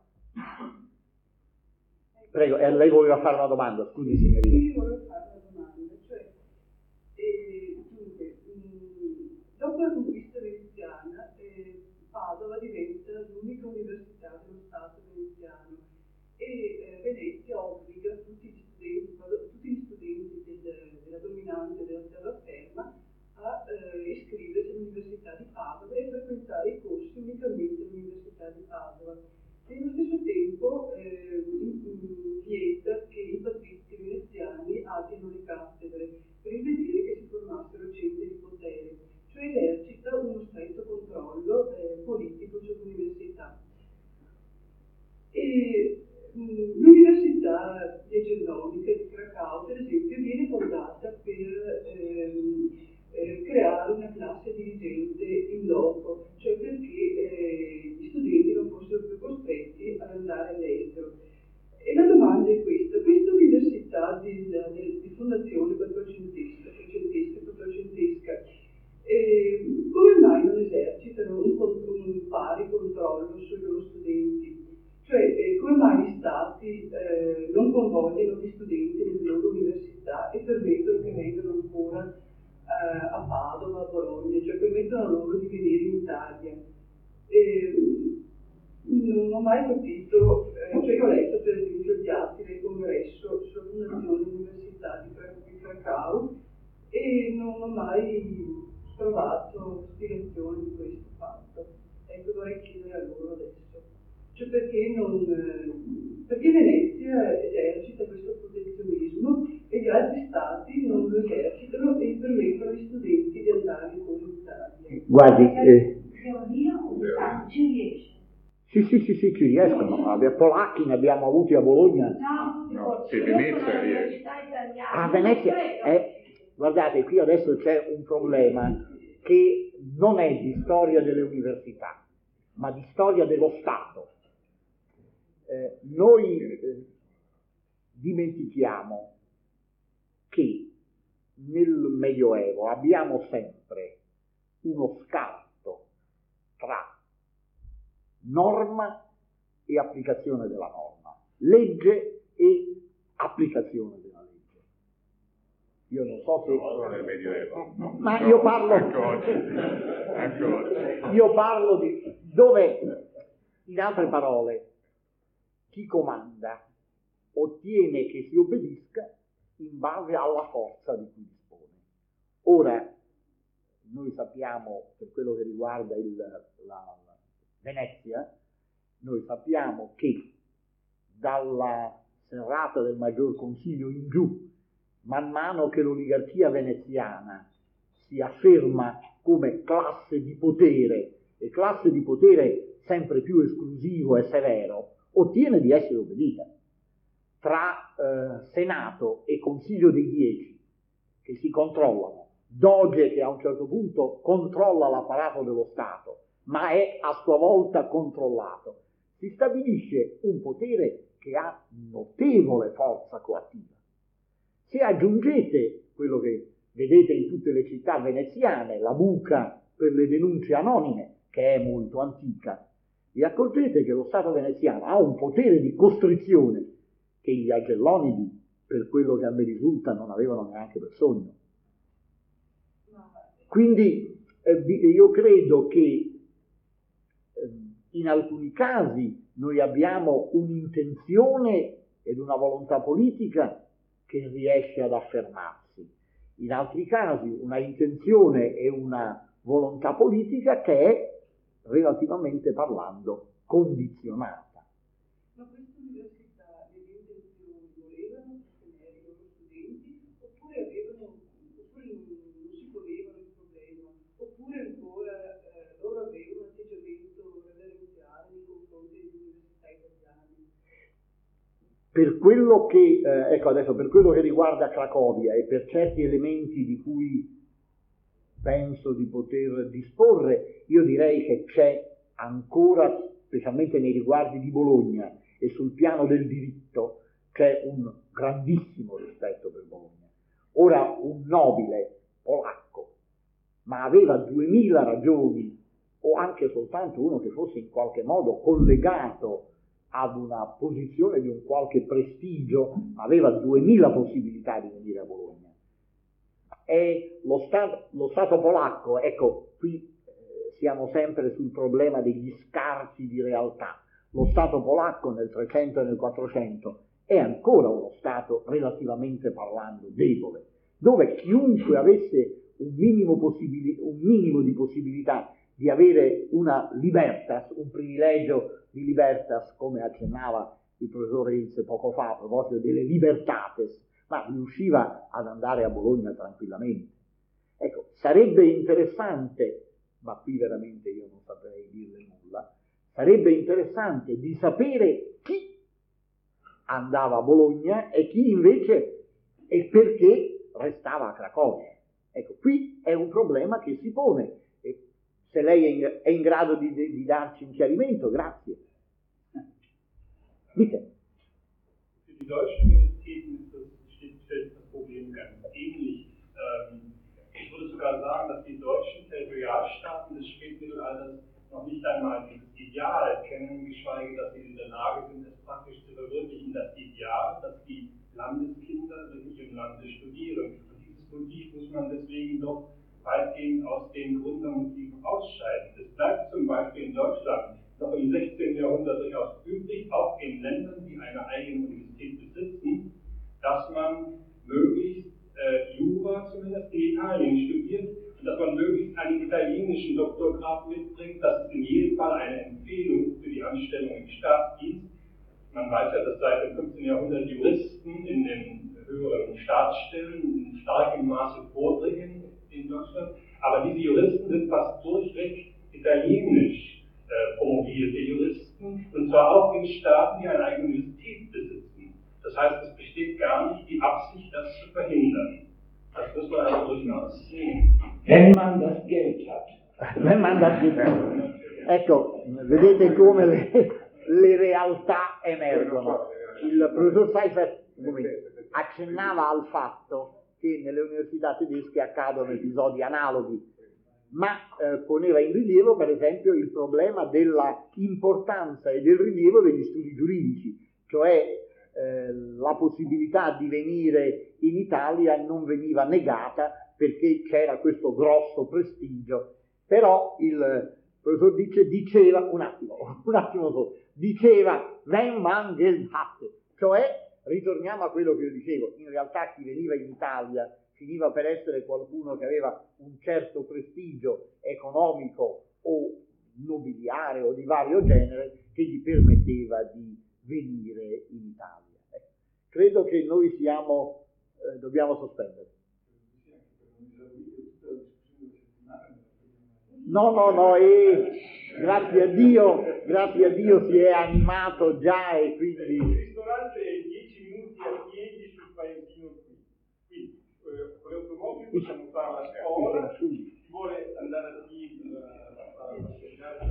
Prego, eh, lei voleva fare una domanda, scusi signorina. Io volevo fare una domanda, cioè, eh, dunque, mh, dopo la conquista veneziana, eh, Padova diventa l'unica università dello Stato veneziano e eh, Venezia obbliga tutti gli studenti, tutti gli studenti del, della dominante della terraferma a eh, iscriversi all'Università di Padova e frequentare i corsi unicamente all'Università di Padova. E allo stesso tempo eh, vieta che i patrizi veneziani abbiano le cattedre per impedire che si formassero centri di potere, cioè esercita uno stretto controllo eh, politico sull'università. E mh, l'Università Diagennonica di Cracao, per esempio, viene fondata per ehm, eh, creare una classe dirigente in loco, cioè perché eh, gli studenti non fossero più costretti ad andare all'estero. E la domanda è questa: questa università di, di, di fondazione quattrocentesca, trecentesca, quattrocentesca, eh, come mai non esercitano un, un pari controllo sui loro studenti? Cioè, eh, come mai gli stati eh, non convogliano gli studenti nelle loro università e permettono che vengano ancora eh, a Padova, a Bologna, cioè permettono loro di venire in Italia? Eh, non ho mai capito, eh, cioè io ho letto per esempio gli atti del congresso sulla fondazione dell'Università di, Cra- di Cracao e non ho mai trovato spiegazione di questo fatto. Ecco, vorrei chiedere a loro adesso. Cioè perché, non, perché Venezia esercita questo protezionismo e gli altri stati non lo esercitano e permettono agli studenti di andare ancora in Italia. Guardi, eh, teoria o ci riesce? Sì, sì, sì, sì, ci riescono. Abbiamo polacchi, ne abbiamo avuti a Bologna. No, No, se Venezia riesce. A Venezia, eh, guardate, qui adesso c'è un problema che non è di storia delle università, ma di storia dello Stato. Eh, noi eh, dimentichiamo che nel Medioevo abbiamo sempre uno scarto tra norma e applicazione della norma, legge e applicazione della legge. Io non so se... No, nel Medioevo. No, ma no, io parlo... Anche oggi. Anche oggi. Io parlo di... dove, in altre parole, chi comanda ottiene che si obbedisca in base alla forza di cui dispone. Ora, noi sappiamo, per quello che riguarda il, la, la Venezia, noi sappiamo che dalla serrata del Maggior Consiglio in giù, man mano che l'oligarchia veneziana si afferma come classe di potere, e classe di potere sempre più esclusivo e severo, ottiene di essere obbedita. Tra eh, Senato e Consiglio dei Dieci, che si controllano, Doge che a un certo punto controlla l'apparato dello Stato, ma è a sua volta controllato. Si stabilisce un potere che ha notevole forza coattiva. Se aggiungete quello che vedete in tutte le città veneziane, la buca per le denunce anonime, che è molto antica, vi accorgete che lo Stato veneziano ha un potere di costrizione che gli agellonidi, per quello che a me risulta, non avevano neanche per sogno. Quindi eh, io credo che eh, in alcuni casi noi abbiamo un'intenzione ed una volontà politica che riesce ad affermarsi, in altri casi una intenzione e una volontà politica che è, relativamente parlando, condizionata. Ma queste università, le intenzioni, volevano sostenere i loro studenti, oppure avevano, oppure non si ponevano il problema, oppure ancora eh, loro avevano un atteggiamento reverenziale nei confronti delle università italiane? Per quello che, eh, ecco adesso, per quello che riguarda Cracovia e per certi elementi di cui penso di poter disporre, io direi che c'è ancora, specialmente nei riguardi di Bologna e sul piano del diritto, c'è un grandissimo rispetto per Bologna. Ora, un nobile polacco, ma aveva duemila ragioni, o anche soltanto uno che fosse in qualche modo collegato ad una posizione di un qualche prestigio, aveva duemila possibilità di venire a Bologna. E lo Stato, lo Stato polacco, ecco, qui eh, siamo sempre sul problema degli scarti di realtà. Lo Stato polacco nel trecento e nel quattrocento è ancora uno Stato, relativamente parlando, debole, dove chiunque avesse un minimo, possibili, un minimo di possibilità di avere una libertas, un privilegio di libertas, come accennava il professor Ilse poco fa a proposito delle libertates, ma riusciva ad andare a Bologna tranquillamente. Ecco, sarebbe interessante, ma qui veramente io non saprei dirle nulla, sarebbe interessante di sapere chi andava a Bologna e chi invece e perché restava a Cracovia. Ecco, qui è un problema che si pone. E se lei è in, è in grado di, di darci un chiarimento, grazie. Dite. Für die deutschen Universitäten ist das, stellt das Problem ganz ähnlich. Ähm, ich würde sogar sagen, dass die deutschen Territorialstaaten des Spätmittelalters noch nicht einmal dieses Ideal kennen, geschweige, dass sie in der Lage sind, es praktisch zu verwirklichen. Das Ideal, dass die Landeskinder wirklich im Lande studieren. Und dieses Motiv muss man deswegen doch weitgehend aus den Gründermotiven ausscheiden. Es bleibt zum Beispiel in Deutschland noch im sechzehnten Jahrhundert durchaus üblich, auch in Ländern, die eine eigene Universität besitzen, dass man möglichst äh, Jura zumindest in Italien studiert und dass man möglichst einen italienischen Doktorgrad mitbringt. Das ist in jedem Fall eine Empfehlung für die Anstellung im Staatsdienst. Man weiß ja, dass seit dem fünfzehnten Jahrhundert Juristen in den höheren Staatsstellen in starkem Maße vordringen in Deutschland, aber diese Juristen sind fast durchweg italienisch äh, promovierte Juristen, und zwar auch in Staaten, die eine eigene Universität besitzen. Das heißt, es besteht gar nicht die Absicht, das zu verhindern. Das muss man also durchaus sehen. Wenn man das Geld hat. Wenn man das Geld hat. Ecco, vedete come le, le realtà emergono. Il professor Seifert accennava al fatto che nelle università tedesche accadono episodi analoghi, ma eh, poneva in rilievo per esempio il problema della importanza e del rilievo degli studi giuridici, cioè eh, la possibilità di venire in Italia non veniva negata perché c'era questo grosso prestigio, però il professor Dice diceva, un attimo, un attimo solo, diceva wenn man Geld hatte, cioè ritorniamo a quello che io dicevo, in realtà chi veniva in Italia finiva per essere qualcuno che aveva un certo prestigio economico o nobiliare o di vario genere che gli permetteva di venire in Italia. Eh, credo che noi siamo, eh, dobbiamo sospendere. No, no, no, e grazie a Dio, grazie a Dio si è animato già e quindi... Il ristorante è dieci minuti a piedi sul paesino qui. Quindi, eh, con le automobili possiamo fare la scuola, chi vuole andare a fare la passeggiata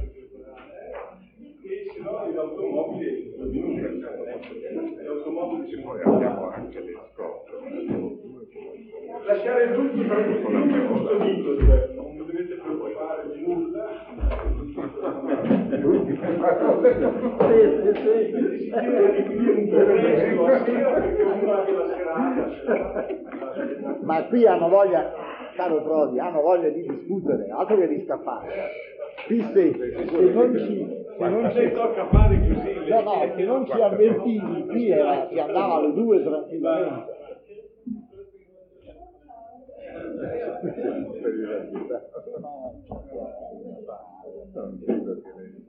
Poi abbiamo anche le scorte. Lasciare tutti per questo dito, cioè non vi dovete preoccupare di nulla. Si cerca di finire un po' presto a sera perché uno anche la serata. Ma qui hanno voglia, caro Prodi, hanno voglia di discutere, altro che di scappare. Qui se, se non ci, se non ci tocca fare così, no, no, se non ci avvertivi, qui era, si andava alle due tranquillamente. Non credo che lei...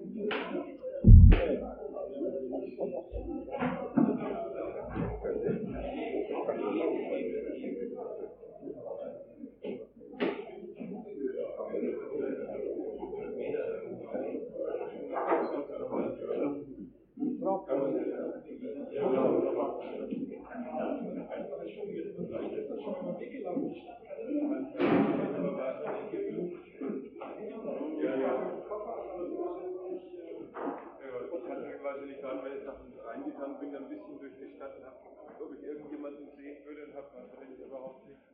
Weil ich Sachen reingegangen bin, ein bisschen durch die Stadt und habe, ob ich irgendjemanden sehen würde und habe wahrscheinlich überhaupt nicht